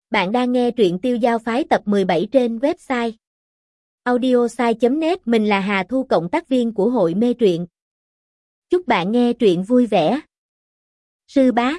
Bạn đang nghe truyện Tiêu Giao Phái tập 17 trên website audiosai.net. Mình là Hà Thu, cộng tác viên của hội mê truyện. Chúc bạn nghe truyện vui vẻ. Sư bá.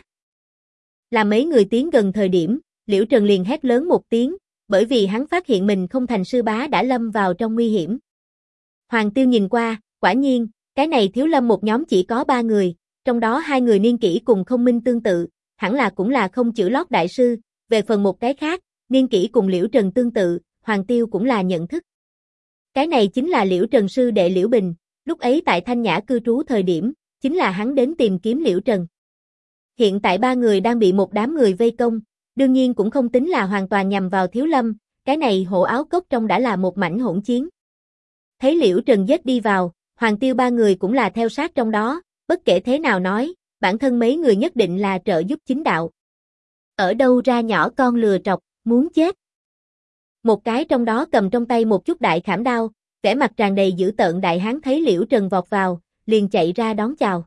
Là mấy người tiến gần thời điểm, Liễu Trần liền hét lớn một tiếng, bởi vì hắn phát hiện mình không thành sư bá đã lâm vào trong nguy hiểm. Hoàng Tiêu nhìn qua, quả nhiên, cái này thiếu lâm một nhóm chỉ có 3 người, trong đó 2 người niên kỷ cùng Không Minh tương tự, hẳn là cũng là không chữ lót đại sư. Về phần một cái khác, niên kỷ cùng Liễu Trần tương tự, Hoàng Tiêu cũng là nhận thức. Cái này chính là Liễu Trần sư đệ Liễu Bình, lúc ấy tại Thanh Nhã cư trú thời điểm, chính là hắn đến tìm kiếm Liễu Trần. Hiện tại 3 người đang bị một đám người vây công, đương nhiên cũng không tính là hoàn toàn nhằm vào thiếu lâm, cái này hộ áo cốc trong đã là một mảnh hỗn chiến. Thấy Liễu Trần giết đi vào, Hoàng Tiêu 3 người cũng là theo sát trong đó, bất kể thế nào nói, bản thân mấy người nhất định là trợ giúp chính đạo. Ở đâu ra nhỏ con lừa trọc, muốn chết. Một cái trong đó cầm trong tay một chút đại khảm đao, vẻ mặt tràn đầy dữ tợn đại hán thấy Liễu Trần vọt vào, liền chạy ra đón chào.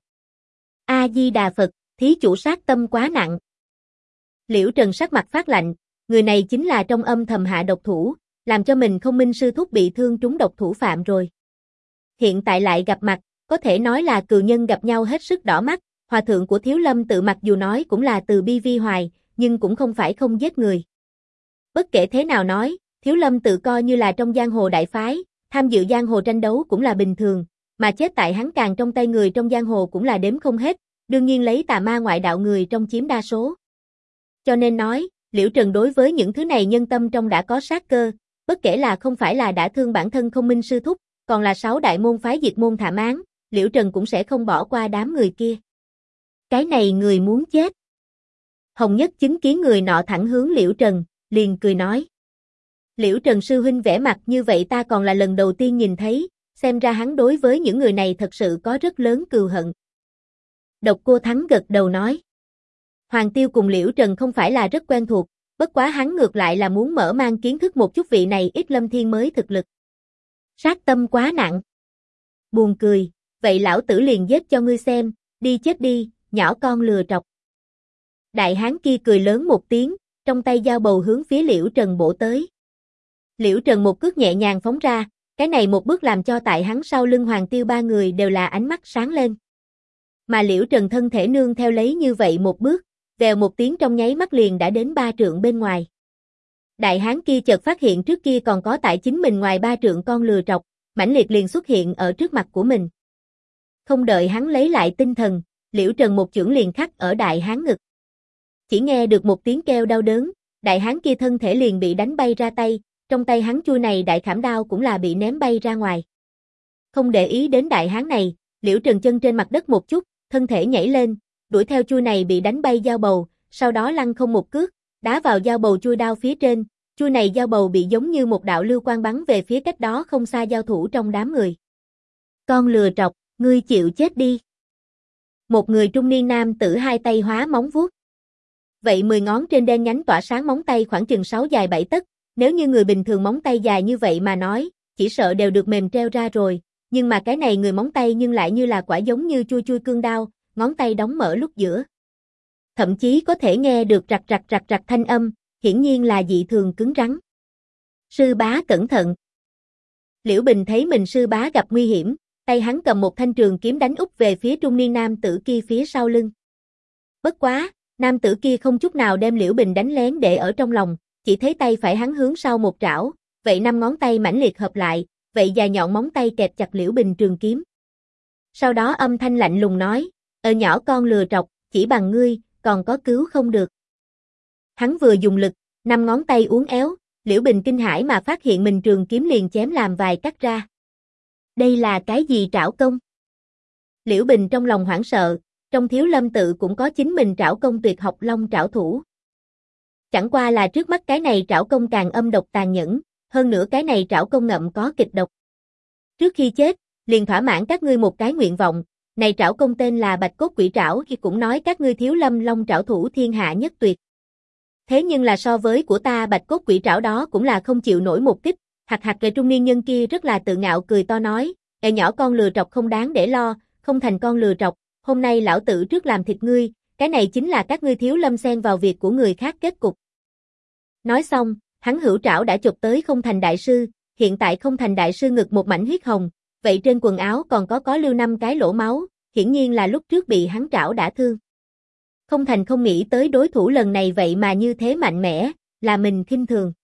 A Di Đà Phật, thí chủ sát tâm quá nặng. Liễu Trần sắc mặt phát lạnh, người này chính là trong âm thầm hạ độc thủ, làm cho mình Không Minh sư thúc bị thương trúng độc thủ phạm rồi. Hiện tại lại gặp mặt, có thể nói là cừu nhân gặp nhau hết sức đỏ mắt, hòa thượng của thiếu lâm tự mặc dù nói cũng là từ bi vi hoài, nhưng cũng không phải không giết người. Bất kể thế nào nói, thiếu lâm tự coi như là trong giang hồ đại phái, tham dự giang hồ tranh đấu cũng là bình thường, mà chết tại hắn càng trong tay người trong giang hồ cũng là đếm không hết, đương nhiên lấy tà ma ngoại đạo người trong chiếm đa số. Cho nên nói, Liễu Trần đối với những thứ này nhân tâm trong đã có sát cơ, bất kể là không phải là đã thương bản thân Không Minh sư thúc, còn là 6 đại môn phái diệt môn thảm án, Liễu Trần cũng sẽ không bỏ qua đám người kia. Cái này người muốn chết. Hồng Nhất chứng kiến người nọ thẳng hướng Liễu Trần, liền cười nói. Liễu Trần sư huynh vẻ mặt như vậy ta còn là lần đầu tiên nhìn thấy, xem ra hắn đối với những người này thật sự có rất lớn cừu hận. Độc Cô Thắng gật đầu nói. Hoàng Tiêu cùng Liễu Trần không phải là rất quen thuộc, bất quá hắn ngược lại là muốn mở mang kiến thức một chút vị này ít lâm thiên mới thực lực. Sát tâm quá nặng. Buồn cười, vậy lão tử liền giết cho ngươi xem, đi chết đi, nhỏ con lừa trọc. Đại hán kia cười lớn một tiếng, trong tay dao bầu hướng phía Liễu Trần bổ tới. Liễu Trần một cước nhẹ nhàng phóng ra, cái này một bước làm cho tại hắn sau lưng Hoàng Tiêu 3 người đều là ánh mắt sáng lên. Mà Liễu Trần thân thể nương theo lấy như vậy một bước, vèo một tiếng trong nháy mắt liền đã đến 3 trượng bên ngoài. Đại hán kia chợt phát hiện trước kia còn có tại chính mình ngoài 3 trượng con lừa trọc, mãnh liệt liền xuất hiện ở trước mặt của mình. Không đợi hắn lấy lại tinh thần, Liễu Trần một chưởng liền khắc ở đại hán ngực. Chỉ nghe được một tiếng kêu đau đớn, đại hán kia thân thể liền bị đánh bay ra tay, trong tay hắn chui này đại khảm đao cũng là bị ném bay ra ngoài. Không để ý đến đại hán này, Liễu Trần chân trên mặt đất một chút, thân thể nhảy lên, đuổi theo chui này bị đánh bay dao bầu, sau đó lăn không một cước, đá vào dao bầu chui đao phía trên, chui này dao bầu bị giống như một đạo lưu quang bắn về phía cách đó không xa giao thủ trong đám người. Con lừa trọc, ngươi chịu chết đi. Một người trung niên nam tử hai tay hóa móng vuốt. Vậy 10 ngón trên đen nhánh tỏa sáng móng tay khoảng chừng 6 dài 7 tấc, nếu như người bình thường móng tay dài như vậy mà nói, chỉ sợ đều được mềm treo ra rồi, nhưng mà cái này người móng tay nhưng lại như là quả giống như chui chui cương đao, ngón tay đóng mở lúc giữa. Thậm chí có thể nghe được rạch rạch rạch rạch thanh âm, hiển nhiên là dị thường cứng rắn. Sư bá cẩn thận. Liễu Bình thấy mình sư bá gặp nguy hiểm, tay hắn cầm một thanh trường kiếm đánh úp về phía trung niên nam tử kia phía sau lưng. Bất quá, nam tử kia không chút nào đem Liễu Bình đánh lén để ở trong lòng, chỉ thấy tay phải hắn hướng sau một trảo, vậy 5 ngón tay mãnh liệt hợp lại, vậy dài nhọn móng tay kẹp chặt Liễu Bình trường kiếm. Sau đó âm thanh lạnh lùng nói, nhỏ con lừa trọc, chỉ bằng ngươi, còn có cứu không được. Hắn vừa dùng lực, 5 ngón tay uốn éo, Liễu Bình kinh hãi mà phát hiện mình trường kiếm liền chém làm vài cắt ra. Đây là cái gì trảo công? Liễu Bình trong lòng hoảng sợ, trong thiếu lâm tự cũng có chính mình trảo công tuyệt học long trảo thủ. Chẳng qua là trước mắt cái này trảo công càng âm độc tàn nhẫn, hơn nữa cái này trảo công ngậm có kịch độc. Trước khi chết, liền thỏa mãn các ngươi một cái nguyện vọng, này trảo công tên là Bạch Cốt Quỷ Trảo thì cũng nói các ngươi thiếu lâm long trảo thủ thiên hạ nhất tuyệt. Thế nhưng là so với của ta Bạch Cốt Quỷ Trảo đó cũng là không chịu nổi một kích, hạc hạc về trung niên nhân kia rất là tự ngạo cười to nói, nhỏ con lừa trọc không đáng để lo, không thành con lừa trọc, hôm nay lão tử trước làm thịt ngươi, cái này chính là các ngươi thiếu lâm xen vào việc của người khác kết cục. Nói xong, hắn hữu trảo đã chụp tới Không Thành đại sư, hiện tại Không Thành đại sư ngực một mảnh huyết hồng, vậy trên quần áo còn có lưu 5 cái lỗ máu, hiển nhiên là lúc trước bị hắn trảo đã thương. Không Thành không nghĩ tới đối thủ lần này vậy mà như thế mạnh mẽ, là mình khinh thường.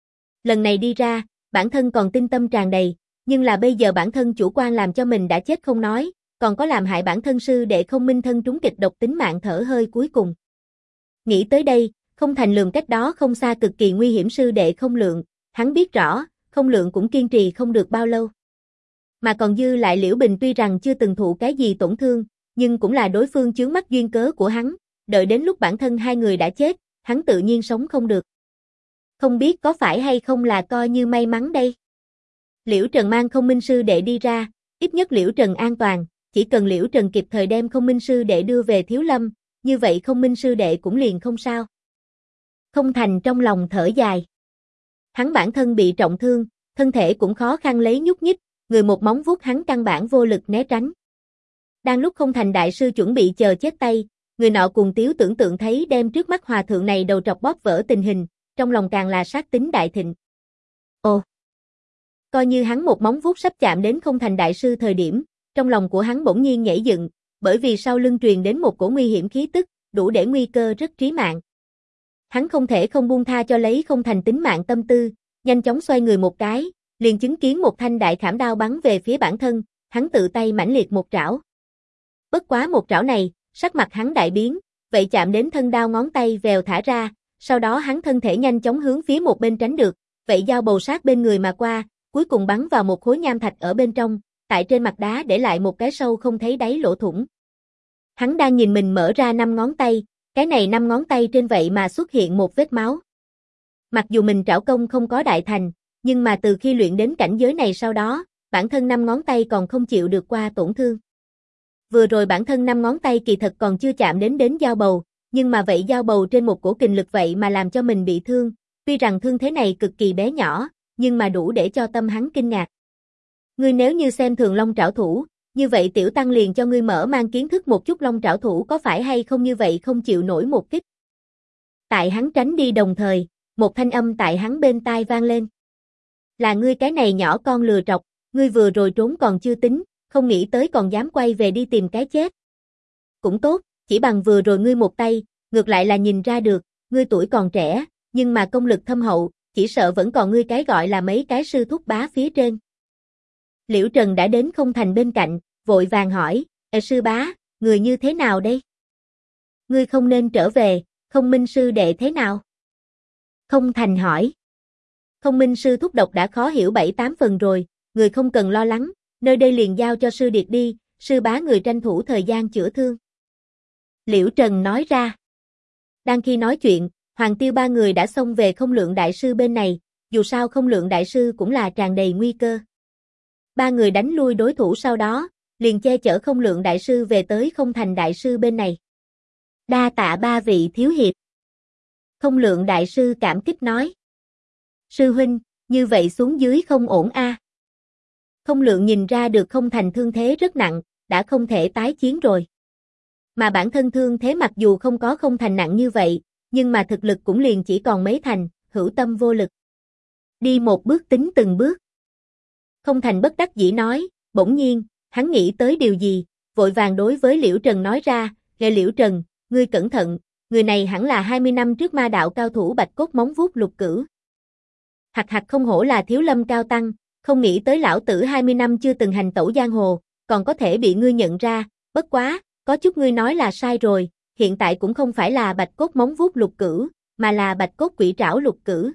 Lần này đi ra, bản thân còn tin tâm tràn đầy, nhưng là bây giờ bản thân chủ quan làm cho mình đã chết không nói, còn có làm hại bản thân sư đệ Không Minh thân trúng kịch độc tính mạng thở hơi cuối cùng. Nghĩ tới đây, Không Thành lường cách đó không xa cực kỳ nguy hiểm sư đệ Không Lượng, hắn biết rõ, Không Lượng cũng kiên trì không được bao lâu. Mà còn dư lại Liễu Bình tuy rằng chưa từng thụ cái gì tổn thương, nhưng cũng là đối phương chướng mắt duyên cớ của hắn, đợi đến lúc bản thân hai người đã chết, hắn tự nhiên sống không được. Không biết có phải hay không là coi như may mắn đây. Liễu Trần mang Không Minh sư đệ đi ra, ít nhất Liễu Trần an toàn, chỉ cần Liễu Trần kịp thời đem Không Minh sư đệ đưa về Thiếu Lâm, như vậy Không Minh sư đệ cũng liền không sao. Không Thành trong lòng thở dài. Hắn bản thân bị trọng thương, thân thể cũng khó khăn lấy nhúc nhích, người một móng vuốt hắn căn bản vô lực né tránh. Đang lúc Không Thành đại sư chuẩn bị chờ chết tay, người nọ cùng Tiếu tưởng tượng thấy đem trước mắt hòa thượng này đầu trọc bóp vỡ tình hình, trong lòng càng là sát tính đại thịnh. Ồ! Coi như hắn một móng vuốt sắp chạm đến Không Thành đại sư thời điểm, trong lòng của hắn bỗng nhiên nhảy dựng, bởi vì sau lưng truyền đến một cổ nguy hiểm khí tức, đủ để nguy cơ rất trí mạng. Hắn không thể không buông tha cho lấy Không Thành tính mạng tâm tư, nhanh chóng xoay người một cái, liền chứng kiến một thanh đại khảm đao bắn về phía bản thân, hắn tự tay mãnh liệt một trảo. Bất quá một trảo này, sắc mặt hắn đại biến, vậy chạm đến thân đao ngón tay vèo thả ra, sau đó hắn thân thể nhanh chóng hướng phía một bên tránh được, vậy dao bầu sát bên người mà qua, cuối cùng bắn vào một khối nham thạch ở bên trong, tại trên mặt đá để lại một cái sâu không thấy đáy lỗ thủng. Hắn đang nhìn mình mở ra 5 ngón tay, cái này 5 ngón tay trên vậy mà xuất hiện một vết máu. Mặc dù mình trảo công không có đại thành, nhưng mà từ khi luyện đến cảnh giới này sau đó, bản thân 5 ngón tay còn không chịu được qua tổn thương. Vừa rồi bản thân 5 ngón tay kỳ thật còn chưa chạm đến dao bầu, nhưng mà vậy dao bầu trên một cổ kình lực vậy mà làm cho mình bị thương, tuy rằng thương thế này cực kỳ bé nhỏ, nhưng mà đủ để cho tâm hắn kinh ngạc. Ngươi nếu như xem thường Long trảo thủ, như vậy tiểu tăng liền cho ngươi mở mang kiến thức một chút Long trảo thủ có phải hay không như vậy không chịu nổi một kích. Tại hắn tránh đi đồng thời, một thanh âm tại hắn bên tai vang lên. Là ngươi cái này nhỏ con lừa trọc, ngươi vừa rồi trốn còn chưa tính, không nghĩ tới còn dám quay về đi tìm cái chết. Cũng tốt, chỉ bằng vừa rồi ngươi một tay, ngược lại là nhìn ra được, ngươi tuổi còn trẻ, nhưng mà công lực thâm hậu, chỉ sợ vẫn còn ngươi cái gọi là mấy cái sư thúc bá phía trên. Liễu Trần đã đến Không Thành bên cạnh, vội vàng hỏi, sư bá, người như thế nào đây? Ngươi không nên trở về, Không Minh sư đệ thế nào? Không Thành hỏi. Không Minh sư thúc độc đã khó hiểu 7-8 phần rồi, người không cần lo lắng, nơi đây liền giao cho sư điệt đi, sư bá người tranh thủ thời gian chữa thương. Liễu Trần nói ra. Đang khi nói chuyện, Hoàng Tiêu ba người đã xông về Không Lượng đại sư bên này, dù sao Không Lượng đại sư cũng là tràn đầy nguy cơ. Ba người đánh lui đối thủ sau đó, liền che chở Không Lượng đại sư về tới Không Thành đại sư bên này. Đa tạ ba vị thiếu hiệp. Không Lượng đại sư cảm kích nói. Sư huynh, như vậy xuống dưới không ổn a. Không Lượng nhìn ra được Không Thành thương thế rất nặng, đã không thể tái chiến rồi. Mà bản thân thương thế mặc dù không có Không Thành nặng như vậy, nhưng mà thực lực cũng liền chỉ còn mấy thành, hữu tâm vô lực. Đi một bước tính từng bước. Không Thành bất đắc dĩ nói, bỗng nhiên, hắn nghĩ tới điều gì, vội vàng đối với Liễu Trần nói ra, Liễu Trần, ngươi cẩn thận, người này hẳn là 20 năm trước ma đạo cao thủ bạch cốt móng vuốt Lục Cửu. Hặc hặc không hổ là Thiếu Lâm cao tăng, không nghĩ tới lão tử 20 năm chưa từng hành tẩu giang hồ, còn có thể bị ngươi nhận ra, bất quá, có chút ngươi nói là sai rồi, hiện tại cũng không phải là bạch cốt móng vuốt Lục Cửu, mà là bạch cốt quỷ trảo Lục Cửu.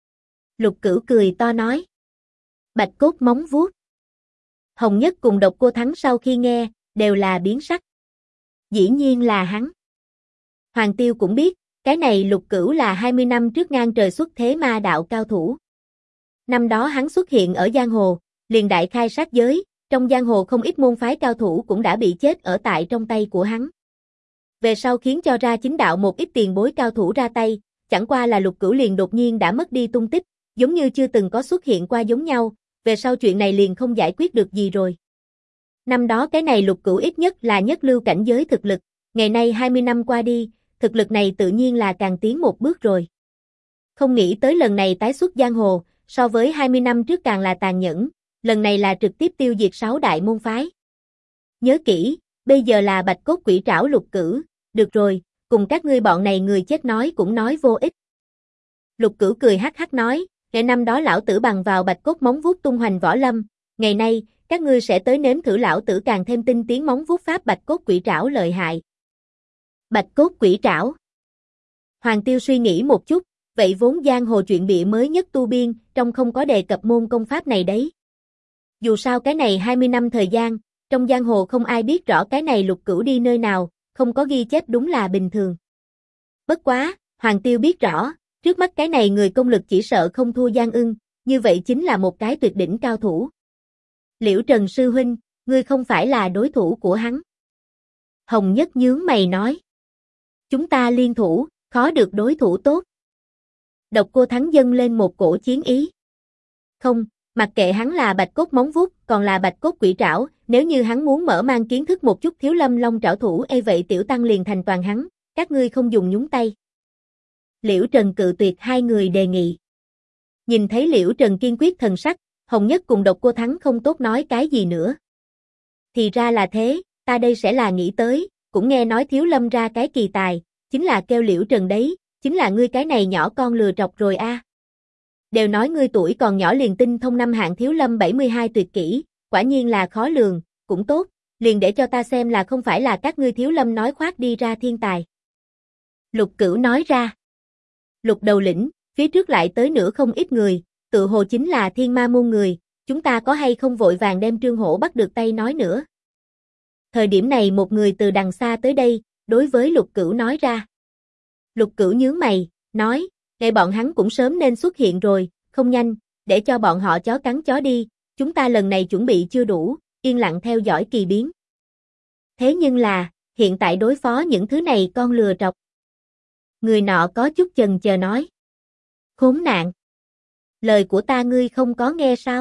Lục Cửu cười to nói. Bạch cốt móng vuốt. Hồng Nhất cùng Độc Cô Thắng sau khi nghe, đều là biến sắc. Dĩ nhiên là hắn. Hoàng Tiêu cũng biết, cái này Lục Cửu là 20 năm trước ngang trời xuất thế ma đạo cao thủ. Năm đó hắn xuất hiện ở giang hồ, liền đại khai sát giới, trong giang hồ không ít môn phái cao thủ cũng đã bị chết ở tại trong tay của hắn. Về sau khiến cho ra chính đạo một ít tiền bối cao thủ ra tay, chẳng qua là Lục Cửu liền đột nhiên đã mất đi tung tích, giống như chưa từng có xuất hiện qua giống nhau, về sau chuyện này liền không giải quyết được gì rồi. Năm đó cái này Lục Cửu ít nhất là nhất lưu cảnh giới thực lực, ngày nay 20 năm qua đi, thực lực này tự nhiên là càng tiến một bước rồi. Không nghĩ tới lần này tái xuất giang hồ, so với 20 năm trước càng là tàn nhẫn, lần này là trực tiếp tiêu diệt 6 đại môn phái. Nhớ kỹ, bây giờ là Bạch Cốt Quỷ Trảo Lục Cửu, được rồi, cùng các ngươi bọn này người chết nói cũng nói vô ích. Lục Cửu cười hắc hắc nói, ngày năm đó lão tử bằng vào bạch cốt móng vuốt tung hoành võ lâm, ngày nay, các ngươi sẽ tới nếm thử lão tử càng thêm tinh tiến móng vuốt pháp Bạch Cốt Quỷ Trảo lợi hại. Bạch Cốt Quỷ Trảo. Hoàng Tiêu suy nghĩ một chút, vậy vốn giang hồ chuyện bịa mới nhất tu biên, trong không có đề cập môn công pháp này đấy. Dù sao cái này 20 năm thời gian, trong giang hồ không ai biết rõ cái này Lục Cửu đi nơi nào, không có ghi chép đúng là bình thường. Bất quá, Hoàng Tiêu biết rõ, trước mắt cái này người công lực chỉ sợ không thua Giang Ưng, như vậy chính là một cái tuyệt đỉnh cao thủ. Liễu Trần sư huynh, ngươi không phải là đối thủ của hắn. Hồng Nhất nhướng mày nói. Chúng ta liên thủ, khó được đối thủ tốt. Độc Cô Thắng dâng lên một cổ chiến ý. Không, mặc kệ hắn là bạch cốt móng vuốt, còn là bạch cốt quỷ trảo, nếu như hắn muốn mở mang kiến thức một chút Thiếu Lâm Long trảo thủ vậy tiểu tăng liền thành toàn hắn, các ngươi không dùng nhúng tay. Liễu Trần cự tuyệt hai người đề nghị. Nhìn thấy Liễu Trần kiên quyết thần sắc, Hồng Nhất cùng Độc Cô Thắng không tốt nói cái gì nữa. Thì ra là thế, ta đây sẽ là nghĩ tới, cũng nghe nói Thiếu Lâm ra cái kỳ tài, chính là kêu Liễu Trần đấy, chính là ngươi cái này nhỏ con lừa trọc rồi a. Đều nói ngươi tuổi còn nhỏ liền tinh thông năm hạng Thiếu Lâm 72 tuyệt kỹ, quả nhiên là khó lường, cũng tốt, liền để cho ta xem là không phải là các ngươi Thiếu Lâm nói khoác đi ra thiên tài. Lục Cửu nói ra. Lục đầu lĩnh, phía trước lại tới nữa không ít người, tự hồ chính là Thiên Ma môn người, chúng ta có hay không vội vàng đem Trương Hổ bắt được tay nói nữa. Thời điểm này một người từ đằng xa tới đây, đối với Lục Cửu nói ra. Lục Cửu nhướng mày, nói, ngày bọn hắn cũng sớm nên xuất hiện rồi, không nhanh, để cho bọn họ chó cắn chó đi, chúng ta lần này chuẩn bị chưa đủ, yên lặng theo dõi kỳ biến. Thế nhưng là, hiện tại đối phó những thứ này con lừa trọc. Người nọ có chút chần chờ nói. Khốn nạn! Lời của ta ngươi không có nghe sao?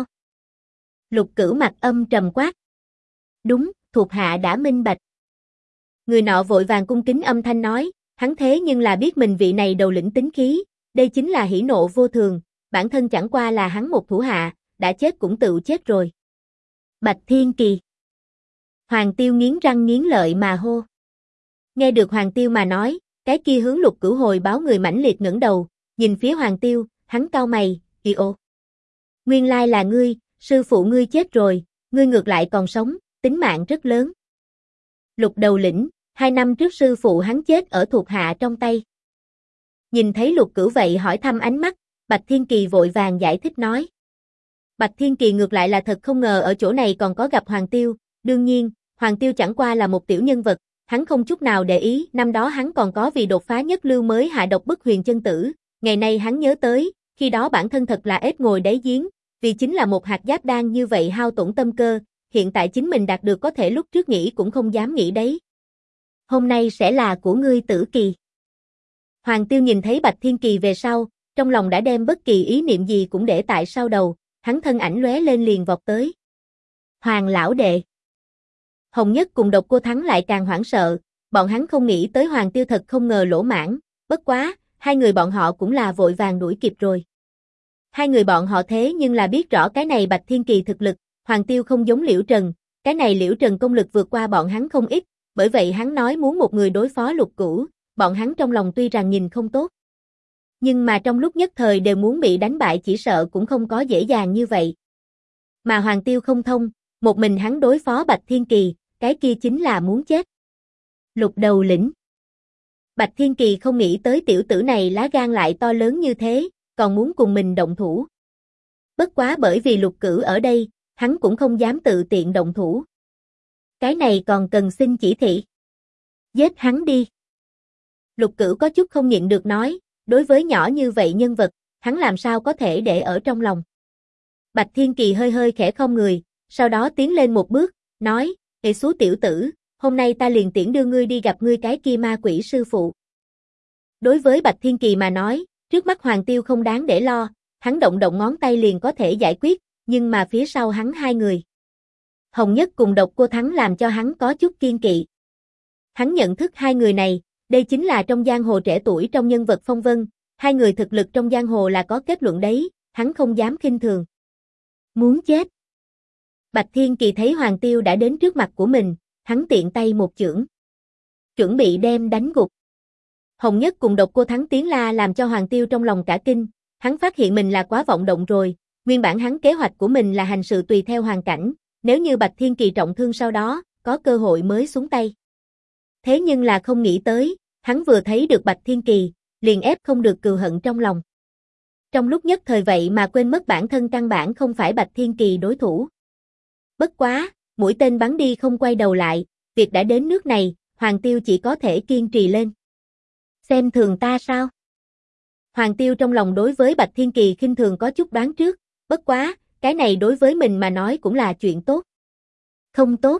Lục Cửu mặt âm trầm quát. Đúng, thuộc hạ đã minh bạch. Người nọ vội vàng cung kính âm thanh nói, hắn thế nhưng là biết mình vị này đầu lĩnh tính khí, đây chính là hỉ nộ vô thường, bản thân chẳng qua là hắn một thủ hạ, đã chết cũng tự chết rồi. Bạch Thiên Kỳ. Hoàng Tiêu nghiến răng nghiến lợi mà hô. Nghe được Hoàng Tiêu mà nói, cái kia hướng Lục Cửu hồi báo người mãnh liệt ngẩng đầu, nhìn phía Hoàng Tiêu, hắn cau mày, ô. Nguyên lai là ngươi, sư phụ ngươi chết rồi, ngươi ngược lại còn sống, tính mạng rất lớn. Lục đầu lĩnh, 2 năm trước sư phụ hắn chết ở thuộc hạ trong tay. Nhìn thấy Lục Cửu vậy hỏi thăm ánh mắt, Bạch Thiên Kỳ vội vàng giải thích nói. Bạch Thiên Kỳ ngược lại là thật không ngờ ở chỗ này còn có gặp Hoàng Tiêu, đương nhiên, Hoàng Tiêu chẳng qua là một tiểu nhân vật, hắn không chút nào để ý, năm đó hắn còn có vì đột phá nhất lưu mới hạ độc bức huyền chân tử, ngày nay hắn nhớ tới, khi đó bản thân thật là ếch ngồi đáy giếng, vì chính là một hạt giáp đan như vậy hao tổn tâm cơ, hiện tại chính mình đạt được có thể lúc trước nghĩ cũng không dám nghĩ đấy. Hôm nay sẽ là của ngươi Tử Kỳ. Hoàng Tiêu nhìn thấy Bạch Thiên Kỳ về sau, trong lòng đã đem bất kỳ ý niệm gì cũng để tại sau đầu, hắn thân ảnh lóe lên liền vọt tới. Hoàng lão đệ. Hồng Nhất cùng Độc Cô Thắng lại càng hoảng sợ, bọn hắn không nghĩ tới Hoàng Tiêu thật không ngờ lỗ mãng, bất quá, hai người bọn họ cũng là vội vàng đuổi kịp rồi. Hai người bọn họ thế nhưng là biết rõ cái này Bạch Thiên Kỳ thực lực, Hoàng Tiêu không giống Liễu Trần, cái này Liễu Trần công lực vượt qua bọn hắn không ít, bởi vậy hắn nói muốn một người đối phó Lục Cửu, bọn hắn trong lòng tuy rằng nhìn không tốt. Nhưng mà trong lúc nhất thời đều muốn bị đánh bại chỉ sợ cũng không có dễ dàng như vậy. Mà Hoàng Tiêu không thông, một mình hắn đối phó Bạch Thiên Kỳ, cái kia chính là muốn chết. Lục đầu lĩnh. Bạch Thiên Kỳ không nghĩ tới tiểu tử này lá gan lại to lớn như thế, còn muốn cùng mình động thủ. Bất quá bởi vì Lục Cửu ở đây, hắn cũng không dám tự tiện động thủ. Cái này còn cần xin chỉ thị. Giết hắn đi. Lục Cửu có chút không nhịn được nói, đối với nhỏ như vậy nhân vật, hắn làm sao có thể để ở trong lòng. Bạch Thiên Kỳ hơi hơi khẽ khom người, sau đó tiến lên một bước, nói, "Ê xú tiểu tử, hôm nay ta liền tiễn đưa ngươi đi gặp ngươi cái kia ma quỷ sư phụ." Đối với Bạch Thiên Kỳ mà nói, trước mắt Hoàng Tiêu không đáng để lo, hắn động động ngón tay liền có thể giải quyết, nhưng mà phía sau hắn hai người. Hồng Nhất cùng Độc Cô Thắng làm cho hắn có chút kiên kỵ. Hắn nhận thức hai người này, đây chính là trong giang hồ trẻ tuổi trong nhân vật phong vân, Hai người thực lực trong giang hồ là có kết luận đấy, hắn không dám khinh thường. Muốn chết. Bạch Thiên Kỳ thấy Hoàng Tiêu đã đến trước mặt của mình, hắn tiện tay một chưởng. Chuẩn bị đem đánh gục. Hồng Nhất cùng Độc Cô Thắng tiến la làm cho Hoàng Tiêu trong lòng cả kinh, hắn phát hiện mình là quá vọng động rồi, nguyên bản hắn kế hoạch của mình là hành sự tùy theo hoàn cảnh, nếu như Bạch Thiên Kỳ trọng thương sau đó, có cơ hội mới xuống tay. Thế nhưng là không nghĩ tới, hắn vừa thấy được Bạch Thiên Kỳ, liền ép không được cừu hận trong lòng. Trong lúc nhất thời vậy mà quên mất bản thân căn bản không phải Bạch Thiên Kỳ đối thủ. Bất quá, mũi tên bắn đi không quay đầu lại, việc đã đến nước này, Hoàng Tiêu chỉ có thể kiên trì lên. Xem thường ta sao? Hoàng Tiêu trong lòng đối với Bạch Thiên Kỳ khinh thường có chút đoán trước, bất quá, cái này đối với mình mà nói cũng là chuyện tốt. Không tốt.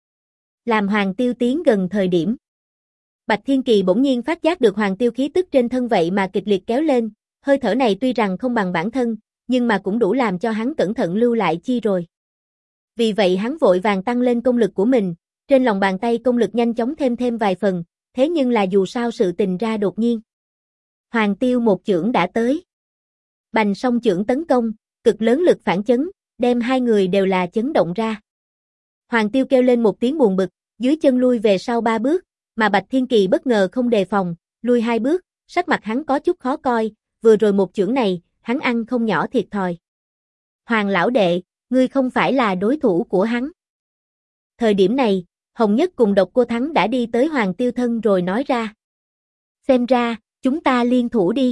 Làm Hoàng Tiêu tiến gần thời điểm. Bạch Thiên Kỳ bỗng nhiên phát giác được Hoàng Tiêu khí tức trên thân vậy mà kịch liệt kéo lên, hơi thở này tuy rằng không bằng bản thân, nhưng mà cũng đủ làm cho hắn cẩn thận lưu lại chi rồi. Vì vậy hắn vội vàng tăng lên công lực của mình, trên lòng bàn tay công lực nhanh chóng thêm vài phần, thế nhưng là dù sao sự tình ra đột nhiên. Hoàng Tiêu một chưởng đã tới. Bành song chưởng tấn công, cực lớn lực phản chấn, đem hai người đều là chấn động ra. Hoàng Tiêu kêu lên một tiếng buồn bực, dưới chân lui về sau 3 bước, mà Bạch Thiên Kỳ bất ngờ không đề phòng, lui 2 bước, sắc mặt hắn có chút khó coi, vừa rồi một chưởng này, hắn ăn không nhỏ thiệt thòi. Hoàng lão đệ, ngươi không phải là đối thủ của hắn. Thời điểm này, Hồng Nhất cùng Độc Cô Thắng đã đi tới Hoàng Tiêu thân rồi nói ra. Xem ra, chúng ta liên thủ đi.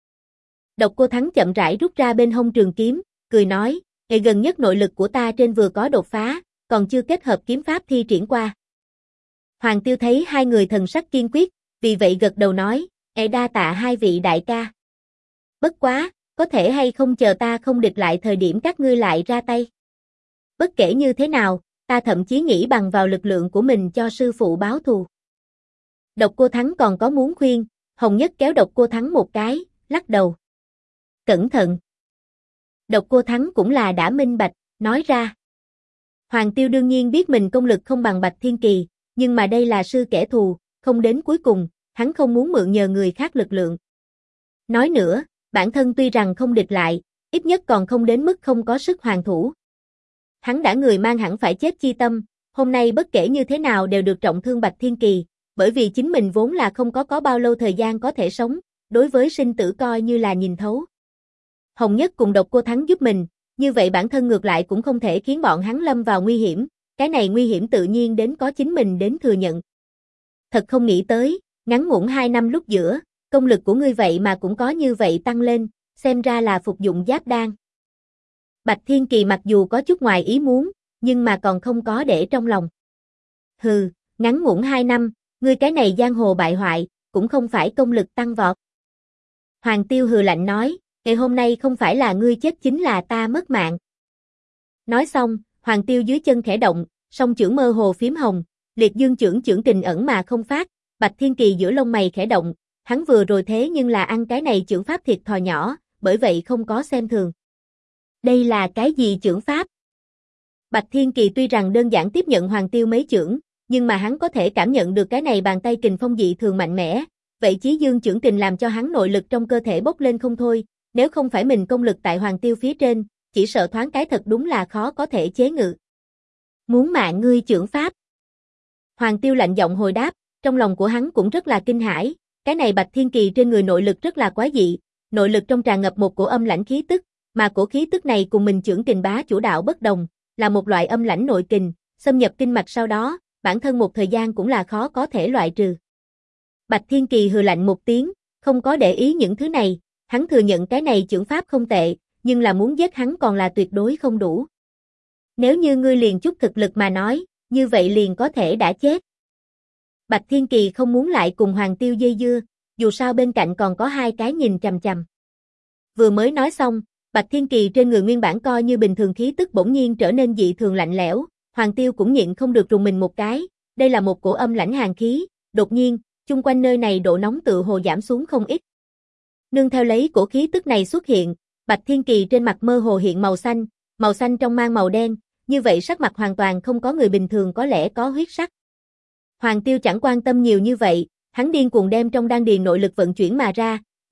Độc Cô Thắng chậm rãi rút ra bên hông trường kiếm, cười nói, gần nhất nội lực của ta trên vừa có đột phá, còn chưa kết hợp kiếm pháp thi triển qua. Hoàng Tiêu thấy hai người thần sắc kiên quyết, vì vậy gật đầu nói, đa tạ hai vị đại ca. Bất quá, có thể hay không chờ ta không địch lại thời điểm các ngươi lại ra tay. Bất kể như thế nào, ta thậm chí nghĩ bằng vào lực lượng của mình cho sư phụ báo thù. Độc Cô Thắng còn có muốn khuyên, Hồng Nhất kéo Độc Cô Thắng một cái, lắc đầu. Cẩn thận. Độc Cô Thắng cũng là đã minh bạch, nói ra. Hoàng Tiêu đương nhiên biết mình công lực không bằng Bạch Thiên Kỳ, nhưng mà đây là sư kẻ thù, không đến cuối cùng, hắn không muốn mượn nhờ người khác lực lượng. Nói nữa, bản thân tuy rằng không địch lại, ít nhất còn không đến mức không có sức hoàn thủ. Hắn đã người mang hẳn phải chết chi tâm, hôm nay bất kể như thế nào đều được trọng thương Bạch Thiên Kỳ, bởi vì chính mình vốn là không có bao lâu thời gian có thể sống, đối với sinh tử coi như là nhìn thấu. Hồng Nhất cùng Độc Cô Thắng giúp mình, như vậy bản thân ngược lại cũng không thể khiến bọn hắn lâm vào nguy hiểm, cái này nguy hiểm tự nhiên đến có chính mình đến thừa nhận. Thật không nghĩ tới, ngắn ngủn 2 năm lúc giữa, công lực của ngươi vậy mà cũng có như vậy tăng lên, xem ra là phục dụng giáp đan. Bạch Thiên Kỳ mặc dù có chút ngoài ý muốn, nhưng mà còn không có để trong lòng. Hừ, ngắn ngủn 2 năm, ngươi cái này giang hồ bại hoại, cũng không phải công lực tăng vọt. Hoàng Tiêu hừ lạnh nói, ngày hôm nay không phải là ngươi chết chính là ta mất mạng. Nói xong, Hoàng Tiêu dưới chân khẽ động, song chưởng mơ hồ phím hồng, liệt dương chưởng chưởng kình ẩn mà không phát, Bạch Thiên Kỳ giữa lông mày khẽ động, hắn vừa rồi thế nhưng là ăn cái này chưởng pháp thiệt thòi nhỏ, bởi vậy không có xem thường. Đây là cái gì chưởng pháp? Bạch Thiên Kỳ tuy rằng đơn giản tiếp nhận Hoàng Tiêu mấy chưởng, nhưng mà hắn có thể cảm nhận được cái này bàn tay kình phong dị thường mạnh mẽ, vậy chí dương chưởng kình làm cho hắn nội lực trong cơ thể bốc lên không thôi, nếu không phải mình công lực tại Hoàng Tiêu phía trên, chỉ sợ thoáng cái thật đúng là khó có thể chế ngự. Muốn mạng ngươi chưởng pháp. Hoàng Tiêu lạnh giọng hồi đáp, trong lòng của hắn cũng rất là kinh hãi, cái này Bạch Thiên Kỳ trên người nội lực rất là quái dị, nội lực trong tràn ngập một cổ âm lãnh khí tức, mà cổ khí tức này cùng mình chưởng kình bá chủ đạo bất đồng, là một loại âm lãnh nội kình, xâm nhập kinh mạch sau đó, bản thân một thời gian cũng là khó có thể loại trừ. Bạch Thiên Kỳ hừ lạnh một tiếng, không có để ý những thứ này, hắn thừa nhận cái này chưởng pháp không tệ, nhưng là muốn giết hắn còn là tuyệt đối không đủ. Nếu như ngươi liền chút thực lực mà nói, như vậy liền có thể đã chết. Bạch Thiên Kỳ không muốn lại cùng Hoàng Tiêu dây dưa, dù sao bên cạnh còn có 2 cái nhìn chằm chằm. Vừa mới nói xong, Bạch Thiên Kỳ trên người nguyên bản coi như bình thường khí tức bỗng nhiên trở nên dị thường lạnh lẽo, Hoàng Tiêu cũng nhịn không được rùng mình một cái, đây là một cổ âm lãnh hàn khí, đột nhiên, chung quanh nơi này độ nóng tự hồ giảm xuống không ít. Nương theo lấy cổ khí tức này xuất hiện, Bạch Thiên Kỳ trên mặt mơ hồ hiện màu xanh trong mang màu đen, như vậy sắc mặt hoàn toàn không có người bình thường có lẽ có huyết sắc. Hoàng Tiêu chẳng quan tâm nhiều như vậy, hắn điên cuồng đem trong đan điền nội lực vận chuyển mà ra,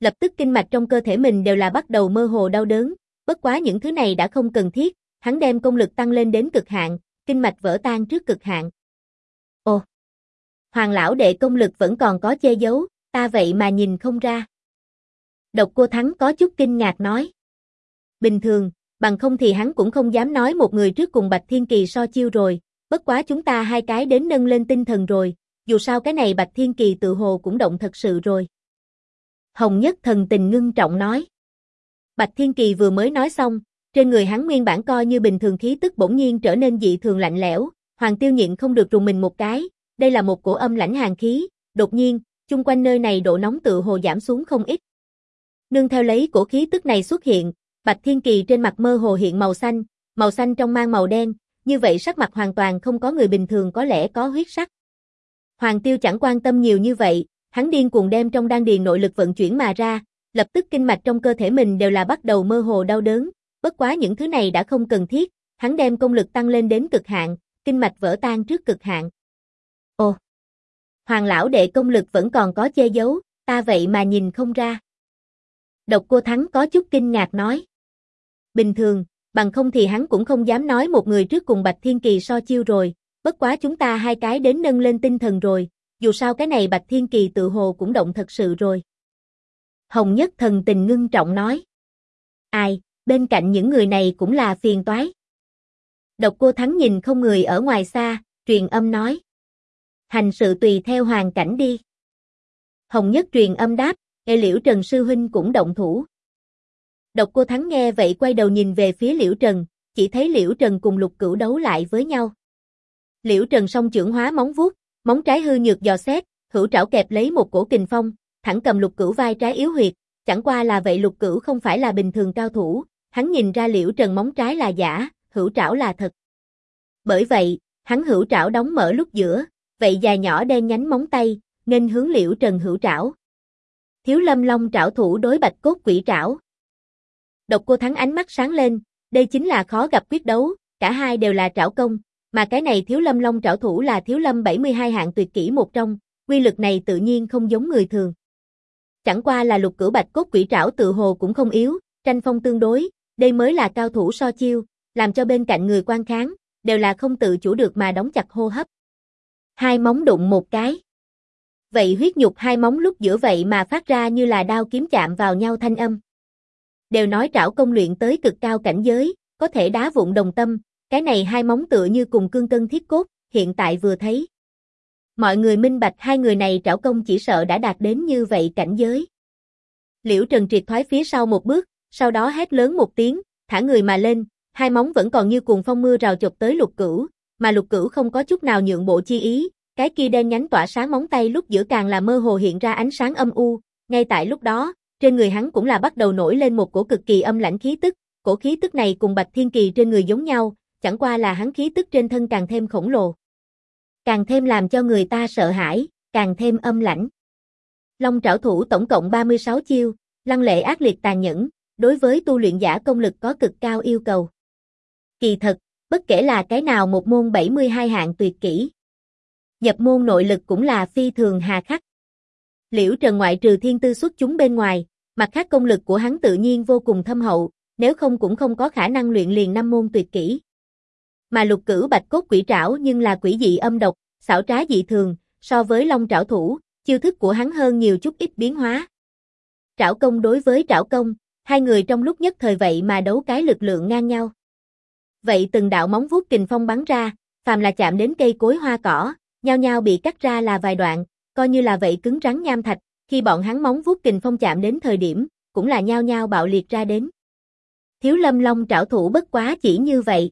lập tức kinh mạch trong cơ thể mình đều là bắt đầu mơ hồ đau đớn, bất quá những thứ này đã không cần thiết, hắn đem công lực tăng lên đến cực hạn, kinh mạch vỡ tan trước cực hạn. Ồ! Hoàng lão đệ công lực vẫn còn có che giấu, ta vậy mà nhìn không ra. Độc Cô Thắng có chút kinh ngạc nói. Bình thường, bằng không thì hắn cũng không dám nói một người trước cùng Bạch Thiên Kỳ so chiêu rồi, bất quá chúng ta hai cái đến nâng lên tinh thần rồi, dù sao cái này Bạch Thiên Kỳ tự hồ cũng động thật sự rồi. Hồng Nhất thần tình ngưng trọng nói. Bạch Thiên Kỳ vừa mới nói xong, trên người hắn nguyên bản coi như bình thường khí tức bỗng nhiên trở nên dị thường lạnh lẽo, Hoàng Tiêu nhịn không được rùng mình một cái, đây là một cổ âm lãnh hàn khí, đột nhiên, chung quanh nơi này độ nóng tự hồ giảm xuống không ít. Nương theo lấy cổ khí tức này xuất hiện, Bạch Thiên Kỳ trên mặt mơ hồ hiện màu xanh trong mang màu đen, như vậy sắc mặt hoàn toàn không có người bình thường có lẽ có huyết sắc. Hoàng Tiêu chẳng quan tâm nhiều như vậy, hắn điên cuồng đem trong đan điền nội lực vận chuyển mà ra, lập tức kinh mạch trong cơ thể mình đều là bắt đầu mơ hồ đau đớn, bất quá những thứ này đã không cần thiết, hắn đem công lực tăng lên đến cực hạn, kinh mạch vỡ tan trước cực hạn. Ồ! Hoàng lão đệ công lực vẫn còn có che giấu, ta vậy mà nhìn không ra. Độc Cô Thắng có chút kinh ngạc nói. Bình thường, bằng không thì hắn cũng không dám nói một người trước cùng Bạch Thiên Kỳ so chiêu rồi, bất quá chúng ta hai cái đến nâng lên tinh thần rồi, dù sao cái này Bạch Thiên Kỳ tự hồ cũng động thật sự rồi. Hồng Nhất thần tình ngưng trọng nói. Ai, bên cạnh những người này cũng là phiền toái. Độc Cô Thắng nhìn không người ở ngoài xa, truyền âm nói. Hành sự tùy theo hoàn cảnh đi. Hồng Nhất truyền âm đáp, Liễu Trần sư huynh cũng động thủ. Độc Cô Thắng nghe vậy quay đầu nhìn về phía Liễu Trần, chỉ thấy Liễu Trần cùng Lục Cửu đấu lại với nhau. Liễu Trần song chưởng hóa móng vuốt, móng trái hư nhược dò xét, hữu trảo kẹp lấy một cổ kình phong, thẳng cầm Lục Cửu vai trái yếu huyệt, chẳng qua là vậy Lục Cửu không phải là bình thường cao thủ, hắn nhìn ra Liễu Trần móng trái là giả, hữu trảo là thật. Bởi vậy, hắn hữu trảo đóng mở lúc giữa, vậy dài nhỏ đen nhánh móng tay, nghênh hướng Liễu Trần hữu trảo. Thiếu Lâm Long trảo thủ đối Bạch Cốt Quỷ trảo. Độc Cô Thắng ánh mắt sáng lên, đây chính là khó gặp quyết đấu, cả hai đều là trảo công, mà cái này Thiếu Lâm Long trảo thủ là Thiếu Lâm 72 hạng tuyệt kỹ một trong, quy lực này tự nhiên không giống người thường. Chẳng qua là Lục Cửu Bạch Cốt Quỷ trảo tự hồ cũng không yếu, tranh phong tương đối, đây mới là cao thủ so chiêu, làm cho bên cạnh người quan kháng, đều là không tự chủ được mà đóng chặt hô hấp. Hai móng đụng một cái. Vậy huyết nhục hai móng lúc giữa vậy mà phát ra như là đao kiếm chạm vào nhau thanh âm. Đều nói trảo công luyện tới cực cao cảnh giới, có thể đá vụn đồng tâm, cái này hai móng tựa như cùng cương cân thiết cốt, hiện tại vừa thấy. Mọi người minh bạch hai người này trảo công chỉ sợ đã đạt đến như vậy cảnh giới. Liễu Trần triệt thoái phía sau một bước, sau đó hét lớn một tiếng, thả người mà lên, hai móng vẫn còn như cuồng phong mưa rào chộp tới Lục Cửu, mà Lục Cửu không có chút nào nhượng bộ chi ý, cái kia đen nhánh tỏa sáng móng tay lúc giữa càng là mơ hồ hiện ra ánh sáng âm u, ngay tại lúc đó, trên người hắn cũng là bắt đầu nổi lên một cổ cực kỳ âm lãnh khí tức, cổ khí tức này cùng Bạch Thiên Kỳ trên người giống nhau, chẳng qua là hắn khí tức trên thân càng thêm khổng lồ. Càng thêm làm cho người ta sợ hãi, càng thêm âm lãnh. Long trảo thủ tổng cộng 36 chiêu, lăng lệ ác liệt tàn nhẫn, đối với tu luyện giả công lực có cực cao yêu cầu. Kỳ thật, bất kể là cái nào một môn 72 hạng tuyệt kỹ, nhập môn nội lực cũng là phi thường hà khắc. Liễu Trần ngoại trừ thiên tư xuất chúng bên ngoài, mặt khác công lực của hắn tự nhiên vô cùng thâm hậu, nếu không cũng không có khả năng luyện liền 5 môn tuyệt kỹ. Mà Lục Cửu Bạch Cốt Quỷ trảo nhưng là quỷ dị âm độc, xảo trá dị thường, so với Long trảo thủ, chiêu thức của hắn hơn nhiều chút ít biến hóa. Trảo công đối với trảo công, hai người trong lúc nhất thời vậy mà đấu cái lực lượng ngang nhau. Vậy từng đạo móng vuốt kình phong bắn ra, phàm là chạm đến cây cối hoa cỏ, nhao nhao bị cắt ra là vài đoạn, coi như là vậy cứng rắn nham thạch, khi bọn hắn móng vuốt kình phong chạm đến thời điểm, cũng là nhao nhao bạo liệt ra đến. Thiếu Lâm Long trảo thủ bất quá chỉ như vậy.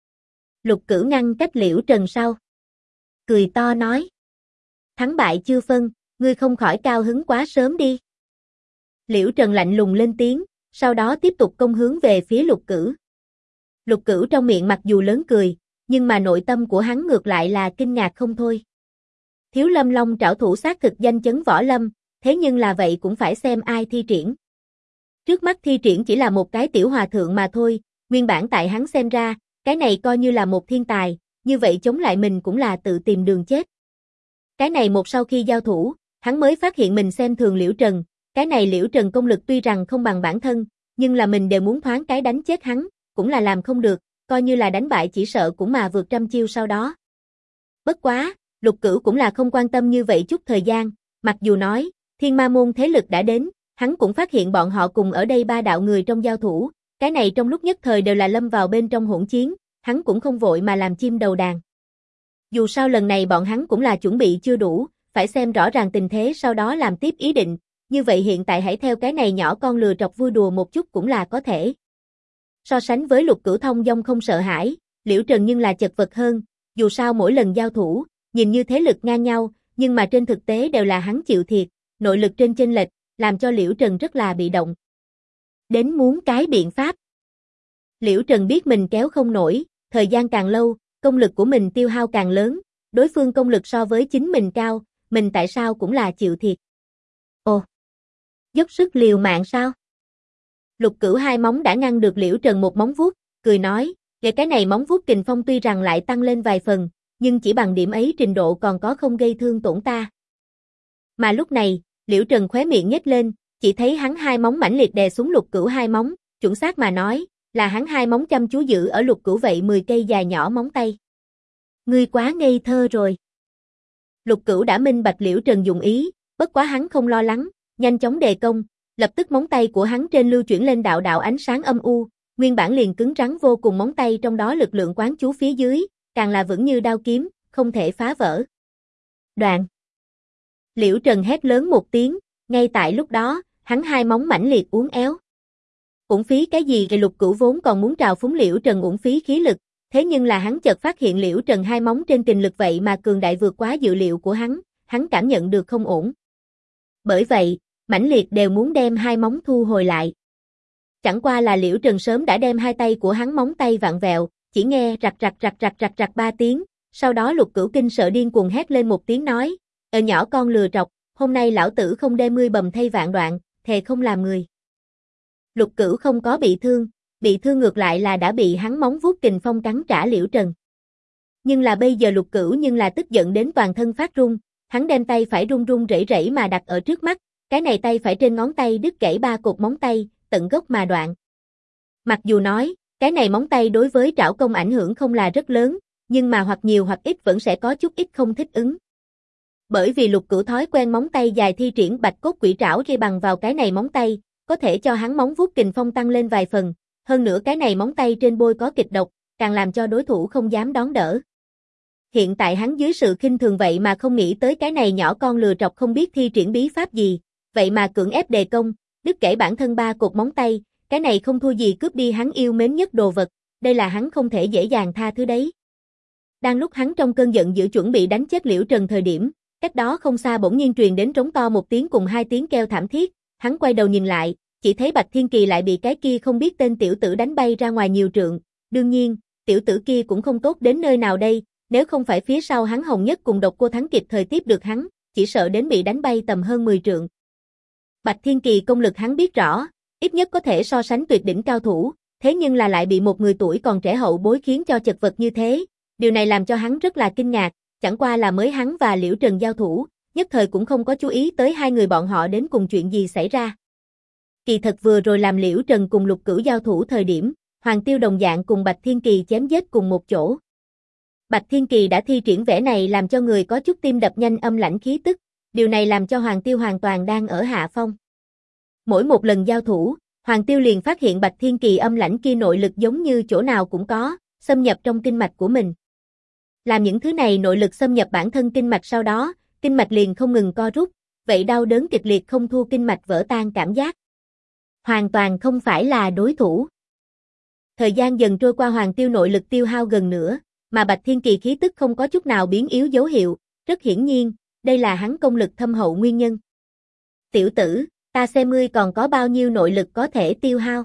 Lục Cửu ngăn cách Liễu Trần sau, cười to nói: "Thắng bại chưa phân, ngươi không khỏi cao hứng quá sớm đi." Liễu Trần lạnh lùng lên tiếng, sau đó tiếp tục công hướng về phía Lục Cửu. Lục Cửu trong miệng mặc dù lớn cười, nhưng mà nội tâm của hắn ngược lại là kinh ngạc không thôi. Thiếu Lâm Long trảo thủ xác thực danh chấn võ lâm, thế nhưng là vậy cũng phải xem ai thi triển. Trước mắt thi triển chỉ là một cái tiểu hòa thượng mà thôi, nguyên bản tại hắn xem ra, cái này coi như là một thiên tài, như vậy chống lại mình cũng là tự tìm đường chết. Cái này một sau khi giao thủ, hắn mới phát hiện mình xem thường Liễu Trần, cái này Liễu Trần công lực tuy rằng không bằng bản thân, nhưng là mình đều muốn thoáng cái đánh chết hắn, cũng là làm không được, coi như là đánh bại chỉ sợ cũng mà vượt trăm chiêu sau đó. Bất quá, Lục Cửu cũng là không quan tâm như vậy chút thời gian, mặc dù nói, Thiên Ma môn thế lực đã đến, hắn cũng phát hiện bọn họ cùng ở đây ba đạo người trong giao thủ, cái này trong lúc nhất thời đều là lâm vào bên trong hỗn chiến, hắn cũng không vội mà làm chim đầu đàn. Dù sao lần này bọn hắn cũng là chuẩn bị chưa đủ, phải xem rõ ràng tình thế sau đó làm tiếp ý định, như vậy hiện tại hãy theo cái này nhỏ con lừa trọc vui đùa một chút cũng là có thể. So sánh với Lục Cửu thông dong không sợ hãi, Liễu Trần nhưng là chật vật hơn, dù sao mỗi lần giao thủ, nhìn như thế lực ngang nhau, nhưng mà trên thực tế đều là hắn chịu thiệt, nội lực trên chênh lệch, làm cho Liễu Trần rất là bị động. Đến muốn cái biện pháp. Liễu Trần biết mình kéo không nổi, thời gian càng lâu, công lực của mình tiêu hao càng lớn, đối phương công lực so với chính mình cao, mình tại sao cũng là chịu thiệt. Ồ, dốc sức liều mạng sao? Lục Cửu hai móng đã ngăn được Liễu Trần một móng vuốt, cười nói, về cái này móng vuốt kình phong tuy rằng lại tăng lên vài phần, nhưng chỉ bằng điểm ấy trình độ còn có không gây thương tổn ta. Mà lúc này, Liễu Trần khóe miệng nhếch lên, chỉ thấy hắn hai móng mãnh liệt đè xuống Lục Cửu hai móng, chuẩn xác mà nói, là hắn hai móng chăm chú giữ ở Lục Cửu vậy 10 cây dài nhỏ móng tay. Ngươi quá ngây thơ rồi. Lục Cửu đã minh bạch Liễu Trần dụng ý, bất quá hắn không lo lắng, nhanh chóng đề công, lập tức móng tay của hắn trên lưu chuyển lên đạo đạo ánh sáng âm u, nguyên bản liền cứng rắn vô cùng móng tay trong đó lực lượng quán chú phía dưới, càng là vững như đao kiếm, không thể phá vỡ. Đoạn. Liễu Trần hét lớn một tiếng, ngay tại lúc đó, hắn hai móng mãnh liệt uốn éo. Uổng phí cái gì vậy? Lục Cửu vốn còn muốn trào phúng Liễu Trần uổng phí khí lực, thế nhưng là hắn chợt phát hiện Liễu Trần hai móng trên kình lực vậy mà cường đại vượt quá dự liệu của hắn cảm nhận được không ổn. Bởi vậy, mãnh liệt đều muốn đem hai móng thu hồi lại. Chẳng qua là Liễu Trần sớm đã đem hai tay của hắn móng tay vặn vẹo, chỉ nghe rạch rạch ba tiếng, sau đó Lục Cửu kinh sợ điên cuồng hét lên một tiếng nói, nhỏ con lừa trọc, hôm nay lão tử không đem ngươi bầm thây vạn đoạn, thề không làm người. Lục Cửu không có bị thương ngược lại là đã bị hắn móng vuốt kình phong cắn trả Liễu Trần. Nhưng là bây giờ Lục Cửu nhưng là tức giận đến toàn thân phát run, hắn đem tay phải run run rẩy rẩy mà đặt ở trước mắt, cái này tay phải trên ngón tay đứt gãy 3 cột móng tay, tận gốc mà đoạn. Mặc dù nói, cái này móng tay đối với trảo công ảnh hưởng không là rất lớn, nhưng mà hoặc nhiều hoặc ít vẫn sẽ có chút ít không thích ứng. Bởi vì Lục Cửu thói quen móng tay dài thi triển bạch cốt quỷ trảo gây bằng vào cái này móng tay, có thể cho hắn móng vuốt kình phong tăng lên vài phần, hơn nữa cái này móng tay trên bôi có kịch độc, càng làm cho đối thủ không dám đón đỡ. Hiện tại hắn dưới sự khinh thường vậy mà không nghĩ tới cái này nhỏ con lừa trọc không biết thi triển bí pháp gì, vậy mà cưỡng ép đề công, đứt gãy bản thân 3 cột móng tay, cái này không thua gì cướp đi hắn yêu mến nhất đồ vật, đây là hắn không thể dễ dàng tha thứ đấy. Đang lúc hắn trong cơn giận dữ chuẩn bị đánh chết Liễu Trần thời điểm, cách đó không xa bỗng nhiên truyền đến trống to một tiếng cùng 2 tiếng kêu thảm thiết, hắn quay đầu nhìn lại, chỉ thấy Bạch Thiên Kỳ lại bị cái kia không biết tên tiểu tử đánh bay ra ngoài nhiều trượng, đương nhiên, tiểu tử kia cũng không tốt đến nơi nào đây, nếu không phải phía sau hắn Hồng Nhất cùng Độc Cô Thắng kịp thời tiếp được hắn, chỉ sợ đến bị đánh bay tầm hơn 10 trượng. Bạch Thiên Kỳ công lực hắn biết rõ, ít nhất có thể so sánh tuyệt đỉnh cao thủ, thế nhưng là lại bị một người tuổi còn trẻ hậu bối khiến cho chật vật như thế, điều này làm cho hắn rất là kinh ngạc, chẳng qua là mới hắn và Liễu Trần giao thủ, nhất thời cũng không có chú ý tới hai người bọn họ đến cùng chuyện gì xảy ra. Kỳ thật vừa rồi làm Liễu Trần cùng Lục Cửu giao thủ thời điểm, Hoàng Tiêu đồng dạng cùng Bạch Thiên Kỳ chém giết cùng một chỗ. Bạch Thiên Kỳ đã thi triển vẻ này làm cho người có chút tim đập nhanh âm lãnh khí tức, điều này làm cho Hoàng Tiêu hoàn toàn đang ở hạ phong. Mỗi một lần giao thủ, Hoàng Tiêu liền phát hiện Bạch Thiên Kỳ âm lãnh kia nội lực giống như chỗ nào cũng có, xâm nhập trong kinh mạch của mình. Làm những thứ này nội lực xâm nhập bản thân kinh mạch sau đó, kinh mạch liền không ngừng co rút, vậy đau đớn kịch liệt không thua kinh mạch vỡ tan cảm giác. Hoàn toàn không phải là đối thủ. Thời gian dần trôi qua Hoàng Tiêu nội lực tiêu hao gần nửa, mà Bạch Thiên Kỳ khí tức không có chút nào biến yếu dấu hiệu, rất hiển nhiên, đây là hắn công lực thâm hậu nguyên nhân. Tiểu tử, ta xem ngươi còn có bao nhiêu nội lực có thể tiêu hao.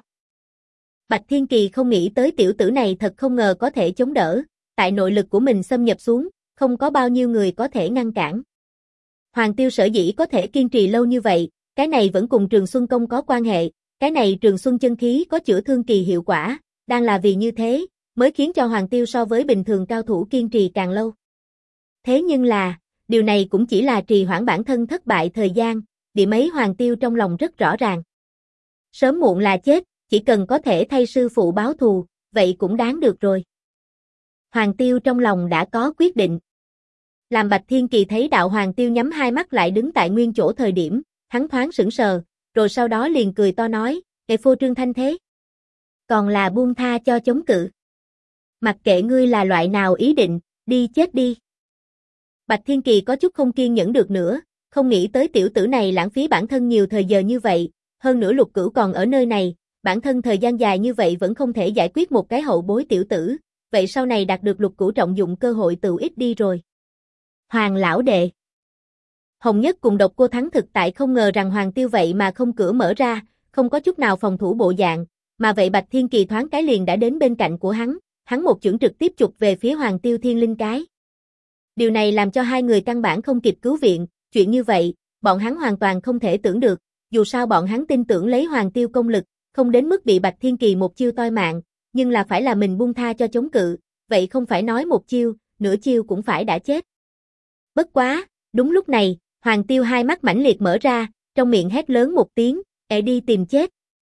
Bạch Thiên Kỳ không nghĩ tới tiểu tử này thật không ngờ có thể chống đỡ, tại nội lực của mình xâm nhập xuống, không có bao nhiêu người có thể ngăn cản. Hoàng Tiêu sở dĩ có thể kiên trì lâu như vậy, cái này vẫn cùng Trường Xuân Công có quan hệ, cái này Trường Xuân chân khí có chữa thương kỳ hiệu quả, đang là vì như thế, mới khiến cho Hoàng Tiêu so với bình thường cao thủ kiên trì càng lâu. Thế nhưng là, điều này cũng chỉ là trì hoãn bản thân thất bại thời gian, điểm ấy Hoàng Tiêu trong lòng rất rõ ràng. Sớm muộn là chết, chỉ cần có thể thay sư phụ báo thù, vậy cũng đáng được rồi. Hoàng Tiêu trong lòng đã có quyết định. Làm Bạch Thiên Kỳ thấy đạo Hoàng Tiêu nhắm hai mắt lại đứng tại nguyên chỗ thời điểm, hắn thoáng sững sờ, rồi sau đó liền cười to nói, "Ê phô trương thanh thế, còn là buông tha cho chống cự. Mặc kệ ngươi là loại nào ý định, đi chết đi." Bạch Thiên Kỳ có chút không kiên nhẫn được nữa, không nghĩ tới tiểu tử này lãng phí bản thân nhiều thời giờ như vậy, hơn nữa Lục Cửu còn ở nơi này, bản thân thời gian dài như vậy vẫn không thể giải quyết một cái hậu bối tiểu tử, vậy sau này đạt được Lục Cửu trọng dụng cơ hội tự ít đi rồi. Hoàng lão đệ. Hồng Nhất cùng Độc Cô Thắng thực tại không ngờ rằng Hoàng Tiêu vậy mà không cửa mở ra, không có chút nào phòng thủ bộ dạng, mà vậy Bạch Thiên Kỳ thoáng cái liền đã đến bên cạnh của hắn một chưởng trực tiếp chụp về phía Hoàng Tiêu thiên linh cái. Điều này làm cho hai người căn bản không kịp cứu viện, chuyện như vậy, bọn hắn hoàn toàn không thể tưởng được, dù sao bọn hắn tin tưởng lấy Hoàng Tiêu công lực, không đến mức bị Bạch Thiên Kỳ một chiêu toi mạng, nhưng là phải là mình buông tha cho chống cự, vậy không phải nói một chiêu, nửa chiêu cũng phải đã chết. Bất quá, đúng lúc này, Hoàng Tiêu hai mắt mãnh liệt mở ra, trong miệng hét lớn một tiếng, đi tìm chết."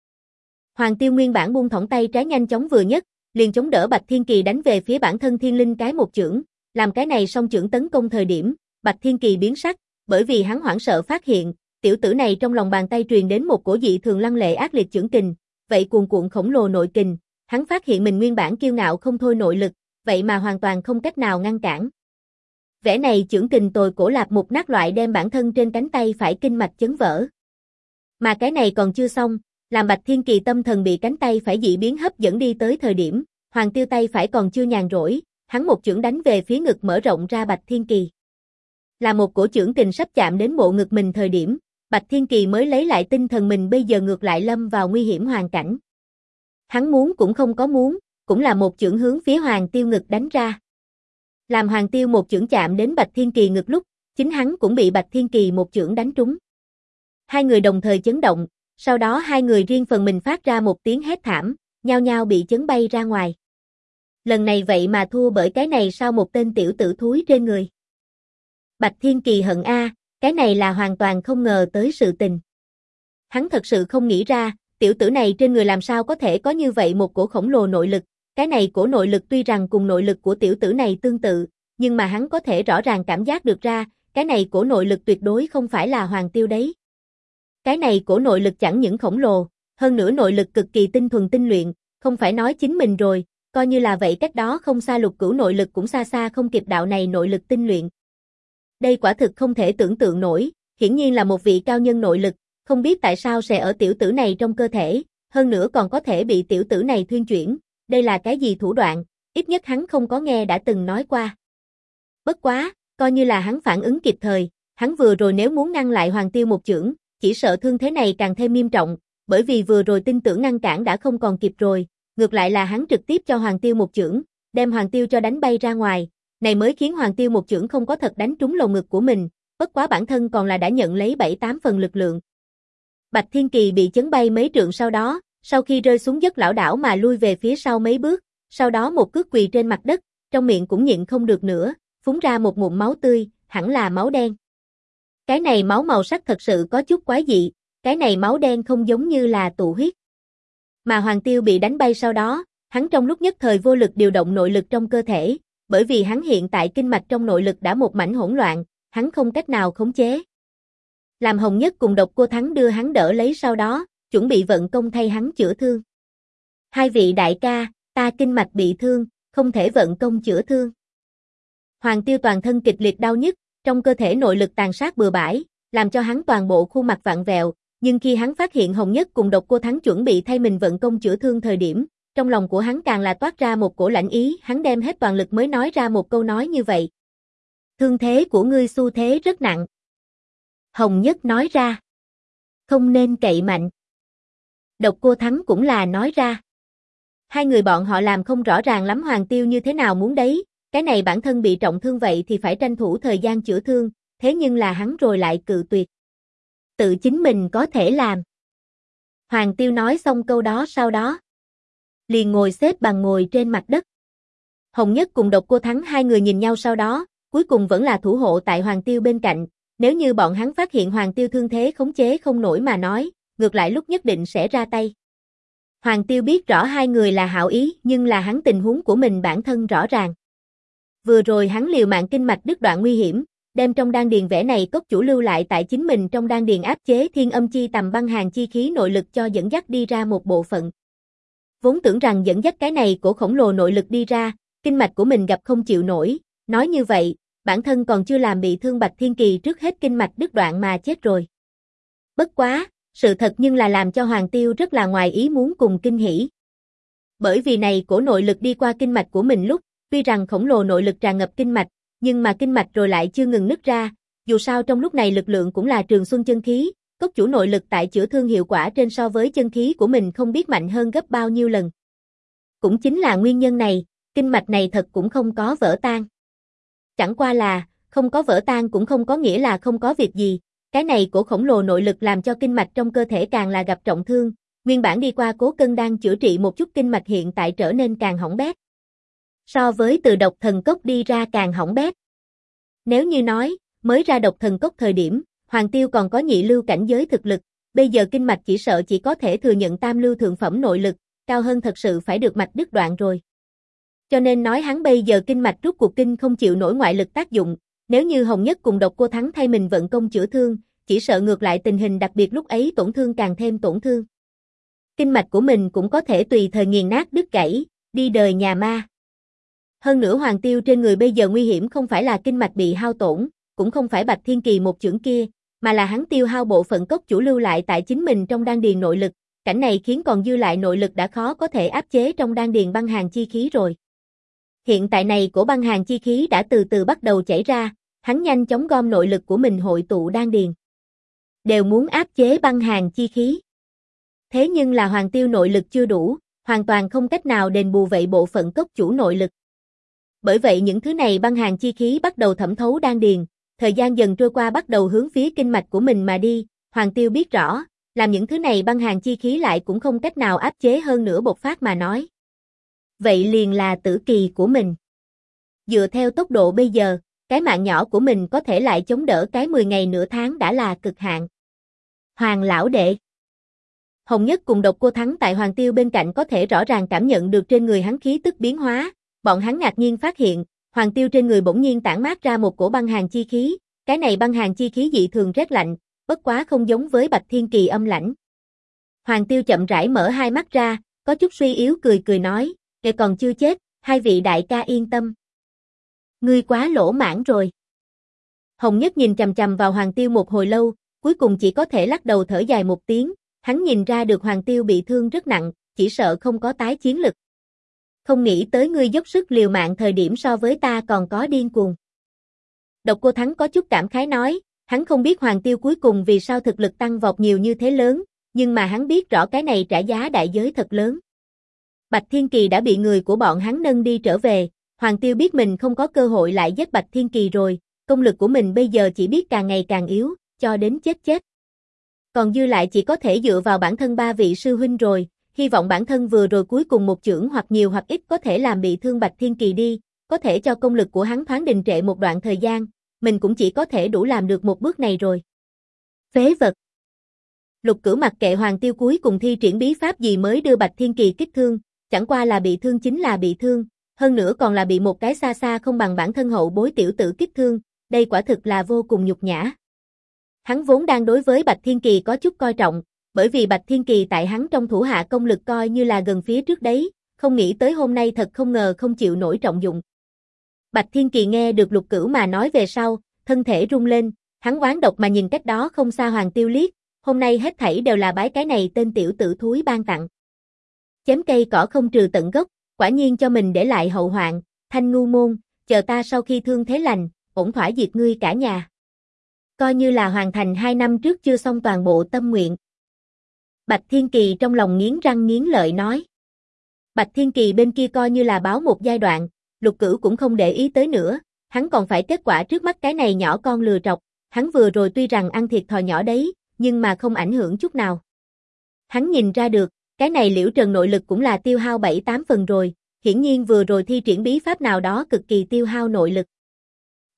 Hoàng Tiêu nguyên bản buông thõng tay trái nhanh chóng vừa nhất, liền chống đỡ Bạch Thiên Kỳ đánh về phía bản thân thiên linh cái một chưởng, làm cái này song chưởng tấn công thời điểm, Bạch Thiên Kỳ biến sắc, bởi vì hắn hoảng sợ phát hiện, tiểu tử này trong lòng bàn tay truyền đến một cổ dị thường lăng lệ ác liệt chưởng kình, vậy cuồn cuộn khổng lồ nội kình, hắn phát hiện mình nguyên bản kiêu ngạo không thôi nội lực, vậy mà hoàn toàn không cách nào ngăn cản. Vẻ này chưởng kình tồi cổ lạp một nát loại đem bản thân trên cánh tay phải kinh mạch chấn vỡ. Mà cái này còn chưa xong, làm Bạch Thiên Kỳ tâm thần bị cánh tay phải dị biến hấp dẫn đi tới thời điểm, Hoàng Tiêu tay phải còn chưa nhàn rỗi, hắn một chưởng đánh về phía ngực mở rộng ra Bạch Thiên Kỳ. Là một cổ chưởng kình sắp chạm đến bộ ngực mình thời điểm, Bạch Thiên Kỳ mới lấy lại tinh thần mình bây giờ ngược lại lâm vào nguy hiểm hoàn cảnh. Hắn muốn cũng không có muốn, cũng là một chưởng hướng phía Hoàng Tiêu ngực đánh ra. Làm Hoàng Tiêu một chưởng chạm đến Bạch Thiên Kỳ ngực lúc, chính hắn cũng bị Bạch Thiên Kỳ một chưởng đánh trúng. Hai người đồng thời chấn động, sau đó hai người riêng phần mình phát ra một tiếng hét thảm, nhao nhao bị chấn bay ra ngoài. Lần này vậy mà thua bởi cái này sao một tên tiểu tử thúi trên người. Bạch Thiên Kỳ hận cái này là hoàn toàn không ngờ tới sự tình. Hắn thật sự không nghĩ ra, tiểu tử này trên người làm sao có thể có như vậy một cổ khổng lồ nội lực, cái này cổ nội lực tuy rằng cùng nội lực của tiểu tử này tương tự, nhưng mà hắn có thể rõ ràng cảm giác được ra, cái này cổ nội lực tuyệt đối không phải là Hoàng Tiêu đấy. Cái này cổ nội lực chẳng những khổng lồ, hơn nữa nội lực cực kỳ tinh thuần tinh luyện, không phải nói chính mình rồi, coi như là vậy cách đó không xa Lục Cửu nội lực cũng xa xa không kịp đạo này nội lực tinh luyện. Đây quả thực không thể tưởng tượng nổi, hiển nhiên là một vị cao nhân nội lực, không biết tại sao sẽ ở tiểu tử này trong cơ thể, hơn nữa còn có thể bị tiểu tử này thuyên chuyển, đây là cái gì thủ đoạn, ít nhất hắn không có nghe đã từng nói qua. Bất quá, coi như là hắn phản ứng kịp thời, hắn vừa rồi nếu muốn ngăn lại Hoàng Tiêu một chưởng, chỉ sợ thương thế này càng thêm nghiêm trọng, bởi vì vừa rồi tin tưởng ngăn cản đã không còn kịp rồi, ngược lại là hắn trực tiếp cho Hoàng Tiêu một chưởng, đem Hoàng Tiêu cho đánh bay ra ngoài, này mới khiến Hoàng Tiêu một chưởng không có thật đánh trúng lồng ngực của mình, bất quá bản thân còn là đã nhận lấy 7-8 phần lực lượng. Bạch Thiên Kỳ bị chấn bay mấy trượng sau đó, sau khi rơi xuống đất lảo đảo mà lui về phía sau mấy bước, sau đó một cước quỳ trên mặt đất, trong miệng cũng nhịn không được nữa, phun ra một ngụm máu tươi, hẳn là máu đen. Cái này máu màu sắc thật sự có chút quái dị, cái này máu đen không giống như là tụ huyết. Mà Hoàng Tiêu bị đánh bay sau đó, hắn trong lúc nhất thời vô lực điều động nội lực trong cơ thể, bởi vì hắn hiện tại kinh mạch trong nội lực đã một mảnh hỗn loạn, hắn không cách nào khống chế. Làm Hồng Nhất cùng Độc Cô Thắng đưa hắn đỡ lấy sau đó, chuẩn bị vận công thay hắn chữa thương. Hai vị đại ca, ta kinh mạch bị thương, không thể vận công chữa thương. Hoàng Tiêu toàn thân kịch liệt đau nhức, trong cơ thể nội lực tàn sát bừa bãi, làm cho hắn toàn bộ khuôn mặt vặn vẹo, nhưng khi hắn phát hiện Hồng Nhất cùng Độc Cô Thắng chuẩn bị thay mình vận công chữa thương thời điểm, trong lòng của hắn càng là toát ra một cổ lạnh ý, hắn đem hết toàn lực mới nói ra một câu nói như vậy. Thương thế của ngươi xu thế rất nặng. Hồng Nhất nói ra. Không nên cậy mạnh. Độc Cô Thắng cũng là nói ra. Hai người bọn họ làm không rõ ràng lắm Hoàng Tiêu như thế nào muốn đấy, cái này bản thân bị trọng thương vậy thì phải tranh thủ thời gian chữa thương, thế nhưng là hắn rồi lại cự tuyệt. Tự chính mình có thể làm. Hoàng Tiêu nói xong câu đó sau đó, liền ngồi xếp bằng ngồi trên mặt đất. Hồng Nhất cùng Độc Cô Thắng hai người nhìn nhau sau đó, cuối cùng vẫn là thủ hộ tại Hoàng Tiêu bên cạnh, nếu như bọn hắn phát hiện Hoàng Tiêu thương thế khống chế không nổi mà nói, ngược lại lúc nhất định sẽ ra tay. Hoàng Tiêu biết rõ hai người là hảo ý, nhưng là hắn tình huống của mình bản thân rõ ràng. Vừa rồi hắn liều mạng kinh mạch đứt đoạn nguy hiểm, đem trong đan điền vẽ này cốc chủ lưu lại tại chính mình trong đan điền áp chế thiên âm chi tầm băng hàn chi khí nội lực cho dẫn dắt đi ra một bộ phận. Vốn tưởng rằng dẫn dắt cái này của khổng lồ nội lực đi ra, kinh mạch của mình gặp không chịu nổi, nói như vậy, bản thân còn chưa làm bị thương Bạch Thiên Kỳ trước hết kinh mạch đứt đoạn mà chết rồi. Bất quá, sự thật nhưng là làm cho Hoàng Tiêu rất là ngoài ý muốn cùng kinh hỉ. Bởi vì này cổ nội lực đi qua kinh mạch của mình lúc, tuy rằng khổng lồ nội lực tràn ngập kinh mạch, nhưng mà kinh mạch rồi lại chưa ngừng nứt ra, dù sao trong lúc này lực lượng cũng là trường xuân chân khí, cốc chủ nội lực tại chữa thương hiệu quả trên so với chân khí của mình không biết mạnh hơn gấp bao nhiêu lần. Cũng chính là nguyên nhân này, kinh mạch này thật cũng không có vỡ tan. Chẳng qua là, không có vỡ tan cũng không có nghĩa là không có việc gì, cái này của khổng lồ nội lực làm cho kinh mạch trong cơ thể càng là gặp trọng thương, nguyên bản đi qua cố cân đang chữa trị một chút kinh mạch hiện tại trở nên càng hỏng bét. So với từ độc thần cốc đi ra càng hỏng bét. Nếu như nói, mới ra độc thần cốc thời điểm, Hoàng Tiêu còn có nhị lưu cảnh giới thực lực, bây giờ kinh mạch chỉ sợ chỉ có thể thừa nhận tam lưu thượng phẩm nội lực, cao hơn thật sự phải được mạch đứt đoạn rồi. Cho nên nói hắn bây giờ kinh mạch rút cuộc kinh không chịu nổi ngoại lực tác dụng, nếu như Hồng Nhất cùng Độc Cô Thắng thay mình vận công chữa thương, chỉ sợ ngược lại tình hình đặc biệt lúc ấy tổn thương càng thêm tổn thương. Kinh mạch của mình cũng có thể tùy thời nghiền nát đứt gãy, đi đời nhà ma. Hơn nữa Hoàng Tiêu trên người bây giờ nguy hiểm không phải là kinh mạch bị hao tổn, cũng không phải Bạch Thiên Kỳ một chưởng kia, mà là hắn tiêu hao bộ phận cốc chủ lưu lại tại chính mình trong đan điền nội lực, cảnh này khiến còn dư lại nội lực đã khó có thể áp chế trong đan điền băng hàn chi khí rồi. Hiện tại này của băng hàn chi khí đã từ từ bắt đầu chảy ra, hắn nhanh chóng gom nội lực của mình hội tụ đan điền. Đều muốn áp chế băng hàn chi khí. Thế nhưng là Hoàng Tiêu nội lực chưa đủ, hoàn toàn không cách nào đền bù vậy bộ phận cốc chủ nội lực. Bởi vậy những thứ này băng hàn chi khí bắt đầu thẩm thấu đan điền, thời gian dần trôi qua bắt đầu hướng phía kinh mạch của mình mà đi, Hoàng Tiêu biết rõ, làm những thứ này băng hàn chi khí lại cũng không cách nào áp chế hơn nữa bộc phát mà nói. Vậy liền là tử kỳ của mình. Dựa theo tốc độ bây giờ, cái mạng nhỏ của mình có thể lại chống đỡ cái 10 ngày nửa tháng đã là cực hạn. Hoàng lão đệ. Hồng Nhất cùng Độc Cô Thắng tại Hoàng Tiêu bên cạnh có thể rõ ràng cảm nhận được trên người hắn khí tức biến hóa, bọn hắn ngạc nhiên phát hiện, Hoàng Tiêu trên người bỗng nhiên tản mát ra một cổ băng hàn chi khí, cái này băng hàn chi khí dị thường rét lạnh, bất quá không giống với Bạch Thiên Kỳ âm lãnh. Hoàng Tiêu chậm rãi mở hai mắt ra, có chút suy yếu cười cười nói, "Kẻ còn chưa chết, hai vị đại ca yên tâm. Ngươi quá lỗ mãn rồi." Hồng Nhất nhìn chằm chằm vào Hoàng Tiêu một hồi lâu, cuối cùng chỉ có thể lắc đầu thở dài một tiếng, hắn nhìn ra được Hoàng Tiêu bị thương rất nặng, chỉ sợ không có tái chiến lực. Không nghĩ tới ngươi dốc sức liều mạng thời điểm so với ta còn có điên cuồng. Độc Cô Thắng có chút cảm khái nói, hắn không biết Hoàng Tiêu cuối cùng vì sao thực lực tăng vọt nhiều như thế lớn, nhưng mà hắn biết rõ cái này trả giá đại giới thật lớn. Bạch Thiên Kỳ đã bị người của bọn hắn nâng đi trở về, Hoàng Tiêu biết mình không có cơ hội lại giết Bạch Thiên Kỳ rồi, công lực của mình bây giờ chỉ biết càng ngày càng yếu, cho đến chết. Còn dư lại chỉ có thể dựa vào bản thân ba vị sư huynh rồi, hy vọng bản thân vừa rồi cuối cùng một chưởng hoặc nhiều hoặc ít có thể làm bị thương Bạch Thiên Kỳ đi, có thể cho công lực của hắn thoáng đình trệ một đoạn thời gian, mình cũng chỉ có thể đủ làm được một bước này rồi. Phế vật. Lục Cửu mặc kệ Hoàng Tiêu cuối cùng thi triển bí pháp gì mới đưa Bạch Thiên Kỳ kích thương, chẳng qua là bị thương chính là bị thương, hơn nữa còn là bị một cái xa xa không bằng bản thân hậu bối tiểu tử kích thương, đây quả thực là vô cùng nhục nhã. Hắn vốn đang đối với Bạch Thiên Kỳ có chút coi trọng, bởi vì Bạch Thiên Kỳ tại hắn trong thủ hạ công lực coi như là gần phía trước đấy, không nghĩ tới hôm nay thật không ngờ không chịu nổi trọng dụng. Bạch Thiên Kỳ nghe được Lục Cửu mà nói về sau, thân thể rung lên, hắn oán độc mà nhìn cách đó không xa Hoàng Tiêu liếc, hôm nay hết thảy đều là bái cái này tên tiểu tử thúi ban tặng. Chém cây cỏ không trừ tận gốc, quả nhiên cho mình để lại hậu hoạn, Thanh ngu môn, chờ ta sau khi thương thế lành, ổn thỏa diệt ngươi cả nhà. Coi như là hoàn thành 2 năm trước chưa xong toàn bộ tâm nguyện. Bạch Thiên Kỳ trong lòng nghiến răng nghiến lợi nói. Bạch Thiên Kỳ bên kia coi như là báo một giai đoạn, Lục Cửu cũng không để ý tới nữa, hắn còn phải kết quả trước mắt cái này nhỏ con lừa trọc, hắn vừa rồi tuy rằng ăn thiệt thòi nhỏ đấy, nhưng mà không ảnh hưởng chút nào. Hắn nhìn ra được, cái này Liễu Trần nội lực cũng là tiêu hao 7-8 phần rồi, hiển nhiên vừa rồi thi triển bí pháp nào đó cực kỳ tiêu hao nội lực.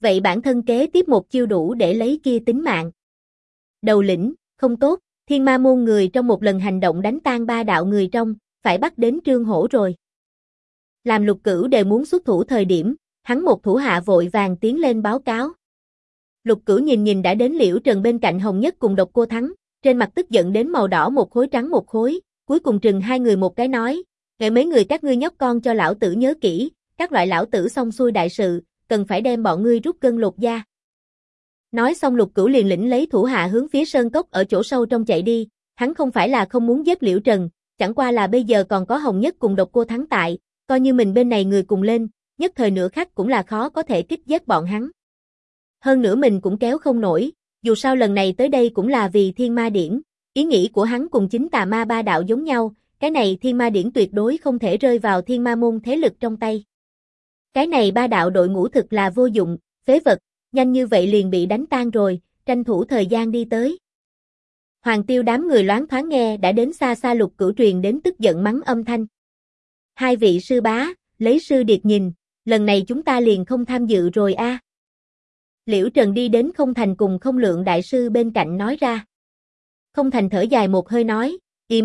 Vậy bản thân kế tiếp một chiêu đủ để lấy kia tính mạng. Đầu lĩnh, không tốt, Thiên Ma môn người trong một lần hành động đánh tan 3 đạo người trong, phải bắt đến Trương Hổ rồi. Làm Lục Cửu đều muốn xuất thủ thời điểm, hắn một thủ hạ vội vàng tiến lên báo cáo. Lục Cửu nhìn đã đến Liễu Trần bên cạnh Hồng Nhất cùng Độc Cô Thắng, trên mặt tức giận đến màu đỏ một khối trắng một khối, cuối cùng trừng hai người một cái nói, "Ngài mấy người các ngươi nhóc con cho lão tử nhớ kỹ, các loại lão tử xong xuôi đại sự, cần phải đem bọn ngươi rút gân lột da." Nói xong Lục Cửu liền lĩnh lấy thủ hạ hướng phía sơn cốc ở chỗ sâu trong chạy đi, hắn không phải là không muốn giết Liễu Trần, chẳng qua là bây giờ còn có Hồng Nhất cùng Độc Cô Thắng tại, coi như mình bên này người cùng lên, nhất thời nửa khắc cũng là khó có thể kích giết bọn hắn. Hơn nữa mình cũng kéo không nổi, dù sao lần này tới đây cũng là vì Thiên Ma Điển, ý nghĩ của hắn cùng chính tà ma ba đạo giống nhau, cái này Thiên Ma Điển tuyệt đối không thể rơi vào Thiên Ma môn thế lực trong tay. Cái này ba đạo đội ngũ thực là vô dụng, phế vật, nhanh như vậy liền bị đánh tan rồi, tranh thủ thời gian đi tới. Hoàng Tiêu đám người loáng thoáng nghe đã đến xa xa Lục Cửu truyền đến tức giận mắng âm thanh. Hai vị sư bá, lấy sư điệt nhìn, lần này chúng ta liền không tham dự rồi a. Liễu Trần đi đến Không Thành cùng Không Lượng đại sư bên cạnh nói ra. Không Thành thở dài một hơi nói,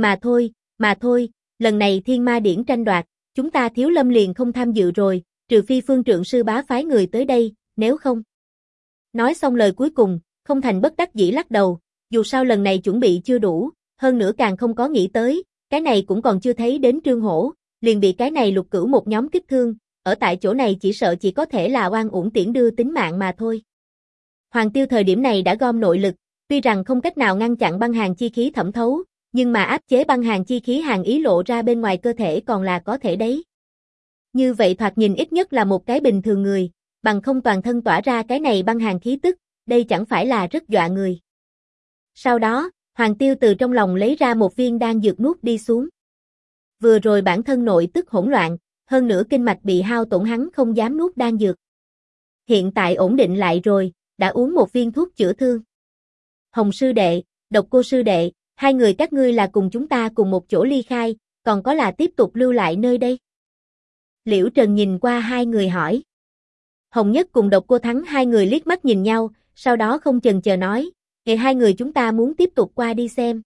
mà thôi, lần này Thiên Ma Điển tranh đoạt, chúng ta Thiếu Lâm liền không tham dự rồi, trừ phi Phương Trượng sư bá phái người tới đây, nếu không. Nói xong lời cuối cùng, Không Thành bất đắc dĩ lắc đầu, dù sao lần này chuẩn bị chưa đủ, hơn nữa càng không có nghĩ tới, cái này cũng còn chưa thấy đến Trương Hổ, liền bị cái này Lục Cửu một nhóm kích thương, ở tại chỗ này chỉ sợ chỉ có thể là oan uổng tiễn đưa tính mạng mà thôi. Hoàng Tiêu thời điểm này đã gom nội lực, tuy rằng không cách nào ngăn chặn băng hàn chi khí thẩm thấu, nhưng mà áp chế băng hàn chi khí hàn ý lộ ra bên ngoài cơ thể còn là có thể đấy. Như vậy thoạt nhìn ít nhất là một cái bình thường người, bằng không toàn thân tỏa ra cái này băng hàn khí tức, đây chẳng phải là rất dọa người. Sau đó, Hoàng Tiêu từ trong lòng lấy ra một viên đan dược nuốt đi xuống. Vừa rồi bản thân nội tức hỗn loạn, hơn nữa kinh mạch bị hao tổn hắn không dám nuốt đan dược. Hiện tại ổn định lại rồi, đã uống một viên thuốc chữa thương. Hồng sư đệ, Độc Cô sư đệ, hai người các ngươi là cùng chúng ta cùng một chỗ ly khai, còn có là tiếp tục lưu lại nơi đây? Liễu Trần nhìn qua hai người hỏi. Hồng Nhất cùng Độc Cô Thắng hai người liếc mắt nhìn nhau, sau đó không chần chờ nói, "Ngày hai người chúng ta muốn tiếp tục qua đi xem."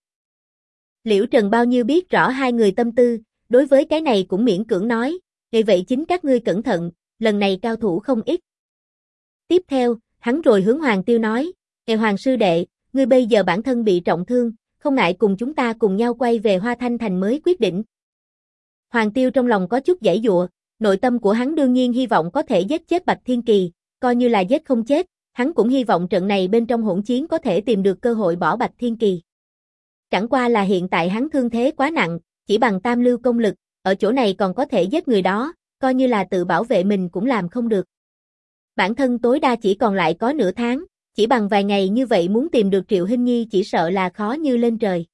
Liễu Trần bao nhiêu biết rõ hai người tâm tư, đối với cái này cũng miễn cưỡng nói, "Ngày vậy chính các ngươi cẩn thận, lần này cao thủ không ít." Tiếp theo, hắn rồi hướng Hoàng Tiêu nói, "Ngày Hoàng sư đệ, ngươi bây giờ bản thân bị trọng thương, không ngại cùng chúng ta cùng nhau quay về Hoa Thanh Thành mới quyết định." Hoàng Tiêu trong lòng có chút giãy giụa, nội tâm của hắn đương nhiên hy vọng có thể giết chết Bạch Thiên Kỳ, coi như là giết không chết, hắn cũng hy vọng trận này bên trong hỗn chiến có thể tìm được cơ hội bỏ Bạch Thiên Kỳ. Chẳng qua là hiện tại hắn thương thế quá nặng, chỉ bằng tam lưu công lực, ở chỗ này còn có thể giết người đó, coi như là tự bảo vệ mình cũng làm không được. Bản thân tối đa chỉ còn lại có nửa tháng, chỉ bằng vài ngày như vậy muốn tìm được Triệu Hinh Nhi chỉ sợ là khó như lên trời.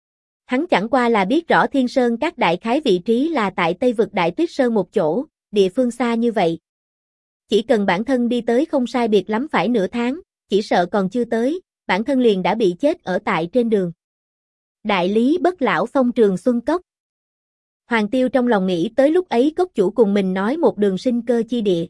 Hắn chẳng qua là biết rõ Thiên Sơn các đại khái vị trí là tại Tây vực Đại Tuyết Sơn một chỗ, địa phương xa như vậy. Chỉ cần bản thân đi tới không sai biệt lắm phải nửa tháng, chỉ sợ còn chưa tới, bản thân liền đã bị chết ở tại trên đường. Đại lý Bất Lão Phong Trường Xuân Cốc. Hoàng Tiêu trong lòng nghĩ tới lúc ấy cốc chủ cùng mình nói một đường sinh cơ chi địa.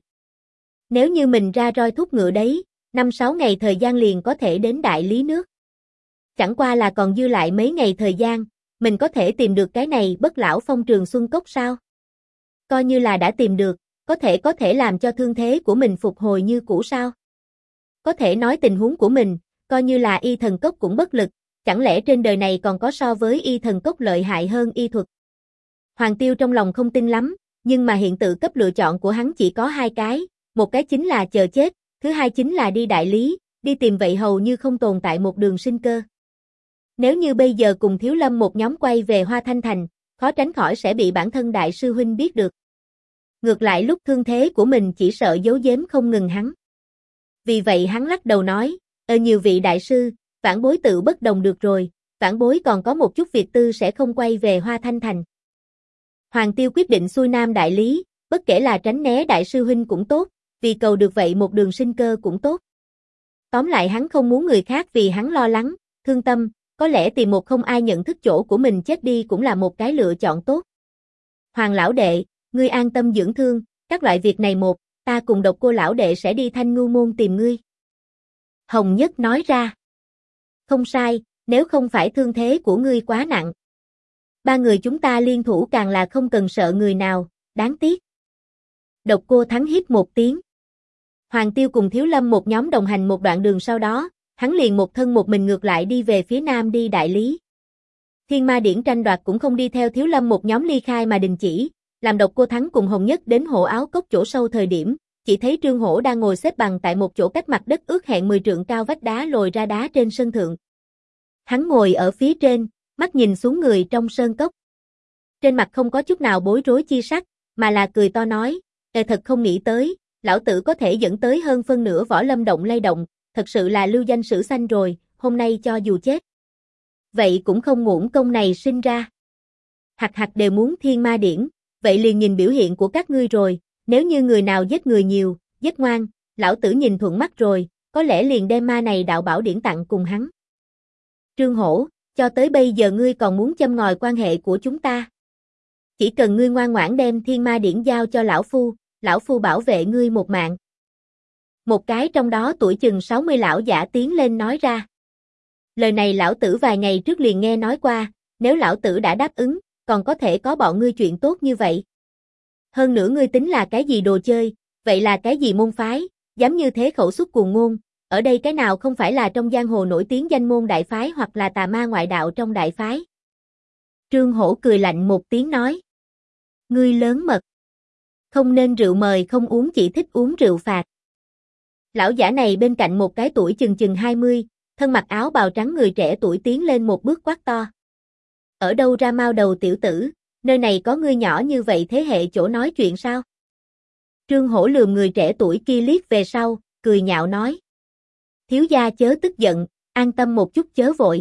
Nếu như mình ra roi thúc ngựa đấy, 5-6 ngày thời gian liền có thể đến đại lý nước. Chẳng qua là còn dư lại mấy ngày thời gian, mình có thể tìm được cái này Bất Lão Phong Trường Xuân Cốc sao? Coi như là đã tìm được, có thể làm cho thương thế của mình phục hồi như cũ sao? Có thể nói tình huống của mình, coi như là y thần cốc cũng bất lực, chẳng lẽ trên đời này còn có so với y thần cốc lợi hại hơn y thuật? Hoàng Tiêu trong lòng không tin lắm, nhưng mà hiện tự cấp lựa chọn của hắn chỉ có hai cái, một cái chính là chờ chết, thứ hai chính là đi đại lý, đi tìm vậy hầu như không tồn tại một đường sinh cơ. Nếu như bây giờ cùng Thiếu Lâm một nhóm quay về Hoa Thanh Thành, khó tránh khỏi sẽ bị bản thân đại sư huynh biết được. Ngược lại lúc thương thế của mình chỉ sợ giấu giếm không ngừng hắn. Vì vậy hắn lắc đầu nói, nhiều vị đại sư, vãn bối tự bất đồng được rồi, vãn bối còn có một chút việc tư sẽ không quay về Hoa Thanh Thành. Hoàng Tiêu quyết định xuôi nam đại lý, bất kể là tránh né đại sư huynh cũng tốt, vì cầu được vậy một đường sinh cơ cũng tốt. Tóm lại hắn không muốn người khác vì hắn lo lắng, thương tâm, có lẽ tìm một không ai nhận thức chỗ của mình chết đi cũng là một cái lựa chọn tốt. Hoàng lão đệ, ngươi an tâm dưỡng thương, các loại việc này ta cùng Độc Cô lão đệ sẽ đi Thanh Ngưu môn tìm ngươi. Hồng Nhất nói ra. Không sai, nếu không phải thương thế của ngươi quá nặng. Ba người chúng ta liên thủ càng là không cần sợ người nào, đáng tiếc. Độc Cô Thắng hít một tiếng. Hoàng Tiêu cùng Thiếu Lâm một nhóm đồng hành một đoạn đường sau đó, hắn liền một thân một mình ngược lại đi về phía nam đi đại lý. Thiên Ma Điển tranh đoạt cũng không đi theo Thiếu Lâm một nhóm ly khai mà đình chỉ, làm Độc Cô Thắng cùng Hồng Nhất đến Hổ Áo Cốc chỗ sâu thời điểm, chỉ thấy Trương Hổ đang ngồi xếp bằng tại một chỗ cách mặt đất ước hẹn 10 trượng cao vách đá lồi ra đá trên sân thượng. Hắn ngồi ở phía trên, mắt nhìn xuống người trong sơn cốc. Trên mặt không có chút nào bối rối chi sắc, mà là cười to nói, thật không nghĩ tới, lão tử có thể dẫn tới hơn phân nửa Võ Lâm động lay động, thật sự là lưu danh sử xanh rồi, hôm nay cho dù chết. Vậy cũng không uổng công này sinh ra. Hặc hặc đều muốn Thiên Ma Điển, vậy liền nhìn biểu hiện của các ngươi rồi, nếu như người nào giết người nhiều, giết ngoan, lão tử nhìn thuận mắt rồi, có lẽ liền đem ma này đạo bảo điển tặng cùng hắn. Trương Hổ, cho tới bây giờ ngươi còn muốn châm ngòi quan hệ của chúng ta. Chỉ cần ngươi ngoan ngoãn đem Thiên Ma Điển giao cho lão phu bảo vệ ngươi một mạng. Một cái trong đó tuổi chừng 60 lão giả tiến lên nói ra. Lời này lão tử vài ngày trước liền nghe nói qua, nếu lão tử đã đáp ứng, còn có thể có bọn ngươi chuyện tốt như vậy. Hơn nữa ngươi tính là cái gì đồ chơi, vậy là cái gì môn phái, dám như thế khẩu xuất cuồng ngôn, ở đây cái nào không phải là trong giang hồ nổi tiếng danh môn đại phái hoặc là tà ma ngoại đạo trong đại phái. Trương Hổ cười lạnh một tiếng nói. Ngươi lớn mật. Không nên rượu mời không uống, chỉ thích uống rượu phạt. Lão giả này bên cạnh một cái tuổi chừng 20, thân mặc áo bào trắng người trẻ tuổi tiến lên một bước quát to. Ở đâu ra mau đầu tiểu tử, nơi này có ngươi nhỏ như vậy thế hệ chỗ nói chuyện sao? Trương Hổ lườm người trẻ tuổi kia liếc về sau, cười nhạo nói. Thiếu gia chớ tức giận, an tâm một chút chớ vội.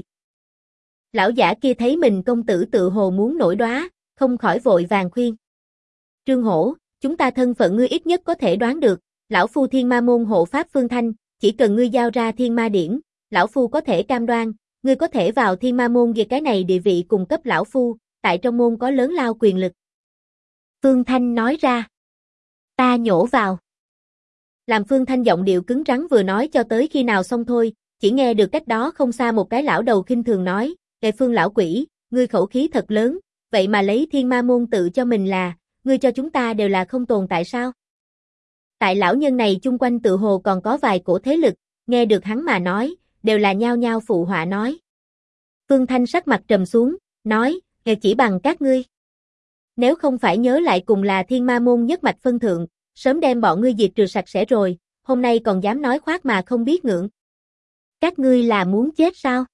Lão giả kia thấy mình công tử tự hồ muốn nổi đoá, không khỏi vội vàng khuyên. Trương Hổ, chúng ta thân phận ngươi ít nhất có thể đoán được, lão phu Thiên Ma môn hộ pháp Phương Thanh, chỉ cần ngươi giao ra Thiên Ma Điển, lão phu có thể cam đoan, ngươi có thể vào Thiên Ma môn, về cái này địa vị cùng cấp lão phu, tại trong môn có lớn lao quyền lực. Phương Thanh nói ra. Ta nhổ vào. Làm Phương Thanh giọng điệu cứng rắn vừa nói cho tới khi nào xong thôi, chỉ nghe được cách đó không xa một cái lão đầu khinh thường nói, Kệ Phương lão quỷ, ngươi khẩu khí thật lớn, vậy mà lấy Thiên Ma môn tự cho mình là, ngươi cho chúng ta đều là không tồn tại sao? Tại lão nhân này chung quanh tự hồ còn có vài cổ thế lực, nghe được hắn mà nói, đều là nhao nhao phụ họa nói. Phương Thanh sắc mặt trầm xuống, nói, chỉ bằng các ngươi. Nếu không phải nhớ lại cùng là Thiên Ma môn nhất mạch phân thượng, sớm đem bọn ngươi diệt trừ sạch sẽ rồi, hôm nay còn dám nói khoác mà không biết ngượng. Các ngươi là muốn chết sao?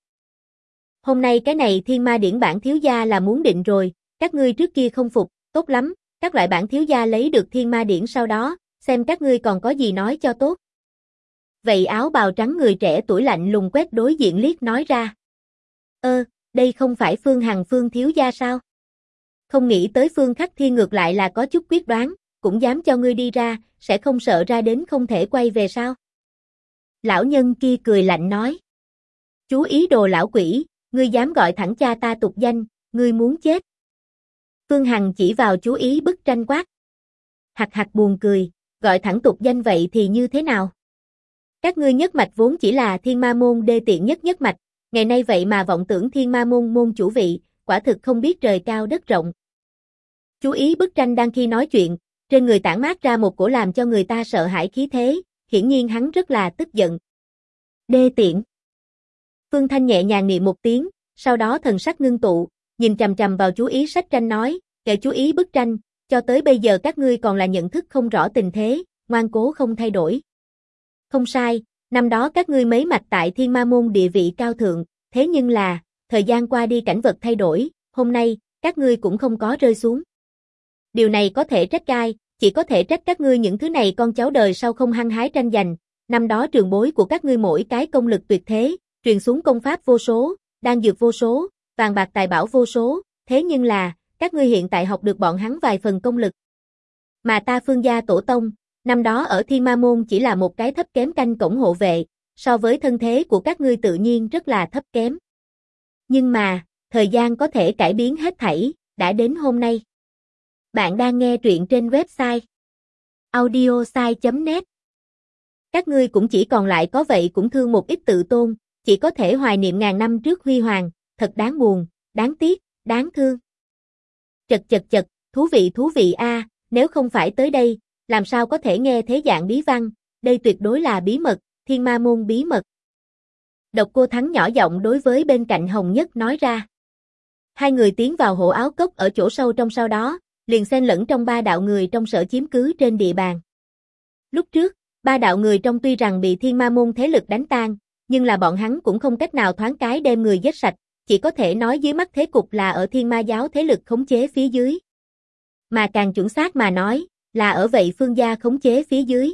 Hôm nay cái này Thiên Ma Điển bản thiếu gia là muốn định rồi, các ngươi trước kia không phục, tốt lắm, các loại bản thiếu gia lấy được Thiên Ma Điển sau đó, xem các ngươi còn có gì nói cho tốt. Vậy áo bào trắng người trẻ tuổi lạnh lùng quét đối diện liếc nói ra. Đây không phải Phương Hằng Phương thiếu gia sao? Không nghĩ tới Phương Khắc Thiên ngược lại là có chút quyết đoán, cũng dám cho ngươi đi ra, sẽ không sợ ra đến không thể quay về sao? Lão nhân kia cười lạnh nói. Chú ý đồ lão quỷ, ngươi dám gọi thẳng cha ta tục danh, ngươi muốn chết. Phương Hằng chỉ vào chú ý bức tranh quát. Hặc hặc buồn cười, gọi thẳng tục danh vậy thì như thế nào? Các ngươi nhất mạch vốn chỉ là Thiên Ma môn đê tiện nhất mạch, ngày nay vậy mà vọng tưởng Thiên Ma môn môn chủ vị, quả thực không biết trời cao đất rộng. Chú ý bức tranh đang khi nói chuyện, trên người tản mát ra một cổ làm cho người ta sợ hãi khí thế, hiển nhiên hắn rất là tức giận. Đê tiện. Phương Thanh nhẹ nhàng niệm một tiếng, sau đó thần sắc ngưng tụ, nhìn chằm chằm vào chú ý sách tranh nói, kệ chú ý bức tranh, cho tới bây giờ các ngươi còn là nhận thức không rõ tình thế, ngoan cố không thay đổi. Không sai, năm đó các ngươi mấy mạch tại Thiên Ma môn địa vị cao thượng, thế nhưng là, thời gian qua đi cảnh vật thay đổi, hôm nay, các ngươi cũng không có rơi xuống. Điều này có thể trách ai, chỉ có thể trách các ngươi những thứ này con cháu đời sau không hăng hái tranh giành, năm đó trường bối của các ngươi mỗi cái công lực tuyệt thế, truyền xuống công pháp vô số, đan dược vô số, vàng bạc tài bảo vô số, thế nhưng là, các ngươi hiện tại học được bọn hắn vài phần công lực. Mà ta Phương gia tổ tông, năm đó ở Thiên Ma môn chỉ là một cái thấp kém canh cổng hộ vệ, so với thân thế của các ngươi tự nhiên rất là thấp kém. Nhưng mà, thời gian có thể cải biến hết thảy, đã đến hôm nay. Bạn đang nghe truyện trên website audiosai.net. Các ngươi cũng chỉ còn lại có vậy cũng thương một ít tự tôn, chỉ có thể hoài niệm ngàn năm trước huy hoàng, thật đáng buồn, đáng tiếc, đáng thương. Chật, thú vị a, nếu không phải tới đây, làm sao có thể nghe thế dạng bí văn, đây tuyệt đối là bí mật, Thiên Ma môn bí mật. Độc Cô Thắng nhỏ giọng đối với bên cạnh Hồng Nhất nói ra. Hai người tiến vào hộ áo cốc ở chỗ sâu trong, sau đó, liền xen lẫn trong ba đạo người trong sở chiếm cứ trên địa bàn. Lúc trước, ba đạo người trong tuy rằng bị Thiên Ma môn thế lực đánh tan, nhưng là bọn hắn cũng không cách nào thoáng cái đem người giết sạch, chỉ có thể nói dưới mắt thế cục là ở Thiên Ma giáo thế lực khống chế phía dưới. Mà càng chuẩn xác mà nói, là ở vậy Phương gia khống chế phía dưới.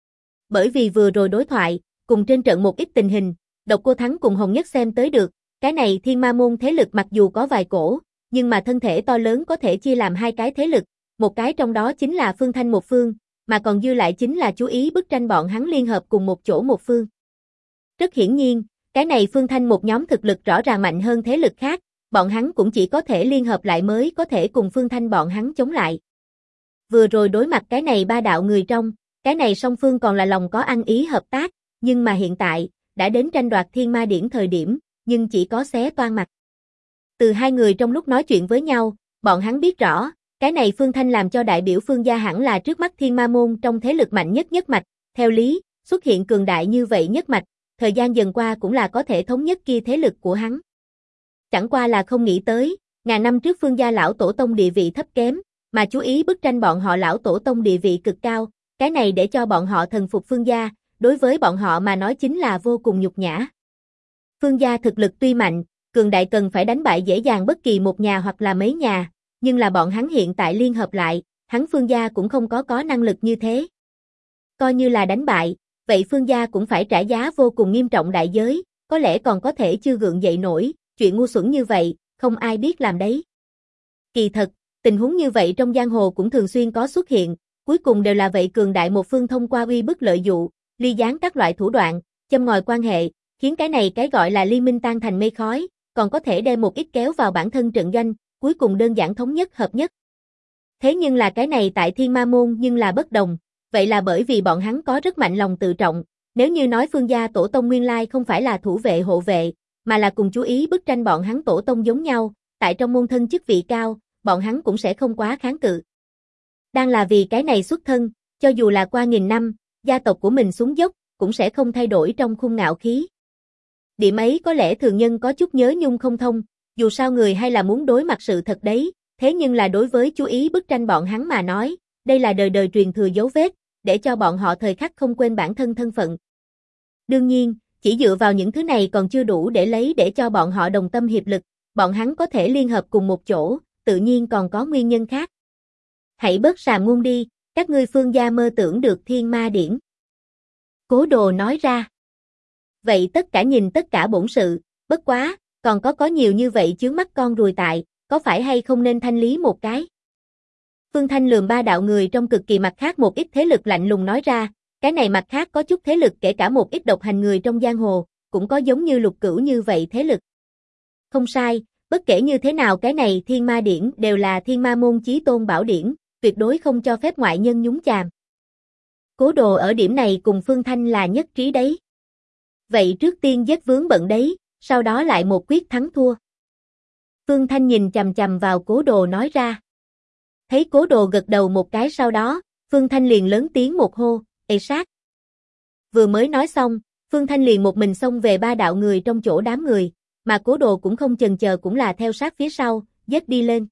Bởi vì vừa rồi đối thoại, cùng trên trận một ít tình hình, Độc Cô Thắng cùng Hồng Nhất xem tới được, cái này Thiên Ma môn thế lực mặc dù có vài cổ, nhưng mà thân thể to lớn có thể chia làm hai cái thế lực, một cái trong đó chính là Phương Thanh một phương, mà còn dư lại chính là chú ý bức tranh bọn hắn liên hợp cùng một chỗ một phương. Rất hiển nhiên, cái này Phương Thanh một nhóm thực lực rõ ràng mạnh hơn thế lực khác, bọn hắn cũng chỉ có thể liên hợp lại mới có thể cùng Phương Thanh bọn hắn chống lại. Vừa rồi đối mặt cái này ba đạo người trong, cái này song phương còn là lòng có ăn ý hợp tác, nhưng mà hiện tại, đã đến tranh đoạt Thiên Ma Điển thời điểm, nhưng chỉ có xé toang mặt. Từ hai người trong lúc nói chuyện với nhau, bọn hắn biết rõ, cái này Phương Thanh làm cho đại biểu Phương gia hẳn là trước mắt Thiên Ma môn trong thế lực mạnh nhất nhất mạch, theo lý, xuất hiện cường đại như vậy nhất mạch, thời gian dần qua cũng là có thể thống nhất kia thế lực của hắn. Chẳng qua là không nghĩ tới, ngàn năm trước Phương gia lão tổ tông địa vị thấp kém, mà chú ý bức tranh bọn họ lão tổ tông địa vị cực cao, cái này để cho bọn họ thần phục Phương gia, đối với bọn họ mà nói chính là vô cùng nhục nhã. Phương gia thực lực tuy mạnh, cường đại cần phải đánh bại dễ dàng bất kỳ một nhà hoặc là mấy nhà, nhưng là bọn hắn hiện tại liên hợp lại, hắn Phương gia cũng không có năng lực như thế. Coi như là đánh bại, vậy Phương gia cũng phải trả giá vô cùng nghiêm trọng đại giới, có lẽ còn có thể chưa gượng dậy nổi, chuyện ngu xuẩn như vậy, không ai biết làm đấy. Kỳ thật, tình huống như vậy trong giang hồ cũng thường xuyên có xuất hiện, cuối cùng đều là vậy cường đại một phương thông qua uy bức lợi dụ, ly gián các loại thủ đoạn, châm ngòi quan hệ, khiến cái này cái gọi là liên minh tan thành mây khói, còn có thể đem một ít kéo vào bản thân trận doanh, cuối cùng đơn giản thống nhất hợp nhất. Thế nhưng là cái này tại Thiên Ma môn nhưng là bất đồng, vậy là bởi vì bọn hắn có rất mạnh lòng tự trọng, nếu như nói Phương gia tổ tông nguyên lai không phải là thủ vệ hộ vệ, mà là cùng chú ý bức tranh bọn hắn tổ tông giống nhau, tại trong môn thân chức vị cao, bọn hắn cũng sẽ không quá kháng cự. Đang là vì cái này xuất thân, cho dù là qua nghìn năm, gia tộc của mình xuống dốc, cũng sẽ không thay đổi trong khung ngạo khí. Điểm ấy có lẽ thường nhân có chút nhớ nhung không thông, dù sao người hay là muốn đối mặt sự thật đấy, thế nhưng là đối với chú ý bức tranh bọn hắn mà nói, đây là đời đời truyền thừa dấu vết, để cho bọn họ thời khắc không quên bản thân thân phận. Đương nhiên, chỉ dựa vào những thứ này còn chưa đủ để cho bọn họ đồng tâm hiệp lực, bọn hắn có thể liên hợp cùng một chỗ, tự nhiên còn có nguyên nhân khác. Hãy bớt sàm ngôn đi, các ngươi Phương gia mơ tưởng được Thiên Ma Điển. Cố Đồ nói ra. Vậy tất cả nhìn tất cả bổn sự, bất quá, còn có nhiều như vậy chướng mắt con ruồi tại, có phải hay không nên thanh lý một cái? Phương Thanh lườm ba đạo người trong cực kỳ mặt khác một ít thế lực lạnh lùng nói ra, cái này mặt khác có chút thế lực kể cả một ít độc hành người trong giang hồ, cũng có giống như Lục Cửu như vậy thế lực. Không sai, bất kể như thế nào cái này Thiên Ma Điển đều là Thiên Ma môn chí tôn bảo điển, tuyệt đối không cho phép ngoại nhân nhúng chàm. Cố Đồ ở điểm này cùng Phương Thanh là nhất trí đấy. Vậy trước tiên giết vướng bận đấy, sau đó lại một quyết thắng thua. Phương Thanh nhìn chằm chằm vào Cố Đồ nói ra. Thấy Cố Đồ gật đầu một cái sau đó, Phương Thanh liền lớn tiếng một hô, ê sát. Vừa mới nói xong, Phương Thanh liền một mình xông về ba đạo người trong chỗ đám người, mà Cố Đồ cũng không chần chờ cũng là theo sát phía sau, giết đi lên.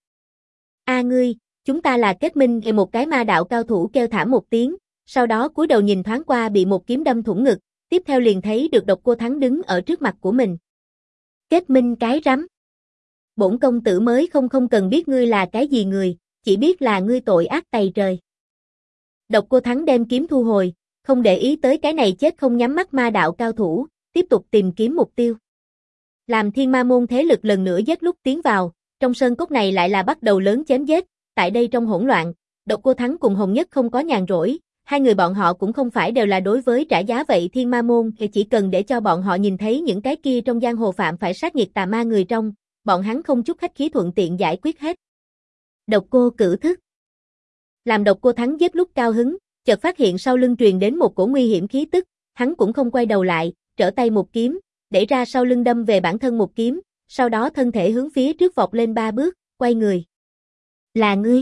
A ngươi, chúng ta là kết minh. Một cái ma đạo cao thủ kêu thảm một tiếng, sau đó cúi đầu nhìn thoáng qua bị một kiếm đâm thủng ngực, tiếp theo liền thấy được Độc Cô Thắng đứng ở trước mặt của mình. Kết minh cái rắm. Bổn công tử mới không cần biết ngươi là cái gì người, chỉ biết là ngươi tội ác tày trời. Độc Cô Thắng đem kiếm thu hồi, không để ý tới cái này chết không nhắm mắt ma đạo cao thủ, tiếp tục tìm kiếm mục tiêu. Làm Thiên Ma môn thế lực lần nữa giết lúc tiến vào, trong sơn cốc này lại là bắt đầu lớn chém giết, tại đây trong hỗn loạn, Độc Cô Thắng cùng Hồng Nhất không có nhàn rỗi, hai người bọn họ cũng không phải đều là đối với trả giá vậy Thiên Ma môn, thì chỉ cần để cho bọn họ nhìn thấy những cái kia trong giang hồ phạm phải sát nhiệt tà ma người trong, bọn hắn không chút khách khí thuận tiện giải quyết hết. Độc Cô cử thức. Làm Độc Cô Thắng giết lúc cao hứng, chợt phát hiện sau lưng truyền đến một cổ nguy hiểm khí tức, hắn cũng không quay đầu lại, trở tay một kiếm, đẩy ra sau lưng đâm về bản thân một kiếm, sau đó thân thể hướng phía trước vọt lên 3 bước, quay người. Là ngươi.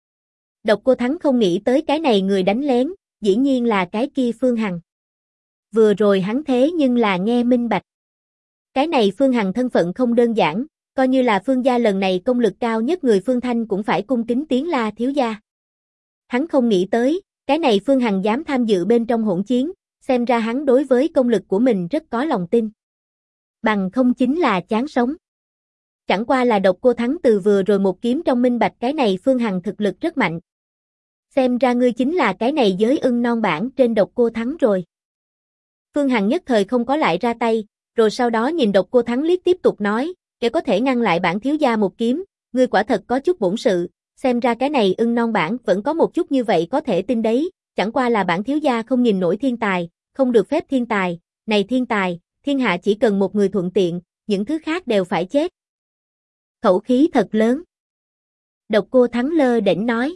Độc Cô Thắng không nghĩ tới cái này người đánh lén, dĩ nhiên là cái kia Phương Hằng. Vừa rồi hắn thế nhưng là nghe minh bạch. Cái này Phương Hằng thân phận không đơn giản, coi như là Phương gia lần này công lực cao nhất người Phương Thanh cũng phải cung kính tiếng la thiếu gia. Hắn không nghĩ tới, cái này Phương Hằng dám tham dự bên trong hỗn chiến, xem ra hắn đối với công lực của mình rất có lòng tin. Bằng không chính là chán sống. Chẳng qua là Độc Cô Thắng từ vừa rồi một kiếm trong minh bạch cái này Phương Hằng thực lực rất mạnh. Xem ra ngươi chính là cái này giới ưng non bản trên Độc Cô Thắng rồi. Phương Hằng nhất thời không có lại ra tay, rồi sau đó nhìn Độc Cô Thắng liếc tiếp tục nói, kẻ có thể ngăn lại bản thiếu gia một kiếm, ngươi quả thật có chút bổn sự, xem ra cái này ưng non bản vẫn có một chút như vậy có thể tin đấy, chẳng qua là bản thiếu gia không nhìn nổi thiên tài, không được phép thiên tài, này thiên tài, thiên hạ chỉ cần một người thuận tiện, những thứ khác đều phải chết. Khẩu khí thật lớn. Độc Cô Thắng lơ đễnh nói.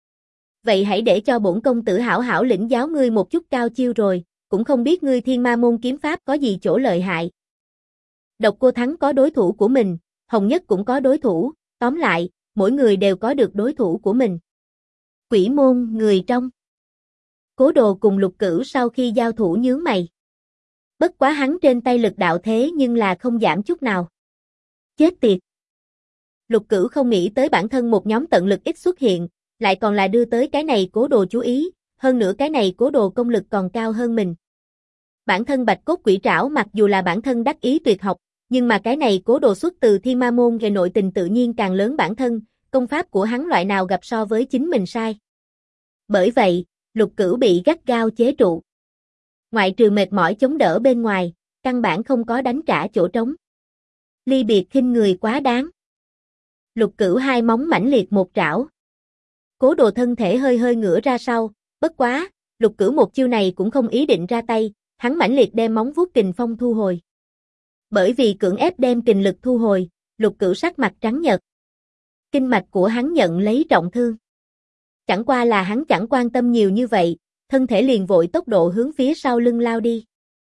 Vậy hãy để cho bổn công tử hảo hảo lĩnh giáo ngươi một chút cao chiêu rồi, cũng không biết ngươi Thiên Ma môn kiếm pháp có gì chỗ lợi hại. Độc Cô Thắng có đối thủ của mình, Hồng Nhất cũng có đối thủ, tóm lại, mỗi người đều có được đối thủ của mình. Quỷ môn người trong. Cố Đồ cùng Lục Cửu sau khi giao thủ nhướng mày. Bất quá hắn trên tay lực đạo thế nhưng là không giảm chút nào. Chết tiệt. Lục Cửu không nghĩ tới bản thân một nhóm tận lực ít xuất hiện, lại còn là đưa tới cái này Cố Đồ chú ý, hơn nữa cái này Cố Đồ công lực còn cao hơn mình. Bản thân Bạch Cốt Quỷ Trảo mặc dù là bản thân đắc ý tuyệt học, nhưng mà cái này Cố Đồ xuất từ Thiên Ma môn về nội tình tự nhiên càng lớn bản thân, công pháp của hắn loại nào gặp so với chính mình sai. Bởi vậy, Lục Cửu bị gắt gao chế trụ. Ngoại trừ mệt mỏi chống đỡ bên ngoài, căn bản không có đánh trả chỗ trống. Ly biệt khinh người quá đáng. Lục Cửu hai móng mãnh liệt một trảo. Cố Đồ thân thể hơi hơi ngửa ra sau, bất quá, Lục Cửu một chiêu này cũng không ý định ra tay, hắn mãnh liệt đem móng vuốt kình phong thu hồi. Bởi vì cưỡng ép đem kình lực thu hồi, Lục Cửu sắc mặt trắng nhợt. Kinh mạch của hắn nhận lấy trọng thương. Chẳng qua là hắn chẳng quan tâm nhiều như vậy, thân thể liền vội tốc độ hướng phía sau lưng lao đi.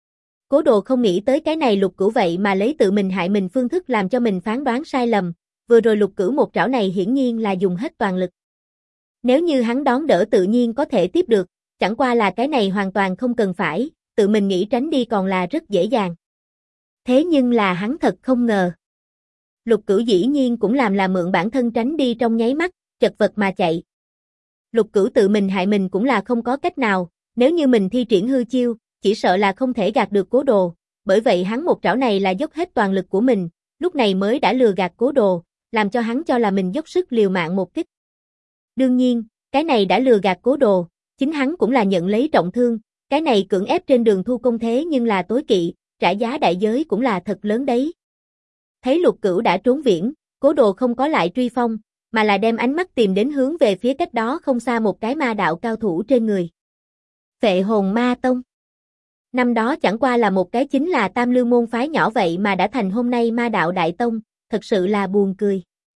Cố Đồ không nghĩ tới cái này Lục Cửu vậy mà lấy tự mình hại mình phương thức làm cho mình phán đoán sai lầm, vừa rồi Lục Cửu một trảo này hiển nhiên là dùng hết toàn lực. Nếu như hắn đón đỡ tự nhiên có thể tiếp được, chẳng qua là cái này hoàn toàn không cần phải, tự mình nghĩ tránh đi còn là rất dễ dàng. Thế nhưng là hắn thật không ngờ. Lục Cửu dĩ nhiên cũng làm là mượn bản thân tránh đi trong nháy mắt, chật vật mà chạy. Lục Cửu tự mình hại mình cũng là không có cách nào, nếu như mình thi triển hư chiêu, chỉ sợ là không thể gạt được Cố Đồ, bởi vậy hắn một trảo này là dốc hết toàn lực của mình, lúc này mới đã lừa gạt Cố Đồ, làm cho hắn cho là mình dốc sức liều mạng một kích. Đương nhiên, cái này đã lừa gạt Cố Đồ, chính hắn cũng là nhận lấy trọng thương, cái này cưỡng ép trên đường thu công thế nhưng là tối kỵ, trả giá đại giới cũng là thật lớn đấy. Thấy Lục Cửu đã trốn viễn, Cố Đồ không có lại truy phong, mà là đem ánh mắt tìm đến hướng về phía cách đó không xa một cái ma đạo cao thủ trên người. Phệ Hồn Ma Tông. Năm đó chẳng qua là một cái chính là Tam Lưu môn phái nhỏ vậy mà đã thành hôm nay ma đạo đại tông, thật sự là buồn cười.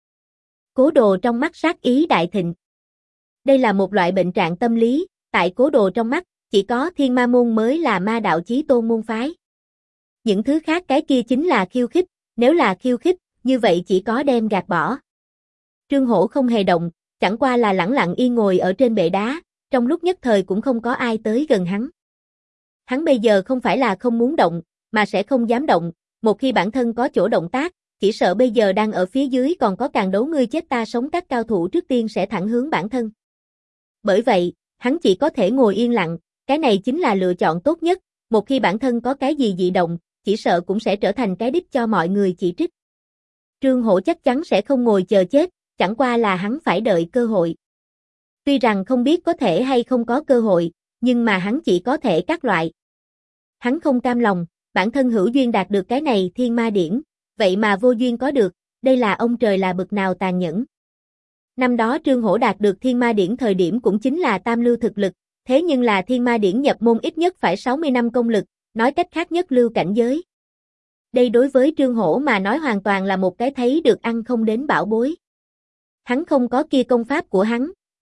Cố Đồ trong mắt sát ý đại thịnh. Đây là một loại bệnh trạng tâm lý, tại Cố Đồ trong mắt, chỉ có Thiên Ma môn mới là ma đạo chí tôn môn phái. Những thứ khác cái kia chính là khiêu khích, nếu là khiêu khích, như vậy chỉ có đem gạt bỏ. Trương Hổ không hề động, chẳng qua là lẳng lặng yên ngồi ở trên bệ đá, trong lúc nhất thời cũng không có ai tới gần hắn. Hắn bây giờ không phải là không muốn động, mà sẽ không dám động, một khi bản thân có chỗ động tác, chỉ sợ bây giờ đang ở phía dưới còn có càng đấu ngươi chết ta sống các cao thủ trước tiên sẽ thẳng hướng bản thân. Bởi vậy, hắn chỉ có thể ngồi yên lặng, cái này chính là lựa chọn tốt nhất, một khi bản thân có cái gì dị động, chỉ sợ cũng sẽ trở thành cái đích cho mọi người chỉ trích. Trương Hổ chắc chắn sẽ không ngồi chờ chết, chẳng qua là hắn phải đợi cơ hội. Tuy rằng không biết có thể hay không có cơ hội, nhưng mà hắn chỉ có thể các loại. Hắn không cam lòng, bản thân hữu duyên đạt được cái này thiên ma điển, vậy mà vô duyên có được, đây là ông trời là bực nào tàn nhẫn. Năm đó Trương Hổ đạt được thiên ma điển thời điểm cũng chính là tam lưu thực lực, thế nhưng là thiên ma điển nhập môn ít nhất phải 60 năm công lực, nói cách khác nhất lưu cảnh giới. Đây đối với Trương Hổ mà nói hoàn toàn là một cái thấy được ăn không đến bảo bối. Hắn không có kia công pháp của hắn,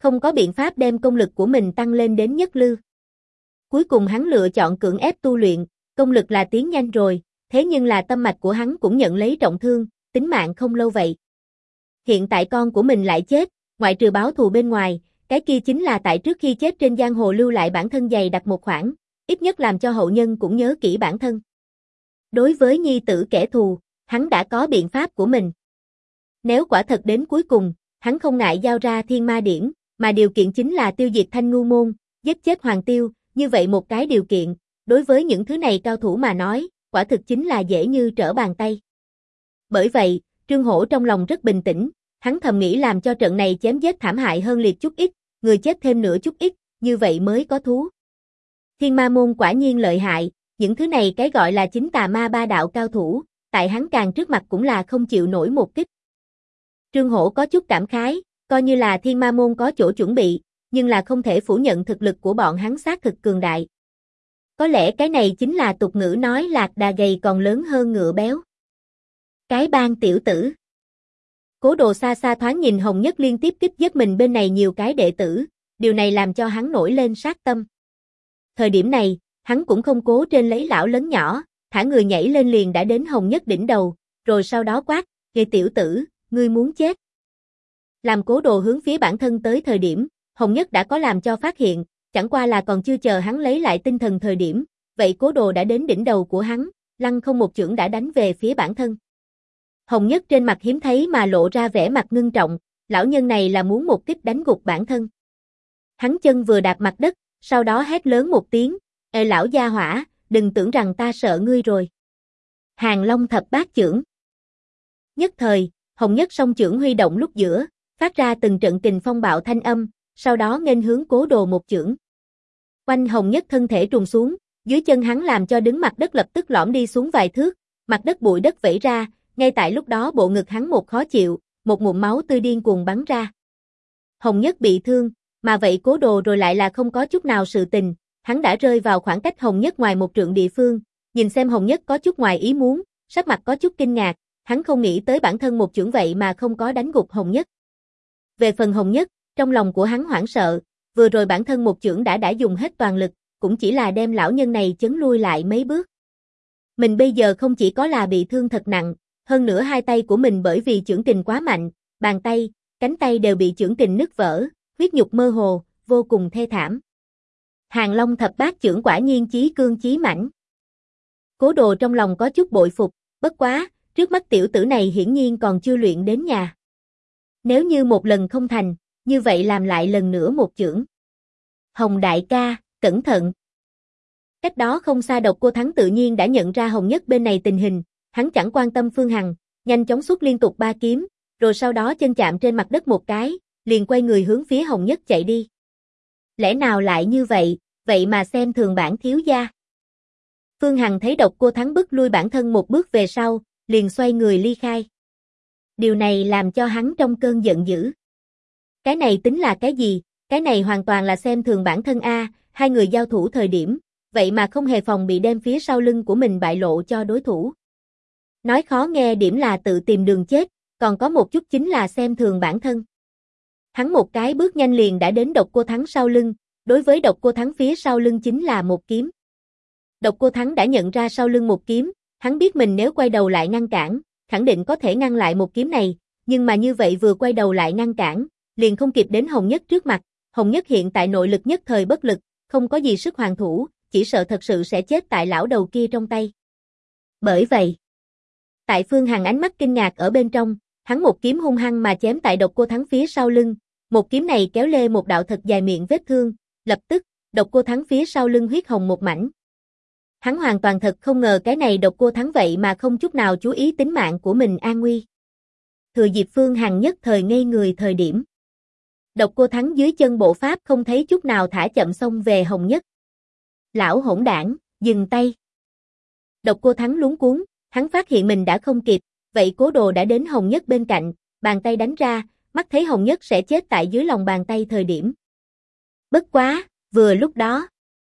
không có biện pháp đem công lực của mình tăng lên đến nhất lưu. Cuối cùng hắn lựa chọn cưỡng ép tu luyện, công lực là tiến nhanh rồi, thế nhưng là tâm mạch của hắn cũng nhận lấy trọng thương, tính mạng không lâu vậy. Hiện tại con của mình lại chết, ngoại trừ báo thù bên ngoài, cái kia chính là tại trước khi chết trên giang hồ lưu lại bản thân dày đặt một khoản, ít nhất làm cho hậu nhân cũng nhớ kỹ bản thân. Đối với nhi tử kẻ thù, hắn đã có biện pháp của mình. Nếu quả thật đến cuối cùng, hắn không ngại giao ra thiên ma điển, mà điều kiện chính là tiêu diệt Thanh Ngu Môn, giết chết Hoàng Tiêu, như vậy một cái điều kiện, đối với những thứ này cao thủ mà nói, quả thực chính là dễ như trở bàn tay. Bởi vậy, Trương Hổ trong lòng rất bình tĩnh, hắn thầm nghĩ làm cho trận này chém giết thảm hại hơn liệt chút ít, người chết thêm nữa chút ít, như vậy mới có thú. Thiên Ma Môn quả nhiên lợi hại, những thứ này cái gọi là chính tà ma ba đạo cao thủ, tại hắn càng trước mặt cũng là không chịu nổi một kích. Trương Hổ có chút cảm khái, coi như là Thiên Ma Môn có chỗ chuẩn bị, nhưng là không thể phủ nhận thực lực của bọn hắn xác thực cường đại. Có lẽ cái này chính là tục ngữ nói lạc đà gầy còn lớn hơn ngựa béo. Cái bang tiểu tử. Cố Đồ xa xa thoáng nhìn Hồng Nhất liên tiếp kích giết mình bên này nhiều cái đệ tử, điều này làm cho hắn nổi lên sát tâm. Thời điểm này, hắn cũng không cố trên lấy lão lớn nhỏ, thả người nhảy lên liền đã đến Hồng Nhất đỉnh đầu, rồi sau đó quát, "Ghê tiểu tử, ngươi muốn chết." Làm Cố Đồ hướng phía bản thân tới thời điểm, Hồng Nhất đã có làm cho phát hiện, chẳng qua là còn chưa chờ hắn lấy lại tinh thần thời điểm, vậy Cố Đồ đã đến đỉnh đầu của hắn, lăng không một chưởng đã đánh về phía bản thân. Hồng Nhất trên mặt hiếm thấy mà lộ ra vẻ mặt ngưng trọng, lão nhân này là muốn một kích đánh gục bản thân. Hắn chân vừa đạp mặt đất, sau đó hét lớn một tiếng, "Ê lão gia hỏa, đừng tưởng rằng ta sợ ngươi rồi." Hàng Long thập bát chưởng. Nhất thời, Hồng Nhất song chưởng huy động lúc giữa, phát ra từng trận kình phong bạo thanh âm, sau đó nghênh hướng Cố Đồ một chưởng. Oanh, Hồng Nhất thân thể trùng xuống, dưới chân hắn làm cho đứng mặt đất lập tức lõm đi xuống vài thước, mặt đất bụi đất vẩy ra, ngay tại lúc đó bộ ngực hắn một khó chịu, một ngụm máu tươi điên cuồng bắn ra. Hồng Nhất bị thương, mà vậy Cố Đồ rồi lại là không có chút nào sự tình, hắn đã rơi vào khoảng cách Hồng Nhất ngoài một trượng địa phương, nhìn xem Hồng Nhất có chút ngoài ý muốn, sắc mặt có chút kinh ngạc, hắn không nghĩ tới bản thân một chưởng vậy mà không có đánh gục Hồng Nhất. Về phần Hồng Nhất, trong lòng của hắn hoảng sợ, vừa rồi bản thân một chưởng đã dùng hết toàn lực, cũng chỉ là đem lão nhân này chấn lui lại mấy bước. Mình bây giờ không chỉ có là bị thương thật nặng, hơn nữa hai tay của mình bởi vì chưởng kình quá mạnh, bàn tay, cánh tay đều bị chưởng kình nứt vỡ, huyết nhục mơ hồ, vô cùng thê thảm. Hàng Long thập bát chưởng quả nhiên chí cương chí mãnh. Cố Đồ trong lòng có chút bội phục, bất quá, trước mắt tiểu tử này hiển nhiên còn chưa luyện đến nhà. Nếu như một lần không thành, như vậy làm lại lần nữa một chưởng. Hồng đại ca, cẩn thận. Cách đó không xa Độc Cô Thắng tự nhiên đã nhận ra Hồng Nhất bên này tình hình, hắn chẳng quan tâm Phương Hằng, nhanh chóng xuất liên tục 3 kiếm, rồi sau đó chân chạm trên mặt đất một cái, liền quay người hướng phía Hồng Nhất chạy đi. Lẽ nào lại như vậy, vậy mà xem thường bản thiếu gia. Phương Hằng thấy Độc Cô Thắng bức lui bản thân một bước về sau, liền xoay người ly khai. Điều này làm cho hắn trong cơn giận dữ. Cái này tính là cái gì? Cái này hoàn toàn là xem thường bản thân a, hai người giao thủ thời điểm, vậy mà không hề phòng bị đem phía sau lưng của mình bại lộ cho đối thủ. Nói khó nghe điểm là tự tìm đường chết, còn có một chút chính là xem thường bản thân. Hắn một cái bước nhanh liền đã đến Độc Cô Thắng sau lưng, đối với Độc Cô Thắng phía sau lưng chính là một kiếm. Độc Cô Thắng đã nhận ra sau lưng một kiếm, hắn biết mình nếu quay đầu lại ngăn cản, khẳng định có thể ngăn lại một kiếm này, nhưng mà như vậy vừa quay đầu lại ngăn cản, liền không kịp đến Hồng Nhất trước mặt. Hồng Nhất hiện tại nội lực nhất thời bất lực, không có gì sức hoàn thủ, chỉ sợ thật sự sẽ chết tại lão đầu kia trong tay. Bởi vậy, tại Phương Hằng ánh mắt kinh ngạc ở bên trong, hắn một kiếm hung hăng mà chém tại Độc Cô Thắng phía sau lưng, một kiếm này kéo lê một đạo thật dài miệng vết thương, lập tức, Độc Cô Thắng phía sau lưng huyết hồng một mảnh. Hắn hoàn toàn thật không ngờ cái này Độc Cô Thắng vậy mà không chút nào chú ý tính mạng của mình an nguy. Thừa dịp Phương Hằng nhất thời ngây người thời điểm, Độc Cô Thắng dưới chân bộ pháp không thấy chút nào thả chậm xông về Hồng Nhất. Lão hỗn đảng, dừng tay. Độc Cô Thắng luống cuống, hắn phát hiện mình đã không kịp, vậy Cố Đồ đã đến Hồng Nhất bên cạnh, bàn tay đánh ra, mắt thấy Hồng Nhất sẽ chết tại dưới lòng bàn tay thời điểm. Bất quá, vừa lúc đó,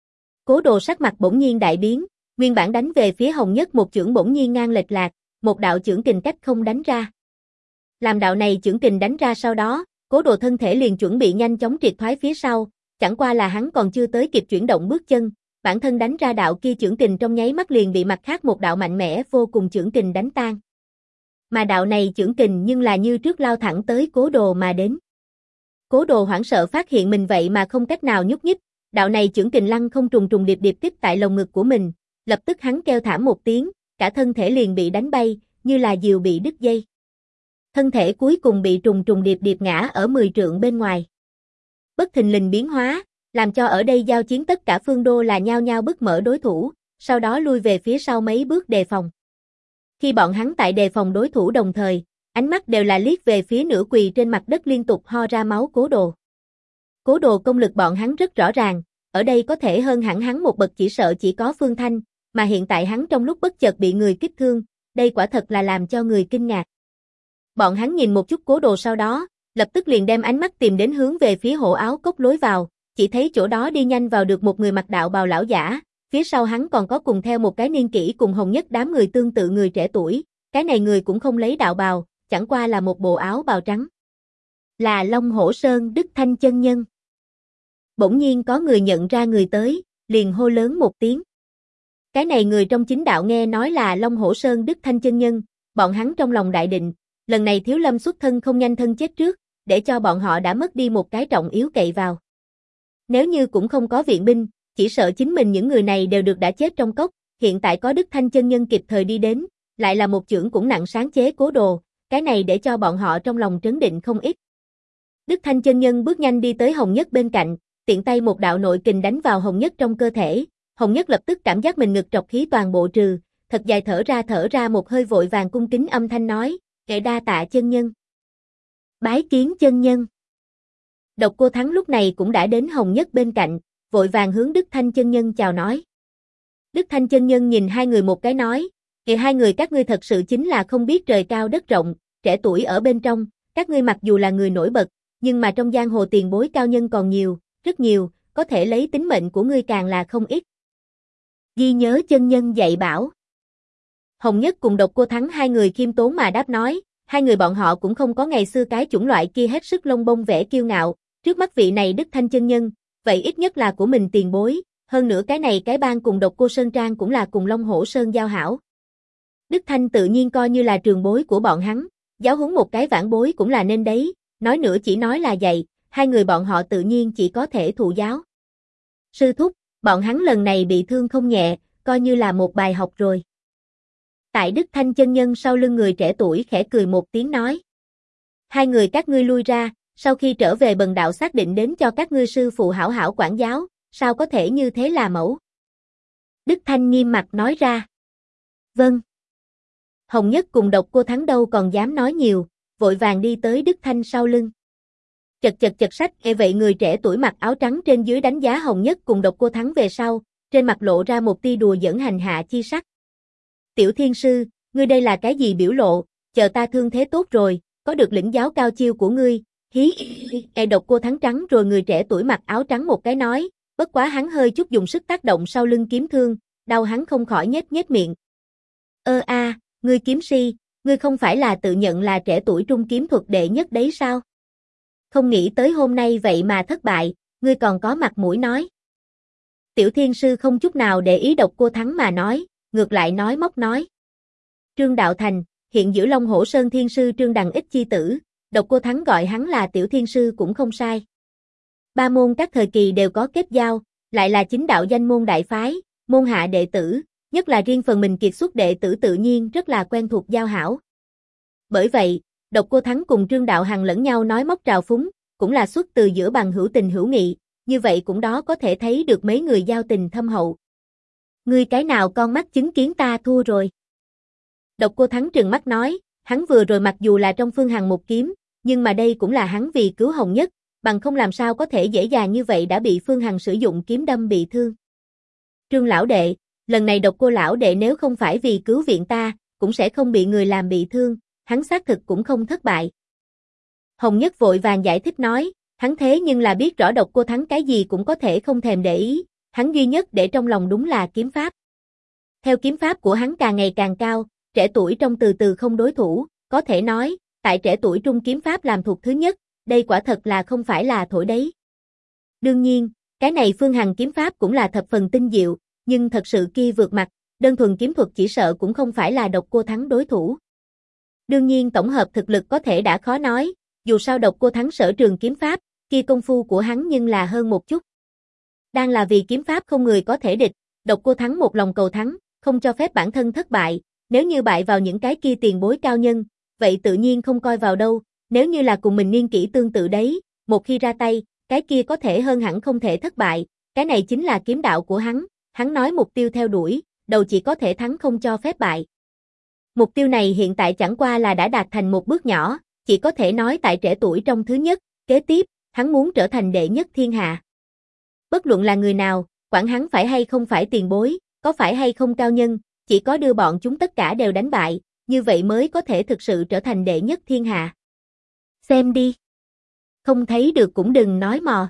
Cố Đồ sắc mặt bỗng nhiên đại biến, nguyên bản đánh về phía Hồng Nhất một chưởng bỗng nhiên ngang lệch lạc, một đạo chưởng kình cách không đánh ra. Làm đạo này chưởng kình đánh ra sau đó, Cố Đồ thân thể liền chuẩn bị nhanh chóng triệt thoái phía sau, chẳng qua là hắn còn chưa tới kịp chuyển động bước chân, bản thân đánh ra đạo kia chưởng kình trong nháy mắt liền bị mặt khác một đạo mạnh mẽ vô cùng chưởng kình đánh tan. Mà đạo này chưởng kình nhưng là như trước lao thẳng tới Cố Đồ mà đến. Cố Đồ hoảng sợ phát hiện mình vậy mà không cách nào nhúc nhích, đạo này chưởng kình lăng không trùng trùng điệp điệp tiếp tại lồng ngực của mình, lập tức hắn kêu thảm một tiếng, cả thân thể liền bị đánh bay, như là diều bị đứt dây. Thân thể cuối cùng bị trùng trùng điệp điệp ngã ở 10 trượng bên ngoài. Bất thình lình biến hóa, làm cho ở đây giao chiến tất cả phương đô là nhao nhao bứt mở đối thủ, sau đó lui về phía sau mấy bước đề phòng. Khi bọn hắn tại đề phòng đối thủ đồng thời, ánh mắt đều là liếc về phía nửa quỳ trên mặt đất liên tục ho ra máu Cố Đồ. Cố Đồ công lực bọn hắn rất rõ ràng, ở đây có thể hơn hẳn hắn một bậc chỉ sợ chỉ có Phương Thanh, mà hiện tại hắn trong lúc bất chợt bị người kích thương, đây quả thật là làm cho người kinh ngạc. Bọn hắn nhìn một chút Cố Đồ sau đó, lập tức liền đem ánh mắt tìm đến hướng về phía hộ áo cốc lối vào, chỉ thấy chỗ đó đi nhanh vào được một người mặc đạo bào lão giả, phía sau hắn còn có cùng theo một cái niên kỷ cùng Hồng Nhất đám người tương tự người trẻ tuổi, cái này người cũng không lấy đạo bào, chẳng qua là một bộ áo bào trắng. Là Long Hổ Sơn Đức Thanh chân nhân. Bỗng nhiên có người nhận ra người tới, liền hô lớn một tiếng. Cái này người trong chính đạo nghe nói là Long Hổ Sơn Đức Thanh chân nhân, bọn hắn trong lòng đại định, lần này Thiếu Lâm xuất thân không nhanh thân chết trước, để cho bọn họ đã mất đi một cái trọng yếu cậy vào. Nếu như cũng không có viện binh, chỉ sợ chính mình những người này đều được đã chết trong cốc, hiện tại có Đức Thanh chân nhân kịp thời đi đến, lại là một chưởng cũng nặng sáng chế Cố Đồ, cái này để cho bọn họ trong lòng trấn định không ít. Đức Thanh chân nhân bước nhanh đi tới Hồng Nhất bên cạnh, tiện tay một đạo nội kình đánh vào Hồng Nhất trong cơ thể, Hồng Nhất lập tức cảm giác mình ngực trọc khí toàn bộ trừ, thật dài thở ra một hơi vội vàng cung kính âm thanh nói, "Kệ đa tạ chân nhân." Bái kiến chân nhân. Độc Cô Thắng lúc này cũng đã đến Hồng Nhất bên cạnh, vội vàng hướng Đức Thanh chân nhân chào nói. Đức Thanh chân nhân nhìn hai người một cái nói, "Kìa hai người các ngươi thật sự chính là không biết trời cao đất rộng, trẻ tuổi ở bên trong, các ngươi mặc dù là người nổi bật, nhưng mà trong giang hồ tiền bối cao nhân còn nhiều, rất nhiều, có thể lấy tính mệnh của ngươi càng là không ít. Ghi nhớ chân nhân dạy bảo." Hồng Nhất cùng Độc Cô Thắng hai người khiêm tốn mà đáp nói, hai người bọn họ cũng không có ngày xưa cái chủng loại kia hết sức lông bông vẻ kiêu ngạo, trước mắt vị này Đức Thanh chân nhân, vậy ít nhất là của mình tiền bối, hơn nữa cái này cái bang cùng Độc Cô Sơn Trang cũng là cùng Long Hổ Sơn giao hảo. Đức Thanh tự nhiên coi như là trường bối của bọn hắn, giáo huấn một cái vãn bối cũng là nên đấy, nói nữa chỉ nói là dạy, hai người bọn họ tự nhiên chỉ có thể thụ giáo. Sư thúc, bọn hắn lần này bị thương không nhẹ, coi như là một bài học rồi. Tại Đức Thanh chân nhân sau lưng người trẻ tuổi khẽ cười một tiếng nói. Hai người các ngươi lui ra, sau khi trở về bần đạo xác định đến cho các ngươi sư phụ hảo hảo quản giáo, sao có thể như thế là mẫu. Đức Thanh nghiêm mặt nói ra. Vâng. Hồng Nhất cùng Độc Cô Thắng đâu còn dám nói nhiều, vội vàng đi tới Đức Thanh sau lưng. Chật sách, vậy người trẻ tuổi mặc áo trắng trên dưới đánh giá Hồng Nhất cùng Độc Cô Thắng về sau, trên mặt lộ ra một tia đùa giỡn hành hạ chi sắc. Tiểu thiên sư, ngươi đây là cái gì biểu lộ, chờ ta thương thế tốt rồi, có được lĩnh giáo cao chiêu của ngươi, hí. Độc Cô Thắng trắng rồi người trẻ tuổi mặc áo trắng một cái nói, bất quá hắn hơi chút dùng sức tác động sau lưng kiếm thương, đau hắn không khỏi nhếch miệng. Ngươi kiếm si, ngươi không phải là tự nhận là trẻ tuổi trung kiếm thuật đệ nhất đấy sao? Không nghĩ tới hôm nay vậy mà thất bại, ngươi còn có mặt mũi nói. Tiểu thiên sư không chút nào để ý Độc Cô Thắng mà nói, ngược lại nói móc nói. Trương Đạo Thành, hiện giữ Long Hổ Sơn thiên sư Trương Đằng Ích chi tử, Độc Cô Thắng gọi hắn là tiểu thiên sư cũng không sai. Ba môn các thời kỳ đều có kết giao, lại là chính đạo danh môn đại phái, môn hạ đệ tử, nhất là riêng phần mình kiệt xuất đệ tử tự nhiên rất là quen thuộc giao hảo. Bởi vậy, Độc Cô Thắng cùng Trương Đạo Hằng lẫn nhau nói móc trào phúng, cũng là xuất từ giữa bằng hữu tình hữu nghị, như vậy cũng đó có thể thấy được mấy người giao tình thâm hậu. Ngươi cái nào con mắt chứng kiến ta thua rồi? Độc Cô Thắng trừng mắt nói, hắn vừa rồi mặc dù là trong Phương Hằng một kiếm, nhưng mà đây cũng là hắn vì cứu Hồng Nhất, bằng không làm sao có thể dễ dàng như vậy đã bị Phương Hằng sử dụng kiếm đâm bị thương. Trương lão đệ, lần này Độc Cô lão đệ nếu không phải vì cứu viện ta, cũng sẽ không bị người làm bị thương, hắn xác thực cũng không thất bại. Hồng Nhất vội vàng giải thích nói, hắn thế nhưng là biết rõ Độc Cô Thắng cái gì cũng có thể không thèm để ý, hắn duy nhất để trong lòng đúng là kiếm pháp. Theo kiếm pháp của hắn càng ngày càng cao, trẻ tuổi trong từ từ không đối thủ, có thể nói, tại trẻ tuổi trung kiếm pháp làm thuộc thứ nhất, đây quả thật là không phải là thổi đấy. Đương nhiên, cái này Phương Hằng kiếm pháp cũng là thập phần tinh diệu, nhưng thật sự kia vượt mặt, đơn thuần kiếm thuật chỉ sợ cũng không phải là Độc Cô Thắng đối thủ. Đương nhiên tổng hợp thực lực có thể đã khó nói, dù sao Độc Cô Thắng sở trường kiếm pháp, kia công phu của hắn nhưng là hơn một chút. Đang là vì kiếm pháp không người có thể địch, Độc Cô Thắng một lòng cầu thắng, không cho phép bản thân thất bại, nếu như bại vào những cái kia tiền bối cao nhân, vậy tự nhiên không coi vào đâu, nếu như là cùng mình niên kỷ tương tự đấy, một khi ra tay, cái kia có thể hơn hẳn không thể thất bại, cái này chính là kiếm đạo của hắn nói mục tiêu theo đuổi, đầu chỉ có thể thắng không cho phép bại. Mục tiêu này hiện tại chẳng qua là đã đạt thành một bước nhỏ, chỉ có thể nói tại trẻ tuổi trong thứ nhất, kế tiếp, hắn muốn trở thành đệ nhất thiên hạ. Bất luận là người nào, quản hắn phải hay không phải tiền bối, có phải hay không cao nhân, chỉ có đưa bọn chúng tất cả đều đánh bại, như vậy mới có thể thực sự trở thành đệ nhất thiên hạ. Xem đi. Không thấy được cũng đừng nói mò.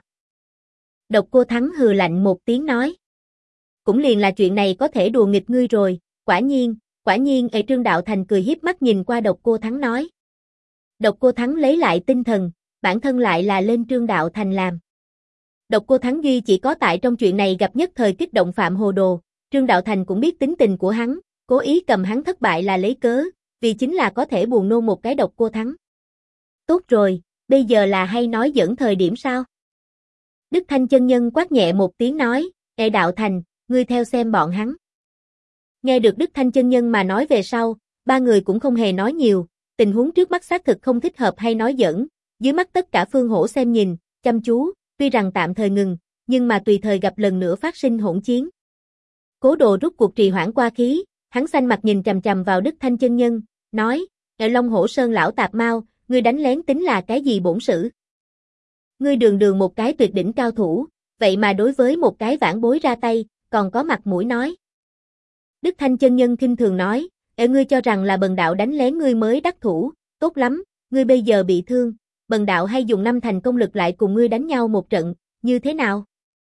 Độc Cô Thắng hừ lạnh một tiếng nói. Cũng liền là chuyện này có thể đùa nghịch ngươi rồi, quả nhiên, Trương Đạo Thành cười hiếp mắt nhìn qua Độc Cô Thắng nói. Độc Cô Thắng lấy lại tinh thần, bản thân lại là lên Trương Đạo Thành làm. Độc Cô Thắng duy chỉ có tại trong chuyện này gặp nhất thời kích động phạm hồ đồ, Trương Đạo Thành cũng biết tính tình của hắn, cố ý cầm hắn thất bại là lấy cớ, vì chính là có thể buồn nôn một cái Độc Cô Thắng. Tốt rồi, bây giờ là hay nói dẫn thời điểm sao? Đức Thanh chân nhân quát nhẹ một tiếng nói, Đạo Thành, ngươi theo xem bọn hắn. Nghe được Đức Thanh chân nhân mà nói về sau, ba người cũng không hề nói nhiều, tình huống trước mắt xác thực không thích hợp hay nói giỡn, dưới mắt tất cả Phương Hổ xem nhìn, chăm chú, tuy rằng tạm thời ngừng, nhưng mà tùy thời gặp lần nữa phát sinh hỗn chiến. Cố Đồ rút cuộc trì hoãn qua khí, hắn xanh mặt nhìn chằm chằm vào Đức Thanh chân nhân, nói, Long Hổ Sơn lão tạp mau, ngươi đánh lén tính là cái gì bổn sự? Ngươi đường đường một cái tuyệt đỉnh cao thủ, vậy mà đối với một cái vãn bối ra tay, còn có mặt mũi nói. Đức Thanh chân nhân khinh thường nói, ngươi cho rằng là bần đạo đánh lén ngươi mới đắc thủ, tốt lắm, ngươi bây giờ bị thương, bần đạo hay dùng 5 thành công lực lại cùng ngươi đánh nhau một trận, như thế nào?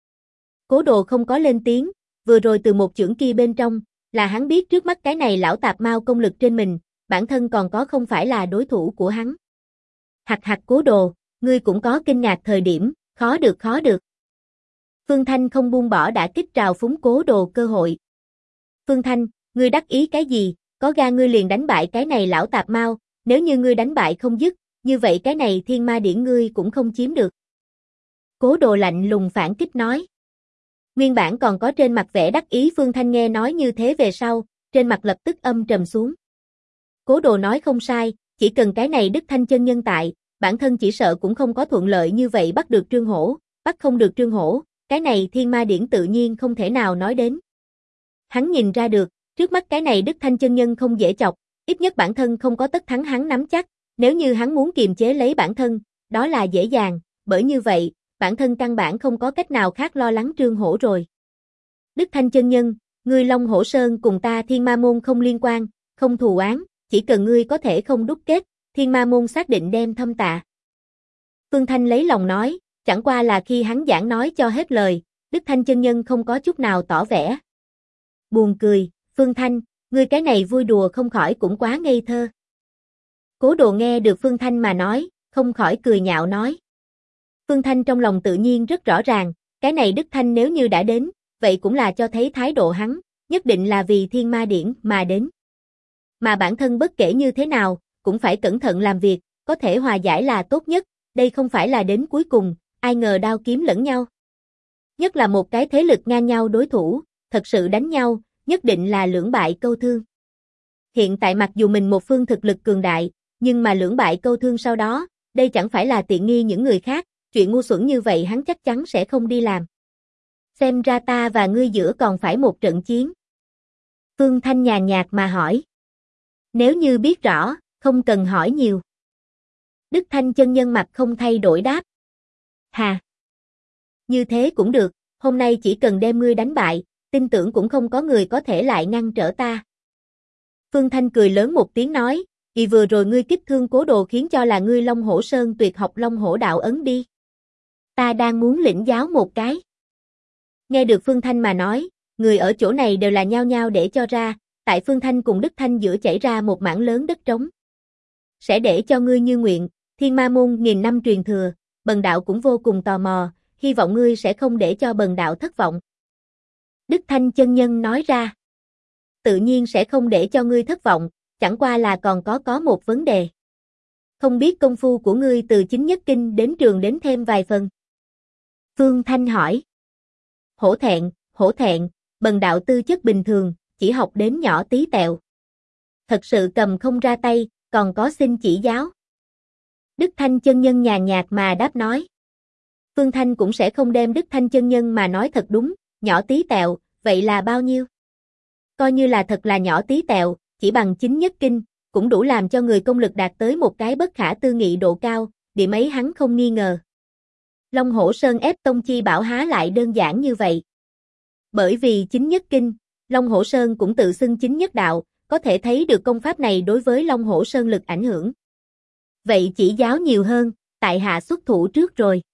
Cố Đồ không có lên tiếng, vừa rồi từ một chưởng kia bên trong, là hắn biết trước mắt cái này lão tạp mau công lực trên mình, bản thân còn có không phải là đối thủ của hắn. Hạc Cố Đồ, ngươi cũng có kinh ngạc thời điểm, khó được. Phương Thanh không buông bỏ đã kích trào phúng Cố Đồ cơ hội. Phương Thanh, ngươi đắc ý cái gì, có gan ngươi liền đánh bại cái này lão tạp mau, nếu như ngươi đánh bại không dứt, như vậy cái này thiên ma điển ngươi cũng không chiếm được. Cố Đồ lạnh lùng phản kích nói. Nguyên bản còn có trên mặt vẻ đắc ý Phương Thanh nghe nói như thế về sau, trên mặt lập tức âm trầm xuống. Cố Đồ nói không sai, chỉ cần cái này Đức Thanh chân nhân tại, bản thân chỉ sợ cũng không có thuận lợi như vậy bắt được Trương Hổ, bắt không được Trương Hổ, cái này thiên ma điển tự nhiên không thể nào nói đến. Hắn nhìn ra được, trước mắt cái này Đức Thanh chân nhân không dễ chọc, ít nhất bản thân không có tất thắng hắn nắm chắc, nếu như hắn muốn kiềm chế lấy bản thân, đó là dễ dàng, bởi như vậy, bản thân căn bản không có cách nào khác lo lắng Trương Hổ rồi. Đức Thanh chân nhân, ngươi Long Hổ Sơn cùng ta Thiên Ma Môn không liên quan, không thù oán, chỉ cần ngươi có thể không đúc kết, Thiên Ma Môn xác định đem thâm tạ. Phương Thanh lấy lòng nói, chẳng qua là khi hắn giảng nói cho hết lời, Đức Thanh chân nhân không có chút nào tỏ vẻ. Buồn cười, Phương Thanh, ngươi cái này vui đùa không khỏi cũng quá ngây thơ. Cố Đồ nghe được Phương Thanh mà nói, không khỏi cười nhạo nói. Phương Thanh trong lòng tự nhiên rất rõ ràng, cái này Đức Thanh nếu như đã đến, vậy cũng là cho thấy thái độ hắn, nhất định là vì thiên ma điển mà đến. Mà bản thân bất kể như thế nào, cũng phải cẩn thận làm việc, có thể hòa giải là tốt nhất, đây không phải là đến cuối cùng, ai ngờ đao kiếm lẫn nhau. Nhất là một cái thế lực ngang nhau đối thủ, thật sự đánh nhau, nhất định là lưỡng bại câu thương. Hiện tại mặc dù mình một phương thực lực cường đại, nhưng mà lưỡng bại câu thương sau đó, đây chẳng phải là tiện nghi những người khác, chuyện ngu xuẩn như vậy hắn chắc chắn sẽ không đi làm. Xem ra ta và ngươi giữa còn phải một trận chiến. Phương Thanh nhàn nhạt mà hỏi. Nếu như biết rõ, không cần hỏi nhiều. Đức Thanh chân nhân mặt không thay đổi đáp. Hà! Như thế cũng được, hôm nay chỉ cần đem ngươi đánh bại, tin tưởng cũng không có người có thể lại ngăn trở ta. Phương Thanh cười lớn một tiếng nói, vì vừa rồi ngươi kích thương Cố Đồ khiến cho là ngươi Long Hổ Sơn tuyệt học Long Hổ đạo ấn đi. Ta đang muốn lĩnh giáo một cái. Nghe được Phương Thanh mà nói, người ở chỗ này đều là nhao nhao để cho ra, tại Phương Thanh cùng Đức Thanh giữa chảy ra một mảng lớn đất trống. Sẽ để cho ngươi như nguyện, Thiên Ma môn nghìn năm truyền thừa, bần đạo cũng vô cùng tò mò, hy vọng ngươi sẽ không để cho bần đạo thất vọng. Đức Thanh chân nhân nói ra. Tự nhiên sẽ không để cho ngươi thất vọng, chẳng qua là còn có một vấn đề. Không biết công phu của ngươi từ chính nhất kinh đến trường đến thêm vài phần. Phương Thanh hỏi. Hổ thẹn, bần đạo tư chất bình thường, chỉ học đến nhỏ tí tẹo. Thật sự cầm không ra tay, còn có xin chỉ giáo. Đức Thanh chân nhân nhàn nhạt mà đáp nói. Phương Thanh cũng sẽ không đem Đức Thanh chân nhân mà nói thật đúng, nhỏ tí tẹo, vậy là bao nhiêu? Coi như là thật là nhỏ tí tẹo, chỉ bằng chính nhất kinh, cũng đủ làm cho người công lực đạt tới một cái bất khả tư nghị độ cao, điểm ấy hắn không nghi ngờ. Long Hổ Sơn ép Tông Chi Bảo há lại đơn giản như vậy. Bởi vì chính nhất kinh, Long Hổ Sơn cũng tự xưng chính nhất đạo, có thể thấy được công pháp này đối với Long Hổ Sơn lực ảnh hưởng. Vậy chỉ giáo nhiều hơn, tại hạ xuất thủ trước rồi.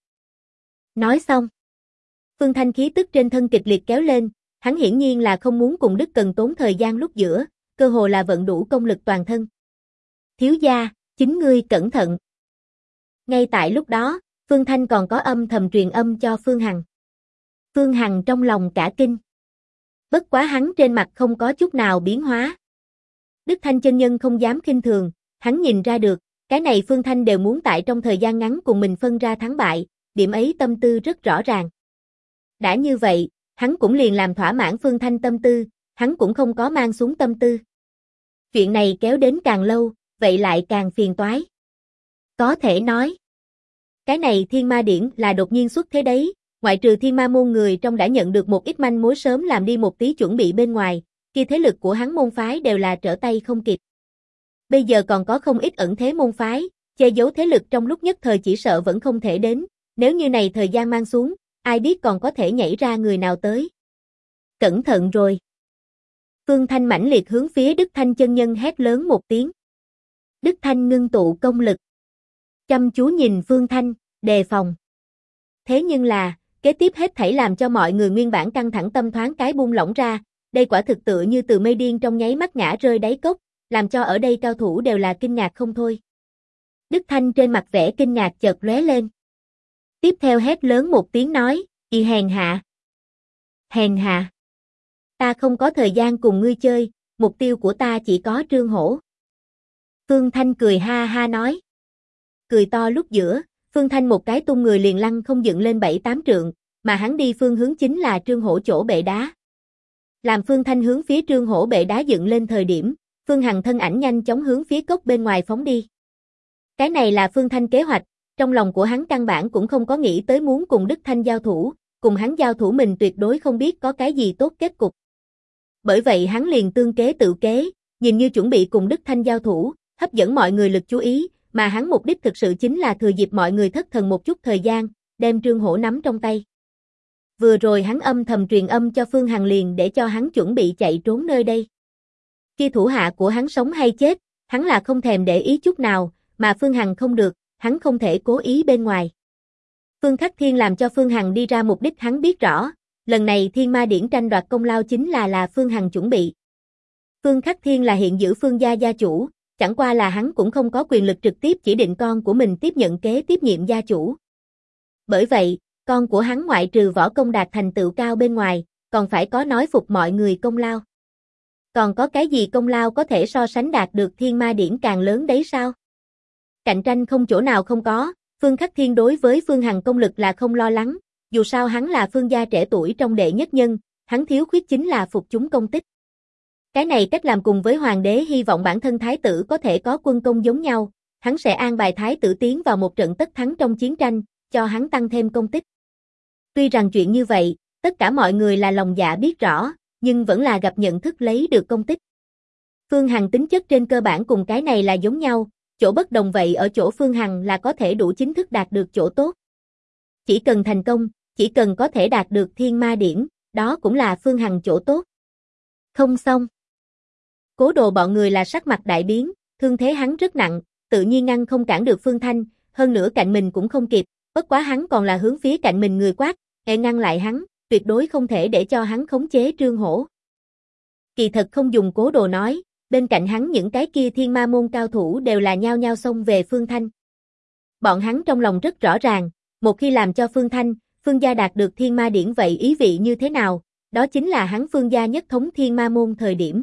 Nói xong. Phương Thanh khí tức trên thân kịch liệt kéo lên, hắn hiển nhiên là không muốn cùng Đức Cần tốn thời gian lúc giữa, cơ hồ là vận đủ công lực toàn thân. Thiếu gia, chính ngươi cẩn thận. Ngay tại lúc đó, Phương Thanh còn có âm thầm truyền âm cho Phương Hằng. Phương Hằng trong lòng cả kinh. Bất quá hắn trên mặt không có chút nào biến hóa. Đức Thanh chân nhân không dám khinh thường, hắn nhìn ra được, cái này Phương Thanh đều muốn tại trong thời gian ngắn cùng mình phân ra thắng bại, điểm ấy tâm tư rất rõ ràng. Đã như vậy, hắn cũng liền làm thỏa mãn Phương Thanh tâm tư, hắn cũng không có mang xuống tâm tư. Chuyện này kéo đến càng lâu, vậy lại càng phiền toái. Có thể nói, cái này Thiên Ma Điển là đột nhiên xuất thế đấy, ngoại trừ Thiên Ma môn người trong đã nhận được một ít manh mối sớm làm đi một tí chuẩn bị bên ngoài, khi thế lực của hắn môn phái đều là trở tay không kịp. Bây giờ còn có không ít ẩn thế môn phái, che giấu thế lực trong lúc nhất thời chỉ sợ vẫn không thể đến, nếu như này thời gian mang xuống, ai biết còn có thể nhảy ra người nào tới. Cẩn thận rồi. Phương Thanh mãnh liệt hướng phía Đức Thanh chân nhân hét lớn một tiếng. Đức Thanh ngưng tụ công lực. Chăm chú nhìn Phương Thanh, đề phòng. Thế nhưng là, kế tiếp hết thảy làm cho mọi người nguyên bản căng thẳng tâm thoáng cái buông lỏng ra, đây quả thực tựa như từ mây điên trong nháy mắt ngã rơi đáy cốc, làm cho ở đây cao thủ đều là kinh ngạc không thôi. Đức Thanh trên mặt vẻ kinh ngạc chợt lóe lên. Tiếp theo hét lớn một tiếng nói, "Y hèn hạ! Hèn hạ! Ta không có thời gian cùng ngươi chơi, mục tiêu của ta chỉ có Trương Hổ." Phương Thanh cười ha ha nói. Cười to lúc giữa, Phương Thanh một cái tung người liền lăn không dựng lên 7-8 trượng, mà hắn đi phương hướng chính là Trương Hổ chỗ bệ đá. Làm Phương Thanh hướng phía Trương Hổ bệ đá dựng lên thời điểm, Phương Hằng thân ảnh nhanh chóng hướng phía cốc bên ngoài phóng đi. Cái này là Phương Thanh kế hoạch, trong lòng của hắn căn bản cũng không có nghĩ tới muốn cùng Đức Thanh giao thủ, cùng hắn giao thủ mình tuyệt đối không biết có cái gì tốt kết cục. Bởi vậy hắn liền tương kế tự kế, nhìn như chuẩn bị cùng Đức Thanh giao thủ, hấp dẫn mọi người lực chú ý, mà hắn mục đích thực sự chính là thừa dịp mọi người thất thần một chút thời gian, đem Trương Hổ nắm trong tay. Vừa rồi hắn âm thầm truyền âm cho Phương Hằng liền để cho hắn chuẩn bị chạy trốn nơi đây. Khi thủ hạ của hắn sống hay chết, hắn là không thèm để ý chút nào, mà Phương Hằng không được, hắn không thể cố ý bên ngoài. Phương Khắc Thiên làm cho Phương Hằng đi ra mục đích hắn biết rõ, lần này Thiên Ma Điển tranh đoạt công lao chính là Phương Hằng chuẩn bị. Phương Khắc Thiên là hiện giữ Phương gia gia chủ, chẳng qua là hắn cũng không có quyền lực trực tiếp chỉ định con của mình tiếp nhận kế tiếp nhiệm gia chủ. Bởi vậy, con của hắn ngoại trừ võ công đạt thành tựu cao bên ngoài, còn phải có nói phục mọi người công lao. Còn có cái gì công lao có thể so sánh đạt được Thiên Ma Điển càng lớn đấy sao? Cạnh tranh không chỗ nào không có, Phương Khắc Thiên đối với Phương Hằng công lực là không lo lắng, dù sao hắn là Phương gia trẻ tuổi trong đệ nhất nhân, hắn thiếu khuyết chính là phục chúng công tích. Cái này cách làm cùng với hoàng đế hy vọng bản thân thái tử có thể có quân công giống nhau, hắn sẽ an bài thái tử tiến vào một trận tất thắng trong chiến tranh, cho hắn tăng thêm công tích. Tuy rằng chuyện như vậy, tất cả mọi người là lòng dạ biết rõ, nhưng vẫn là gặp nhận thức lấy được công tích. Phương Hằng tính chất trên cơ bản cùng cái này là giống nhau, chỗ bất đồng vậy ở chỗ Phương Hằng là có thể đủ chính thức đạt được chỗ tốt. Chỉ cần thành công, chỉ cần có thể đạt được Thiên Ma Điển, đó cũng là Phương Hằng chỗ tốt. Không xong. Cố Đồ bọn người là sắc mặt đại biến, thương thế hắn rất nặng, tự nhiên ngăn không cản được Phương Thanh, hơn nữa cạnh mình cũng không kịp, bất quá hắn còn là hướng phía cạnh mình người quát, ngăn lại hắn, tuyệt đối không thể để cho hắn khống chế Trương Hổ. Kỳ thật không dùng Cố Đồ nói, bên cạnh hắn những cái kia Thiên Ma môn cao thủ đều là nhao nhao xông về Phương Thanh. Bọn hắn trong lòng rất rõ ràng, một khi làm cho Phương Thanh, Phương gia đạt được Thiên Ma Điển vậy ý vị như thế nào, đó chính là hắn Phương gia nhất thống Thiên Ma môn thời điểm.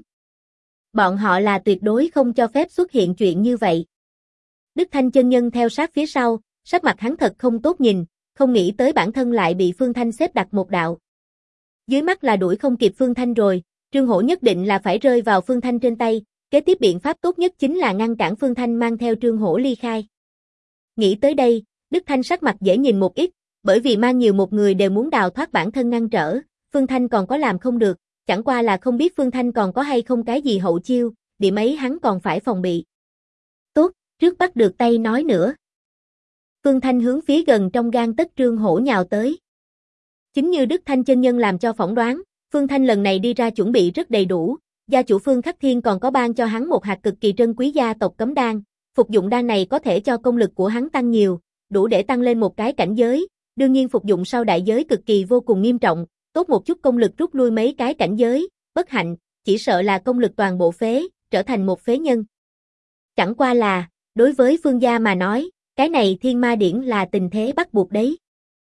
Bọn họ là tuyệt đối không cho phép xuất hiện chuyện như vậy. Đức Thanh chân nhân theo sát phía sau, sắc mặt hắn thật không tốt nhìn, không nghĩ tới bản thân lại bị Phương Thanh xếp đặt một đạo. Dưới mắt là đuổi không kịp Phương Thanh rồi, Trương Hổ nhất định là phải rơi vào Phương Thanh trên tay, kế tiếp biện pháp tốt nhất chính là ngăn cản Phương Thanh mang theo Trương Hổ ly khai. Nghĩ tới đây, Đức Thanh sắc mặt dễ nhìn một ít, bởi vì mang nhiều một người đều muốn đào thoát bản thân ngăn trở, Phương Thanh còn có làm không được, chẳng qua là không biết Phương Thanh còn có hay không cái gì hậu chiêu, điểm ấy hắn còn phải phòng bị. Tốt, trước bắt được tay nói nữa. Phương Thanh hướng phía gần trong gang tấc Trương Hổ nhào tới. Chính như Đức Thanh chân nhân làm cho phỏng đoán, Phương Thanh lần này đi ra chuẩn bị rất đầy đủ, gia chủ Phương Khắc Thiên còn có ban cho hắn một hạt cực kỳ trân quý gia tộc cấm đan, phục dụng đan này có thể cho công lực của hắn tăng nhiều, đủ để tăng lên một cái cảnh giới, đương nhiên phục dụng sau đại giới cực kỳ vô cùng nghiêm trọng, tốt một chút công lực rút lui mấy cái cảnh giới, bất hạnh, chỉ sợ là công lực toàn bộ phế, trở thành một phế nhân. Chẳng qua là, đối với Phương gia mà nói, cái này Thiên Ma Điển là tình thế bắt buộc đấy.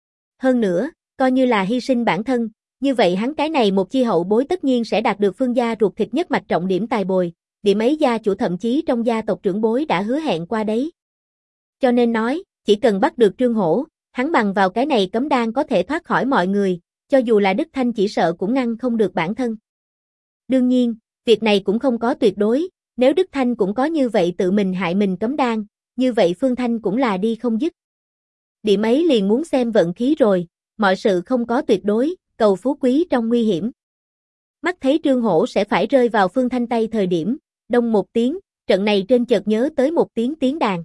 Hơn nữa, coi như là hy sinh bản thân, như vậy hắn cái này một chi hậu bối tất nhiên sẽ đạt được Phương gia ruột thịt nhất mạch trọng điểm tài bồi, điểm ấy gia chủ thậm chí trong gia tộc trưởng bối đã hứa hẹn qua đấy. Cho nên nói, chỉ cần bắt được Trương Hổ, hắn bằng vào cái này cấm đan có thể thoát khỏi mọi người, cho dù là Đức Thanh chỉ sợ cũng ngăn không được bản thân. Đương nhiên, việc này cũng không có tuyệt đối, nếu Đức Thanh cũng có như vậy tự mình hại mình cấm đan, như vậy Phương Thanh cũng là đi không dứt. Điểm ấy liền muốn xem vận khí rồi, mọi sự không có tuyệt đối, cầu phú quý trong nguy hiểm. Mắt thấy Trương Hổ sẽ phải rơi vào Phương Thanh tay thời điểm, đông một tiếng, trận này trên chợt nhớ tới một tiếng tiếng đàn.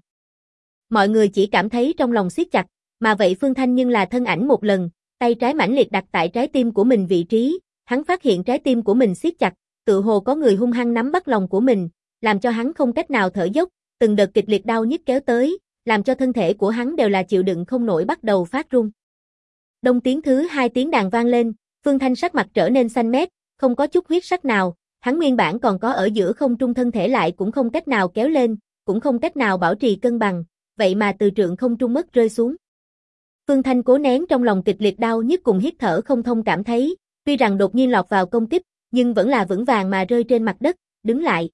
Mọi người chỉ cảm thấy trong lòng siết chặt, mà vậy Phương Thanh nhưng là thân ảnh một lần, tay trái mãnh liệt đặt tại trái tim của mình vị trí, hắn phát hiện trái tim của mình siết chặt, tựa hồ có người hung hăng nắm bắt lòng của mình, làm cho hắn không cách nào thở dốc, từng đợt kịch liệt đau nhức kéo tới, làm cho thân thể của hắn đều là chịu đựng không nổi bắt đầu phát run. Đông tiếng thứ hai tiếng đàn vang lên, Phương Thanh sắc mặt trở nên xanh mét, không có chút huyết sắc nào, hắn nguyên bản còn có ở giữa không trung thân thể lại cũng không cách nào kéo lên, cũng không cách nào bảo trì cân bằng, vậy mà từ trượng không trung mất rơi xuống. Phương Thanh cố nén trong lòng kịch liệt đau nhức cùng hít thở không thông cảm thấy, tuy rằng đột nhiên lọt vào công kích, nhưng vẫn là vững vàng mà rơi trên mặt đất, đứng lại.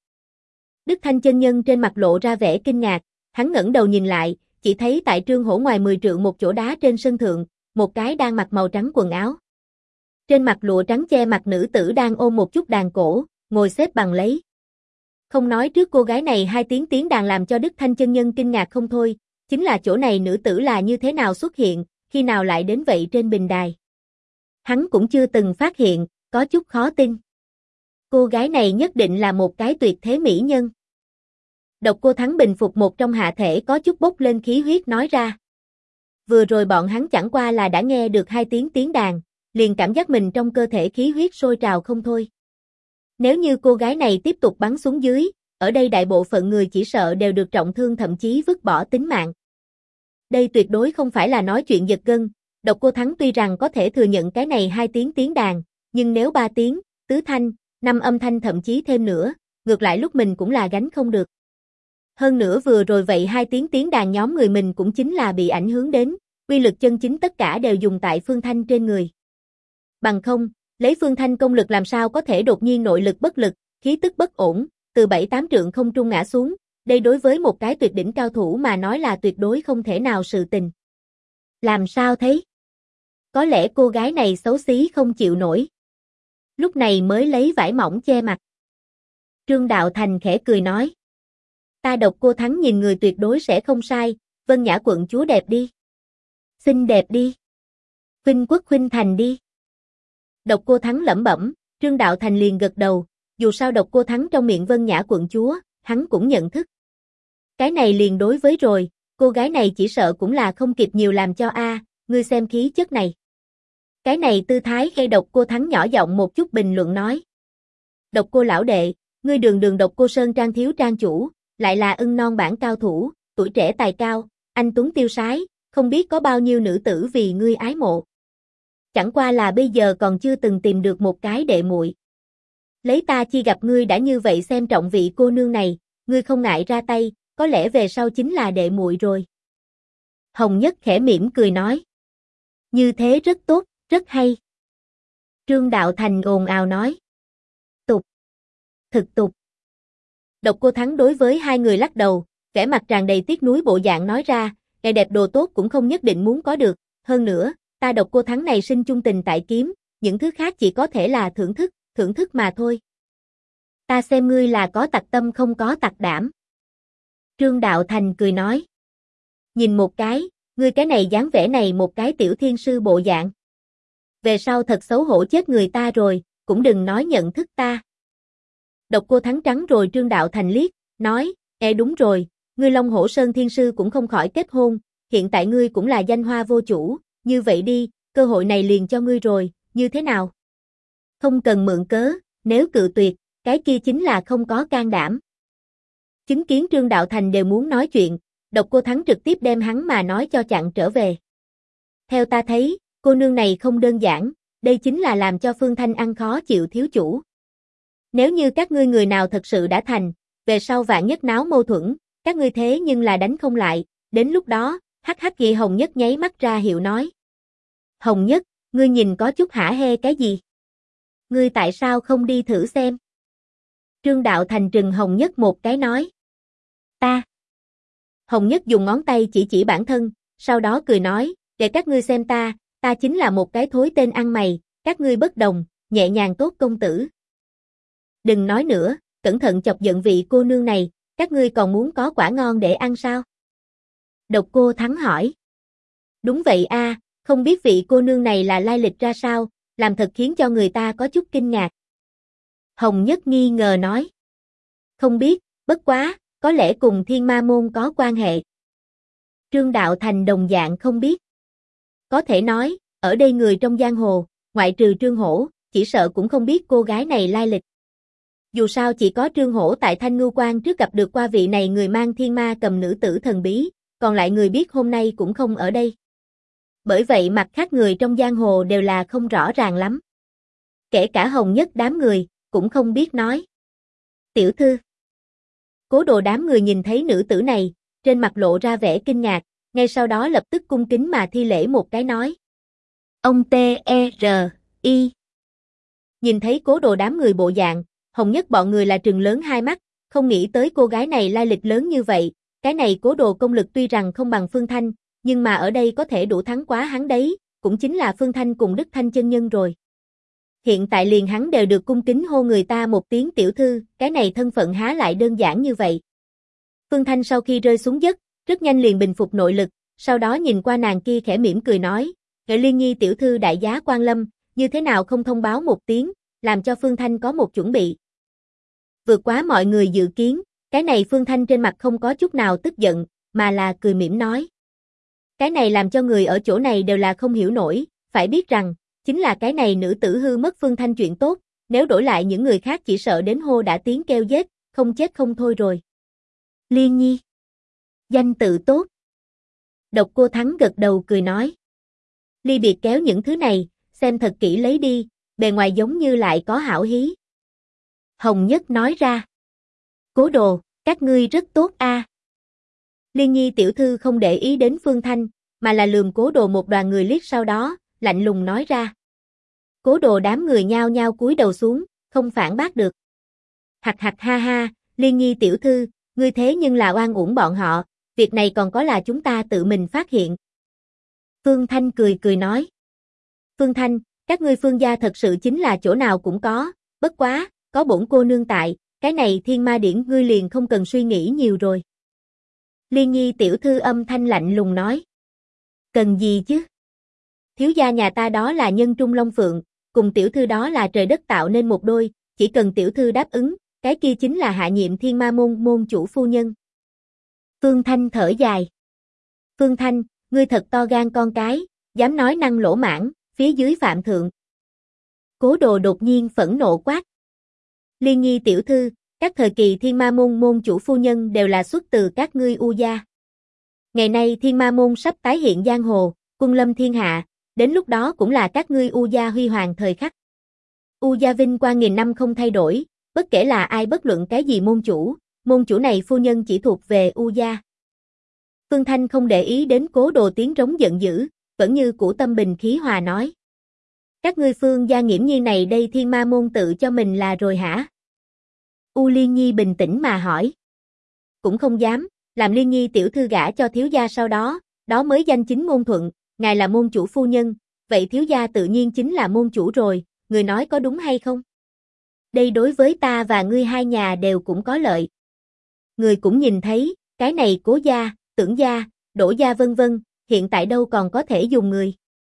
Đức Thanh chân nhân trên mặt lộ ra vẻ kinh ngạc, hắn ngẩng đầu nhìn lại, chỉ thấy tại Trương Hổ ngoài 10 trượng một chỗ đá trên sân thượng, một cái đang mặc màu trắng quần áo. Trên mặt lụa trắng che mặt nữ tử đang ôm một chút đàn cổ, ngồi xếp bằng lấy. Không nói trước cô gái này hai tiếng tiếng đàn làm cho Đức Thanh chân nhân kinh ngạc không thôi, chính là chỗ này nữ tử là như thế nào xuất hiện, khi nào lại đến vậy trên bình đài. Hắn cũng chưa từng phát hiện, có chút khó tin. Cô gái này nhất định là một cái tuyệt thế mỹ nhân. Độc Cô Thắng bình phục một trong hạ thể có chút bốc lên khí huyết nói ra. Vừa rồi bọn hắn chẳng qua là đã nghe được hai tiếng tiếng đàn, liền cảm giác mình trong cơ thể khí huyết sôi trào không thôi. Nếu như cô gái này tiếp tục bắn xuống dưới, ở đây đại bộ phận người chỉ sợ đều được trọng thương thậm chí vứt bỏ tính mạng. Đây tuyệt đối không phải là nói chuyện giật gân, Độc Cô Thắng tuy rằng có thể thừa nhận cái này hai tiếng tiếng đàn, nhưng nếu ba tiếng, tứ thanh, năm âm thanh thậm chí thêm nữa, ngược lại lúc mình cũng là gánh không được. Hơn nữa vừa rồi vậy hai tiếng tiếng đàn nhóm người mình cũng chính là bị ảnh hưởng đến, uy lực chân chính tất cả đều dùng tại Phương Thanh trên người. Bằng không, lấy Phương Thanh công lực làm sao có thể đột nhiên nội lực bất lực, khí tức bất ổn, từ 7-8 trượng không trung ngã xuống, đây đối với một cái tuyệt đỉnh cao thủ mà nói là tuyệt đối không thể nào sự tình. Làm sao thấy? Có lẽ cô gái này xấu xí không chịu nổi. Lúc này mới lấy vải mỏng che mặt. Trương Đạo Thành khẽ cười nói. Ta Độc Cô Thắng nhìn người tuyệt đối sẽ không sai, Vân Nhã quận chúa đẹp đi. Xinh đẹp đi. Khuynh quốc khuynh thành đi. Độc Cô Thắng lẩm bẩm, Trương Đạo Thành liền gật đầu, dù sao Độc Cô Thắng trong miệng Vân Nhã quận chúa, hắn cũng nhận thức. Cái này liền đối với rồi, cô gái này chỉ sợ cũng là không kịp nhiều làm cho ngươi xem khí chất này. Cái này tư thái gây Độc Cô Thắng nhỏ giọng một chút bình luận nói. Độc Cô lão đệ, ngươi đường Độc Cô Sơn Trang thiếu trang chủ, lại là ưng non bản cao thủ, tuổi trẻ tài cao, anh tuấn tiêu sái, không biết có bao nhiêu nữ tử vì ngươi ái mộ. Chẳng qua là bây giờ còn chưa từng tìm được một cái đệ muội. Lấy ta chi gặp ngươi đã như vậy xem trọng vị cô nương này, ngươi không ngại ra tay, có lẽ về sau chính là đệ muội rồi. Hồng Nhất khẽ mỉm cười nói. Như thế rất tốt, rất hay. Trương Đạo Thành ồn ào nói. Tục. Thực tục. Độc Cô Thắng đối với hai người lắc đầu, vẻ mặt tràn đầy tiếc nuối bộ dạng nói ra, ngày đẹp đồ tốt cũng không nhất định muốn có được, hơn nữa, ta Độc Cô Thắng này sinh chung tình tại kiếm, những thứ khác chỉ có thể là thưởng thức mà thôi. Ta xem ngươi là có tặc tâm không có tặc đảm. Trương Đạo Thành cười nói. Nhìn một cái, ngươi cái này dáng vẻ này một cái tiểu thiên sư bộ dạng. Về sau thật xấu hổ chết người ta rồi, cũng đừng nói nhận thức ta. Độc Cô Thắng trắng rồi Trương Đạo Thành liếc, nói, đúng rồi, ngươi Long Hổ Sơn thiên sư cũng không khỏi kết hôn, hiện tại ngươi cũng là danh hoa vô chủ, như vậy đi, cơ hội này liền cho ngươi rồi, như thế nào? Không cần mượn cớ, nếu cự tuyệt, cái kia chính là không có can đảm. Chứng kiến Trương Đạo Thành đều muốn nói chuyện, Độc Cô Thắng trực tiếp đem hắn mà nói cho chặn trở về. Theo ta thấy, cô nương này không đơn giản, đây chính là làm cho Phương Thanh ăn khó chịu thiếu chủ. Nếu như các ngươi người nào thật sự đã thành, về sau vạn nhất náo mâu thuẫn, các ngươi thế nhưng là đánh không lại, đến lúc đó, hắc ghi Hồng Nhất nháy mắt ra hiệu nói. Hồng Nhất, ngươi nhìn có chút hả hê cái gì? Ngươi tại sao không đi thử xem? Trương Đạo Thành trừng Hồng Nhất một cái nói. Ta. Hồng Nhất dùng ngón tay chỉ bản thân, sau đó cười nói, để các ngươi xem ta chính là một cái thối tên ăn mày, các ngươi bất đồng, nhẹ nhàng tốt công tử. Đừng nói nữa, cẩn thận chọc giận vị cô nương này, các ngươi còn muốn có quả ngon để ăn sao? Độc Cô Thắng hỏi. Đúng vậy a, không biết vị cô nương này là lai lịch ra sao, làm thật khiến cho người ta có chút kinh ngạc. Hồng Nhất nghi ngờ nói. Không biết, bất quá, có lẽ cùng Thiên Ma Môn có quan hệ. Trương Đạo Thành đồng dạng không biết. Có thể nói, ở đây người trong giang hồ, ngoại trừ Trương Hổ, chỉ sợ cũng không biết cô gái này lai lịch. Dù sao chỉ có Trương Hổ tại Thanh Ngưu Quan trước gặp được qua vị này người mang thiên ma cầm nữ tử thần bí, còn lại người biết hôm nay cũng không ở đây. Bởi vậy mặt khác người trong giang hồ đều là không rõ ràng lắm. Kể cả Hồng Nhất đám người, cũng không biết nói. Tiểu thư. Cố Đồ đám người nhìn thấy nữ tử này, trên mặt lộ ra vẻ kinh ngạc, ngay sau đó lập tức cung kính mà thi lễ một cái nói. Ông T.E.R.I. Nhìn thấy Cố Đồ đám người bộ dạng, Hồng Nhất bọn người là trừng lớn hai mắt, không nghĩ tới cô gái này lai lịch lớn như vậy, cái này Cố Đồ công lực tuy rằng không bằng Phương Thanh, nhưng mà ở đây có thể đủ thắng quá hắn đấy, cũng chính là Phương Thanh cùng Đức Thanh chân nhân rồi. Hiện tại liền hắn đều được cung kính hô người ta một tiếng tiểu thư, cái này thân phận há lại đơn giản như vậy. Phương Thanh sau khi rơi xuống giấc, rất nhanh liền bình phục nội lực, sau đó nhìn qua nàng kia khẽ mỉm cười nói, Liên Nhi tiểu thư đại giá quan lâm, như thế nào không thông báo một tiếng, làm cho Phương Thanh có một chuẩn bị. Vượt quá mọi người dự kiến, cái này Phương Thanh trên mặt không có chút nào tức giận, mà là cười mỉm nói. Cái này làm cho người ở chỗ này đều là không hiểu nổi, phải biết rằng, chính là cái này nữ tử hư mất Phương Thanh chuyện tốt, nếu đổi lại những người khác chỉ sợ đến hô đã tiếng kêu giết, không chết không thôi rồi. Liên Nhi. Danh tự tốt. Độc Cô Thắng gật đầu cười nói. Ly biệt kéo những thứ này, xem thật kỹ lấy đi, bề ngoài giống như lại có hảo hí. Hồng Nhất nói ra. Cố Đồ, các ngươi rất tốt a. Liên Nhi tiểu thư không để ý đến Phương Thanh, mà là lườm Cố Đồ một đoàn người liếc sau đó, lạnh lùng nói ra. Cố Đồ đám người nhao nhao cúi đầu xuống, không phản bác được. Hặc ha ha, Liên Nhi tiểu thư, ngươi thế nhưng là oan uổng bọn họ, việc này còn có là chúng ta tự mình phát hiện. Phương Thanh cười nói. Phương Thanh, các ngươi Phương gia thật sự chính là chỗ nào cũng có, bất quá, có bổn cô nương tại, cái này thiên ma điển ngươi liền không cần suy nghĩ nhiều rồi. Liên Nhi tiểu thư âm thanh lạnh lùng nói. Cần gì chứ? Thiếu gia nhà ta đó là nhân trung long phượng, cùng tiểu thư đó là trời đất tạo nên một đôi, chỉ cần tiểu thư đáp ứng, cái kia chính là hạ nhiệm thiên ma môn môn chủ phu nhân. Phương Thanh thở dài. Phương Thanh, ngươi thật to gan con cái, dám nói năng lỗ mãng, phía dưới phạm thượng. Cố Đồ đột nhiên phẫn nộ quát. Liên Nhi tiểu thư, các thời kỳ thiên ma môn môn chủ phu nhân đều là xuất từ các ngươi U gia. Ngày nay thiên ma môn sắp tái hiện giang hồ, quân lâm thiên hạ, đến lúc đó cũng là các ngươi U gia huy hoàng thời khắc. U gia vinh quang nghìn năm không thay đổi, bất kể là ai bất luận cái gì môn chủ này phu nhân chỉ thuộc về U gia. Phương Thanh không để ý đến Cố Đồ tiếng trống giận dữ, vẫn như cũ tâm bình khí hòa nói. Các ngươi Phương gia nghiễm nhiên này đây Thiên Ma môn tự cho mình là rồi hả? U Liên Nhi bình tĩnh mà hỏi. Cũng không dám, làm Liên Nhi tiểu thư gả cho thiếu gia sau đó, đó mới danh chính ngôn thuận, ngài là môn chủ phu nhân, vậy thiếu gia tự nhiên chính là môn chủ rồi, người nói có đúng hay không? Đây đối với ta và ngươi hai nhà đều cũng có lợi. Người cũng nhìn thấy, cái này Cố gia, Tưởng gia, Đỗ gia vân vân, hiện tại đâu còn có thể dùng người.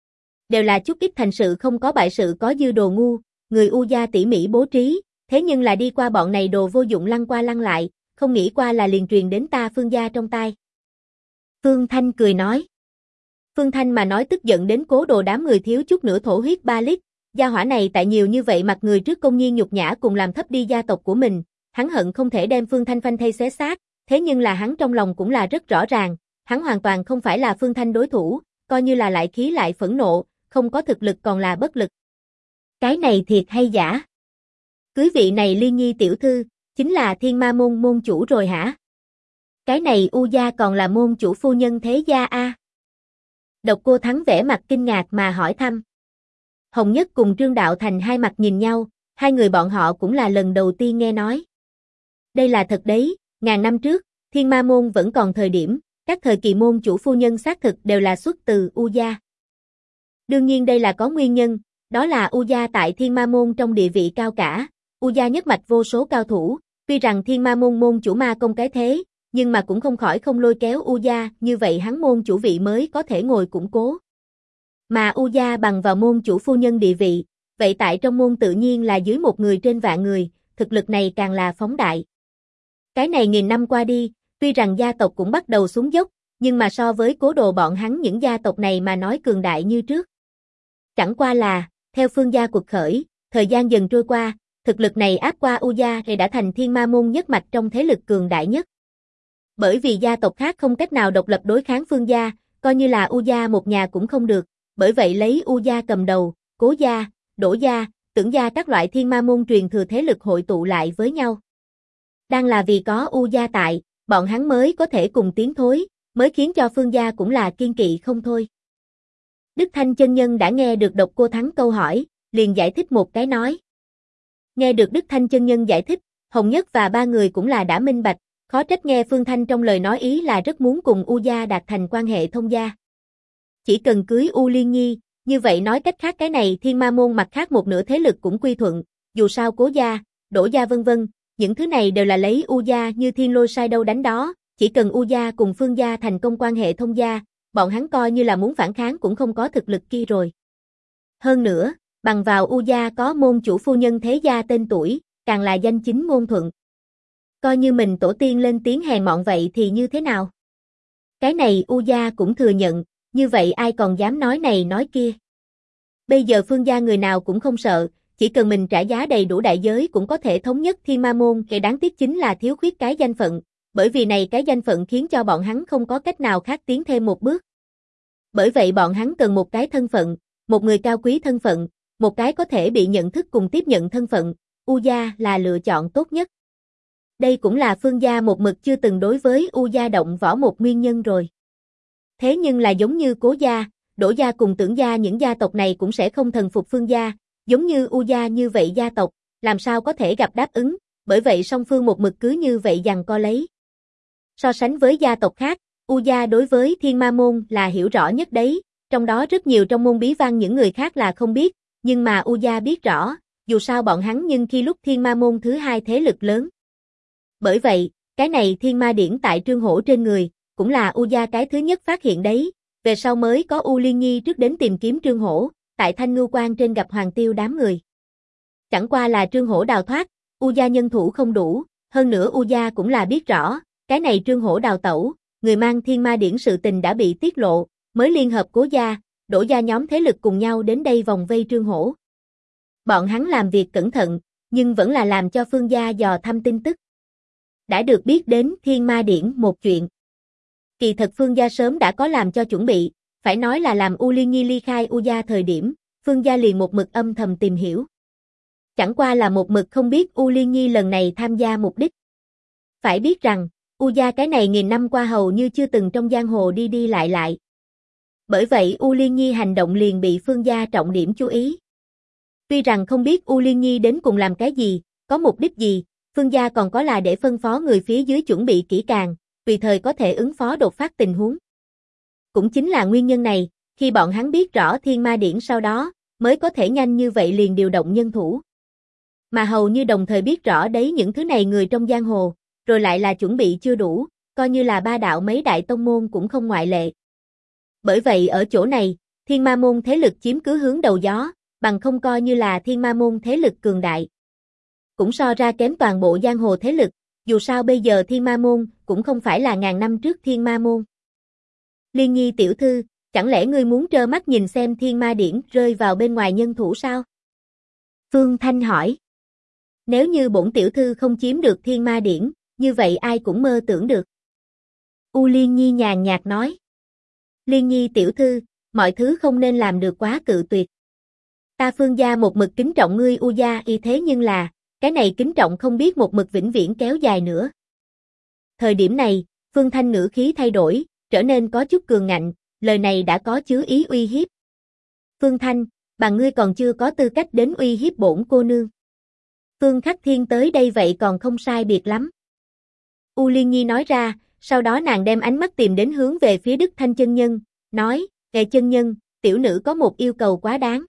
Đều là chút ít thành sự không có bại sự có dư đồ ngu, người U gia tỉ mỉ bố trí, thế nhưng là đi qua bọn này đồ vô dụng lăn qua lăn lại, không nghĩ qua là liền truyền đến ta Phương gia trong tai. Phương Thanh cười nói. Phương Thanh mà nói tức giận đến Cố Đồ đám người thiếu chút nữa thổ huyết 3 lít, gia hỏa này tại nhiều như vậy mặt người trước công nhiên nhục nhã cùng làm thấp đi gia tộc của mình, hắn hận không thể đem Phương Thanh phanh thây xé xác, thế nhưng là hắn trong lòng cũng là rất rõ ràng, hắn hoàn toàn không phải là Phương Thanh đối thủ, coi như là lại khí lại phẫn nộ, không có thực lực còn là bất lực. Cái này thiệt hay giả? Cưới vị này Liên Nhi tiểu thư, chính là Thiên Ma môn môn chủ rồi hả? Cái này U gia còn là môn chủ phu nhân thế gia a? Độc Cô Thắng vẻ mặt kinh ngạc mà hỏi thăm. Hồng Nhất cùng Trương Đạo Thành hai mặt nhìn nhau, hai người bọn họ cũng là lần đầu tiên nghe nói. Đây là thật đấy, ngàn năm trước, Thiên Ma môn vẫn còn thời điểm, các thời kỳ môn chủ phu nhân xác thực đều là xuất từ U gia. Đương nhiên đây là có nguyên nhân, đó là U gia tại Thiên Ma môn trong địa vị cao cả, U gia nhất mạch vô số cao thủ, tuy rằng Thiên Ma môn môn chủ ma công cái thế, nhưng mà cũng không khỏi không lôi kéo U gia, như vậy hắn môn chủ vị mới có thể ngồi củng cố. Mà U gia bằng vào môn chủ phu nhân địa vị, vậy tại trong môn tự nhiên là dưới một người trên vạn người, thực lực này càng là phóng đại. Cái này nghìn năm qua đi, tuy rằng gia tộc cũng bắt đầu xuống dốc, nhưng mà so với Cố Đồ bọn hắn những gia tộc này mà nói cường đại như trước. Chẳng qua là, theo Phương gia cuộc khởi, thời gian dần trôi qua, thực lực này áp qua U gia thì đã thành Thiên Ma môn nhất mạch trong thế lực cường đại nhất. Bởi vì gia tộc khác không cách nào độc lập đối kháng Phương gia, coi như là U gia một nhà cũng không được, bởi vậy lấy U gia cầm đầu, Cố gia, Đỗ gia, Tưởng gia các loại Thiên Ma môn truyền thừa thế lực hội tụ lại với nhau. Đang là vì có U gia tại, bọn hắn mới có thể cùng tiến thối, mới khiến cho Phương gia cũng là kiên kỵ không thôi. Đức Thanh chân nhân đã nghe được Độc Cô Thắng câu hỏi, liền giải thích một cái nói. Nghe được Đức Thanh chân nhân giải thích, Hồng Nhất và ba người cũng là đã minh bạch, khó trách nghe Phương Thanh trong lời nói ý là rất muốn cùng U gia đạt thành quan hệ thông gia. Chỉ cần cưới U Liên Nhi, như vậy nói cách khác cái này Thiên Ma môn mặt khác một nửa thế lực cũng quy thuận, dù sao Cố gia, Đỗ gia vân vân, những thứ này đều là lấy U gia như thiên lôi sai đâu đánh đó, chỉ cần U gia cùng Phương gia thành công quan hệ thông gia, bọn hắn coi như là muốn phản kháng cũng không có thực lực kia rồi. Hơn nữa, bằng vào U gia có môn chủ phu nhân thế gia tên tuổi, càng là danh chính ngôn thuận. Coi như mình tổ tiên lên tiếng hèn mọn vậy thì như thế nào? Cái này U gia cũng thừa nhận, như vậy ai còn dám nói này nói kia. Bây giờ Phương gia người nào cũng không sợ, chỉ cần mình trả giá đầy đủ đại giới cũng có thể thống nhất Thiên Ma môn, cái đáng tiếc chính là thiếu khuyết cái danh phận, bởi vì này cái danh phận khiến cho bọn hắn không có cách nào khác tiến thêm một bước. Bởi vậy bọn hắn cần một cái thân phận, một người cao quý thân phận, một cái có thể bị nhận thức cùng tiếp nhận thân phận, U gia là lựa chọn tốt nhất. Đây cũng là Phương gia một mực chưa từng đối với U gia động võ một nguyên nhân rồi. Thế nhưng là giống như Cố gia, Đỗ gia cùng Tưởng gia những gia tộc này cũng sẽ không thần phục Phương gia, giống như U gia như vậy gia tộc, làm sao có thể gặp đáp ứng, bởi vậy song phương một mực cứ như vậy giằng co lấy. So sánh với gia tộc khác, U gia đối với Thiên Ma môn là hiểu rõ nhất đấy, trong đó rất nhiều trong môn bí văn những người khác là không biết, nhưng mà U gia biết rõ, dù sao bọn hắn nhưng khi lúc Thiên Ma môn thứ hai thế lực lớn. Bởi vậy, cái này Thiên Ma điển tại Trương Hổ trên người, cũng là U gia cái thứ nhất phát hiện đấy, về sau mới có U Liên Nhi trước đến tìm kiếm Trương Hổ, tại Thanh Ngưu Quan trên gặp Hoàng Tiêu đám người. Chẳng qua là Trương Hổ đào thoát, U gia nhân thủ không đủ, hơn nữa U gia cũng là biết rõ, cái này Trương Hổ đào tẩu, người mang Thiên Ma điển sự tình đã bị tiết lộ, mới liên hợp Cố gia, Đỗ gia nhóm thế lực cùng nhau đến đây vòng vây Trương Hổ. Bọn hắn làm việc cẩn thận, nhưng vẫn là làm cho Phương gia dò thăm tin tức. Đã được biết đến Thiên Ma điển một chuyện. Kỳ thật Phương gia sớm đã có làm cho chuẩn bị, phải nói là làm U Liên Nhi ly khai U gia thời điểm, Phương gia liền một mực âm thầm tìm hiểu. Chẳng qua là một mực không biết U Liên Nhi lần này tham gia mục đích. Phải biết rằng, U gia cái này nghìn năm qua hầu như chưa từng trong giang hồ đi đi lại lại. Bởi vậy U Liên Nhi hành động liền bị Phương gia trọng điểm chú ý. Tuy rằng không biết U Liên Nhi đến cùng làm cái gì, có mục đích gì, Phương gia còn có là để phân phó người phía dưới chuẩn bị kỹ càng, tùy thời có thể ứng phó đột phát tình huống. Cũng chính là nguyên nhân này, khi bọn hắn biết rõ Thiên Ma Điển sau đó, mới có thể nhanh như vậy liền điều động nhân thủ. Mà hầu như đồng thời biết rõ đấy những thứ này người trong giang hồ, rồi lại là chuẩn bị chưa đủ, coi như là ba đạo mấy đại tông môn cũng không ngoại lệ. Bởi vậy ở chỗ này, Thiên Ma môn thế lực chiếm cứ hướng đầu gió, bằng không coi như là Thiên Ma môn thế lực cường đại. Cũng so ra kém toàn bộ giang hồ thế lực, dù sao bây giờ Thiên Ma môn cũng không phải là ngàn năm trước Thiên Ma môn. Liên Nhi tiểu thư, chẳng lẽ ngươi muốn trơ mắt nhìn xem Thiên Ma Điển rơi vào bên ngoài nhân thủ sao? Phương Thanh hỏi. Nếu như bổn tiểu thư không chiếm được Thiên Ma Điển, như vậy ai cũng mơ tưởng được. U Liên Nhi nhàn nhạt nói. Liên Nhi tiểu thư, mọi thứ không nên làm được quá cự tuyệt. Ta Phương gia một mực kính trọng ngươi U gia y thế nhưng là, cái này kính trọng không biết một mực vĩnh viễn kéo dài nữa. Thời điểm này, Phương Thanh ngữ khí thay đổi, trở nên có chút cường ngạnh, lời này đã có chứa ý uy hiếp. Phương Thanh, bằng ngươi còn chưa có tư cách đến uy hiếp bổn cô nương. Phương Khắc Thiên tới đây vậy còn không sai biệt lắm. U Liên Nhi nói ra, sau đó nàng đem ánh mắt tìm đến hướng về phía Đức Thanh chân nhân, nói, Kệ chân nhân, tiểu nữ có một yêu cầu quá đáng.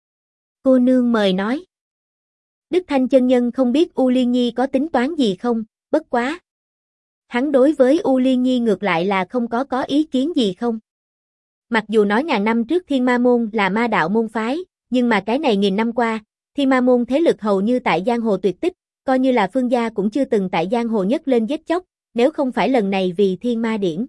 Cô nương mời nói. Đức Thanh chân nhân không biết U Liên Nhi có tính toán gì không, bất quá. Hắn đối với U Liên Nhi ngược lại là không có ý kiến gì không. Mặc dù nói ngàn năm trước Thiên Ma môn là ma đạo môn phái, nhưng mà cái này nghìn năm qua, Thiên Ma môn thế lực hầu như tại giang hồ tuyệt tích, coi như là Phương gia cũng chưa từng tại giang hồ nhất lên giết chóc, nếu không phải lần này vì Thiên Ma Điển.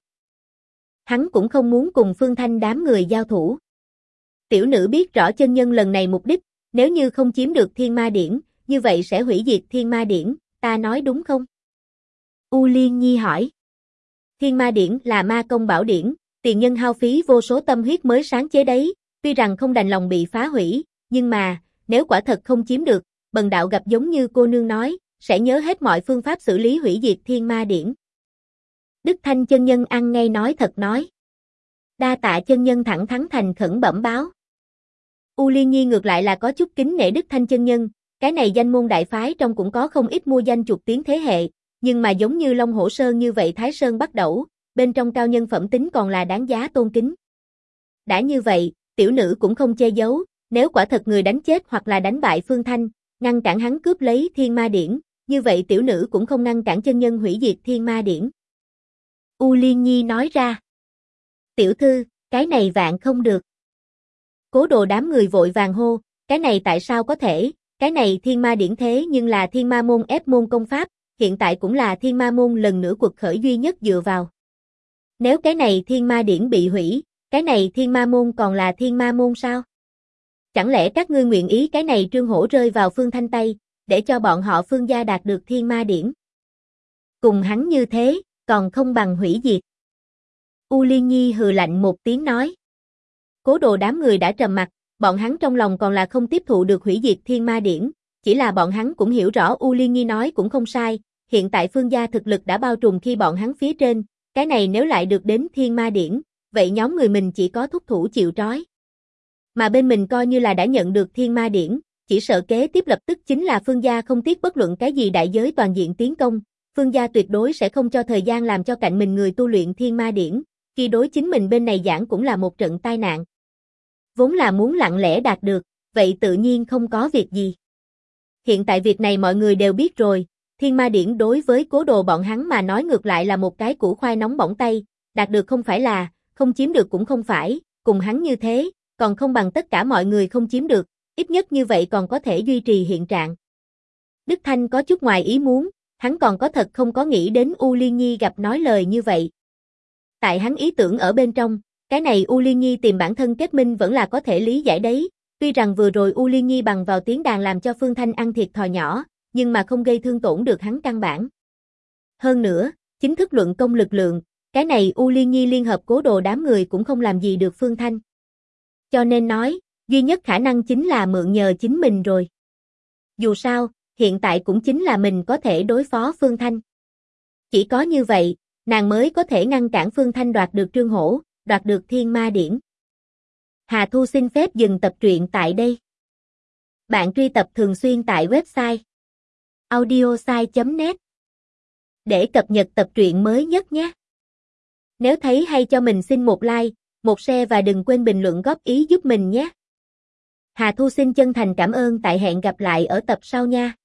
Hắn cũng không muốn cùng Phương Thanh đám người giao thủ. Tiểu nữ biết rõ chân nhân lần này mục đích, nếu như không chiếm được Thiên Ma Điển, như vậy sẽ hủy diệt Thiên Ma Điển, ta nói đúng không? U Liên Nhi hỏi. Thiên Ma Điển là ma công bảo điển, tiền nhân hao phí vô số tâm huyết mới sáng chế đấy, tuy rằng không đành lòng bị phá hủy, nhưng mà, nếu quả thật không chiếm được, bần đạo gặp giống như cô nương nói, sẽ nhớ hết mọi phương pháp xử lý hủy diệt Thiên Ma Điển. Đức Thanh chân nhân ăn ngay nói thật nói. Đa tạ chân nhân thẳng thắn thành khẩn bẩm báo. U Liên Nhi ngược lại là có chút kính nể Đức Thanh chân nhân, cái này danh môn đại phái trong cũng có không ít mua danh chục tiếng thế hệ, nhưng mà giống như Long Hổ Sơn như vậy Thái Sơn bắt đầu, bên trong cao nhân phẩm tính còn là đáng giá tôn kính. Đã như vậy, tiểu nữ cũng không che giấu, nếu quả thật người đánh chết hoặc là đánh bại Phương Thanh, ngăn cản hắn cướp lấy Thiên Ma Điển, như vậy tiểu nữ cũng không ngăn cản chân nhân hủy diệt Thiên Ma Điển. U Liên Nhi nói ra. Tiểu thư, cái này vạn không được. Cố Đồ đám người vội vàng hô, cái này tại sao có thể, cái này Thiên Ma Điển thế nhưng là Thiên Ma môn ép môn công pháp, hiện tại cũng là Thiên Ma môn lần nữa quật khởi duy nhất dựa vào. Nếu cái này Thiên Ma Điển bị hủy, cái này Thiên Ma môn còn là Thiên Ma môn sao? Chẳng lẽ các ngươi nguyện ý cái này Trương Hổ rơi vào Phương Thanh tay, để cho bọn họ Phương gia đạt được Thiên Ma Điển? Cùng hắn như thế, còn không bằng hủy diệt. U Liên Nhi hừ lạnh một tiếng nói. Cố Đồ đám người đã trầm mặc, bọn hắn trong lòng còn là không tiếp thụ được hủy diệt Thiên Ma Điển, chỉ là bọn hắn cũng hiểu rõ U Liên Nhi nói cũng không sai, hiện tại Phương gia thực lực đã bao trùm khi bọn hắn phía trên, cái này nếu lại được đến Thiên Ma Điển, vậy nhóm người mình chỉ có thúc thủ chịu trói. Mà bên mình coi như là đã nhận được Thiên Ma Điển, chỉ sợ kế tiếp lập tức chính là Phương gia không tiếc bất luận cái gì đại giới toàn diện tiến công, Phương gia tuyệt đối sẽ không cho thời gian làm cho cạnh mình người tu luyện Thiên Ma Điển, khi đối chính mình bên này giảng cũng là một trận tai nạn. Vốn là muốn lặng lẽ đạt được, vậy tự nhiên không có việc gì. Hiện tại việc này mọi người đều biết rồi, Thiên Ma Điển đối với Cố Đồ bọn hắn mà nói ngược lại là một cái củ khoai nóng bỏng tay, đạt được không phải là, không chiếm được cũng không phải, cùng hắn như thế, còn không bằng tất cả mọi người không chiếm được, ít nhất như vậy còn có thể duy trì hiện trạng. Đức Thanh có chút ngoài ý muốn, hắn còn có thật không có nghĩ đến U Liên Nhi gặp nói lời như vậy. Tại hắn ý tưởng ở bên trong, cái này U Liên Nhi tìm bản thân kết minh vẫn là có thể lý giải đấy, tuy rằng vừa rồi U Liên Nhi bằng vào tiếng đàn làm cho Phương Thanh ăn thiệt thòi nhỏ, nhưng mà không gây thương tổn được hắn căn bản. Hơn nữa, chính thức luận công lực lượng, cái này U Liên Nhi liên hợp Cố Đồ đám người cũng không làm gì được Phương Thanh. Cho nên nói, duy nhất khả năng chính là mượn nhờ chính mình rồi. Dù sao, hiện tại cũng chính là mình có thể đối phó Phương Thanh. Chỉ có như vậy, nàng mới có thể ngăn cản Phương Thanh đoạt được Trương Hổ, đoạt được Thiên Ma Điển. Hà Thu xin phép dừng tập truyện tại đây. Bạn truy tập thường xuyên tại website audiosai.net để cập nhật tập truyện mới nhất nhé. Nếu thấy hay cho mình xin một like, một share và đừng quên bình luận góp ý giúp mình nhé. Hà Thu xin chân thành cảm ơn, tại hẹn gặp lại ở tập sau nha.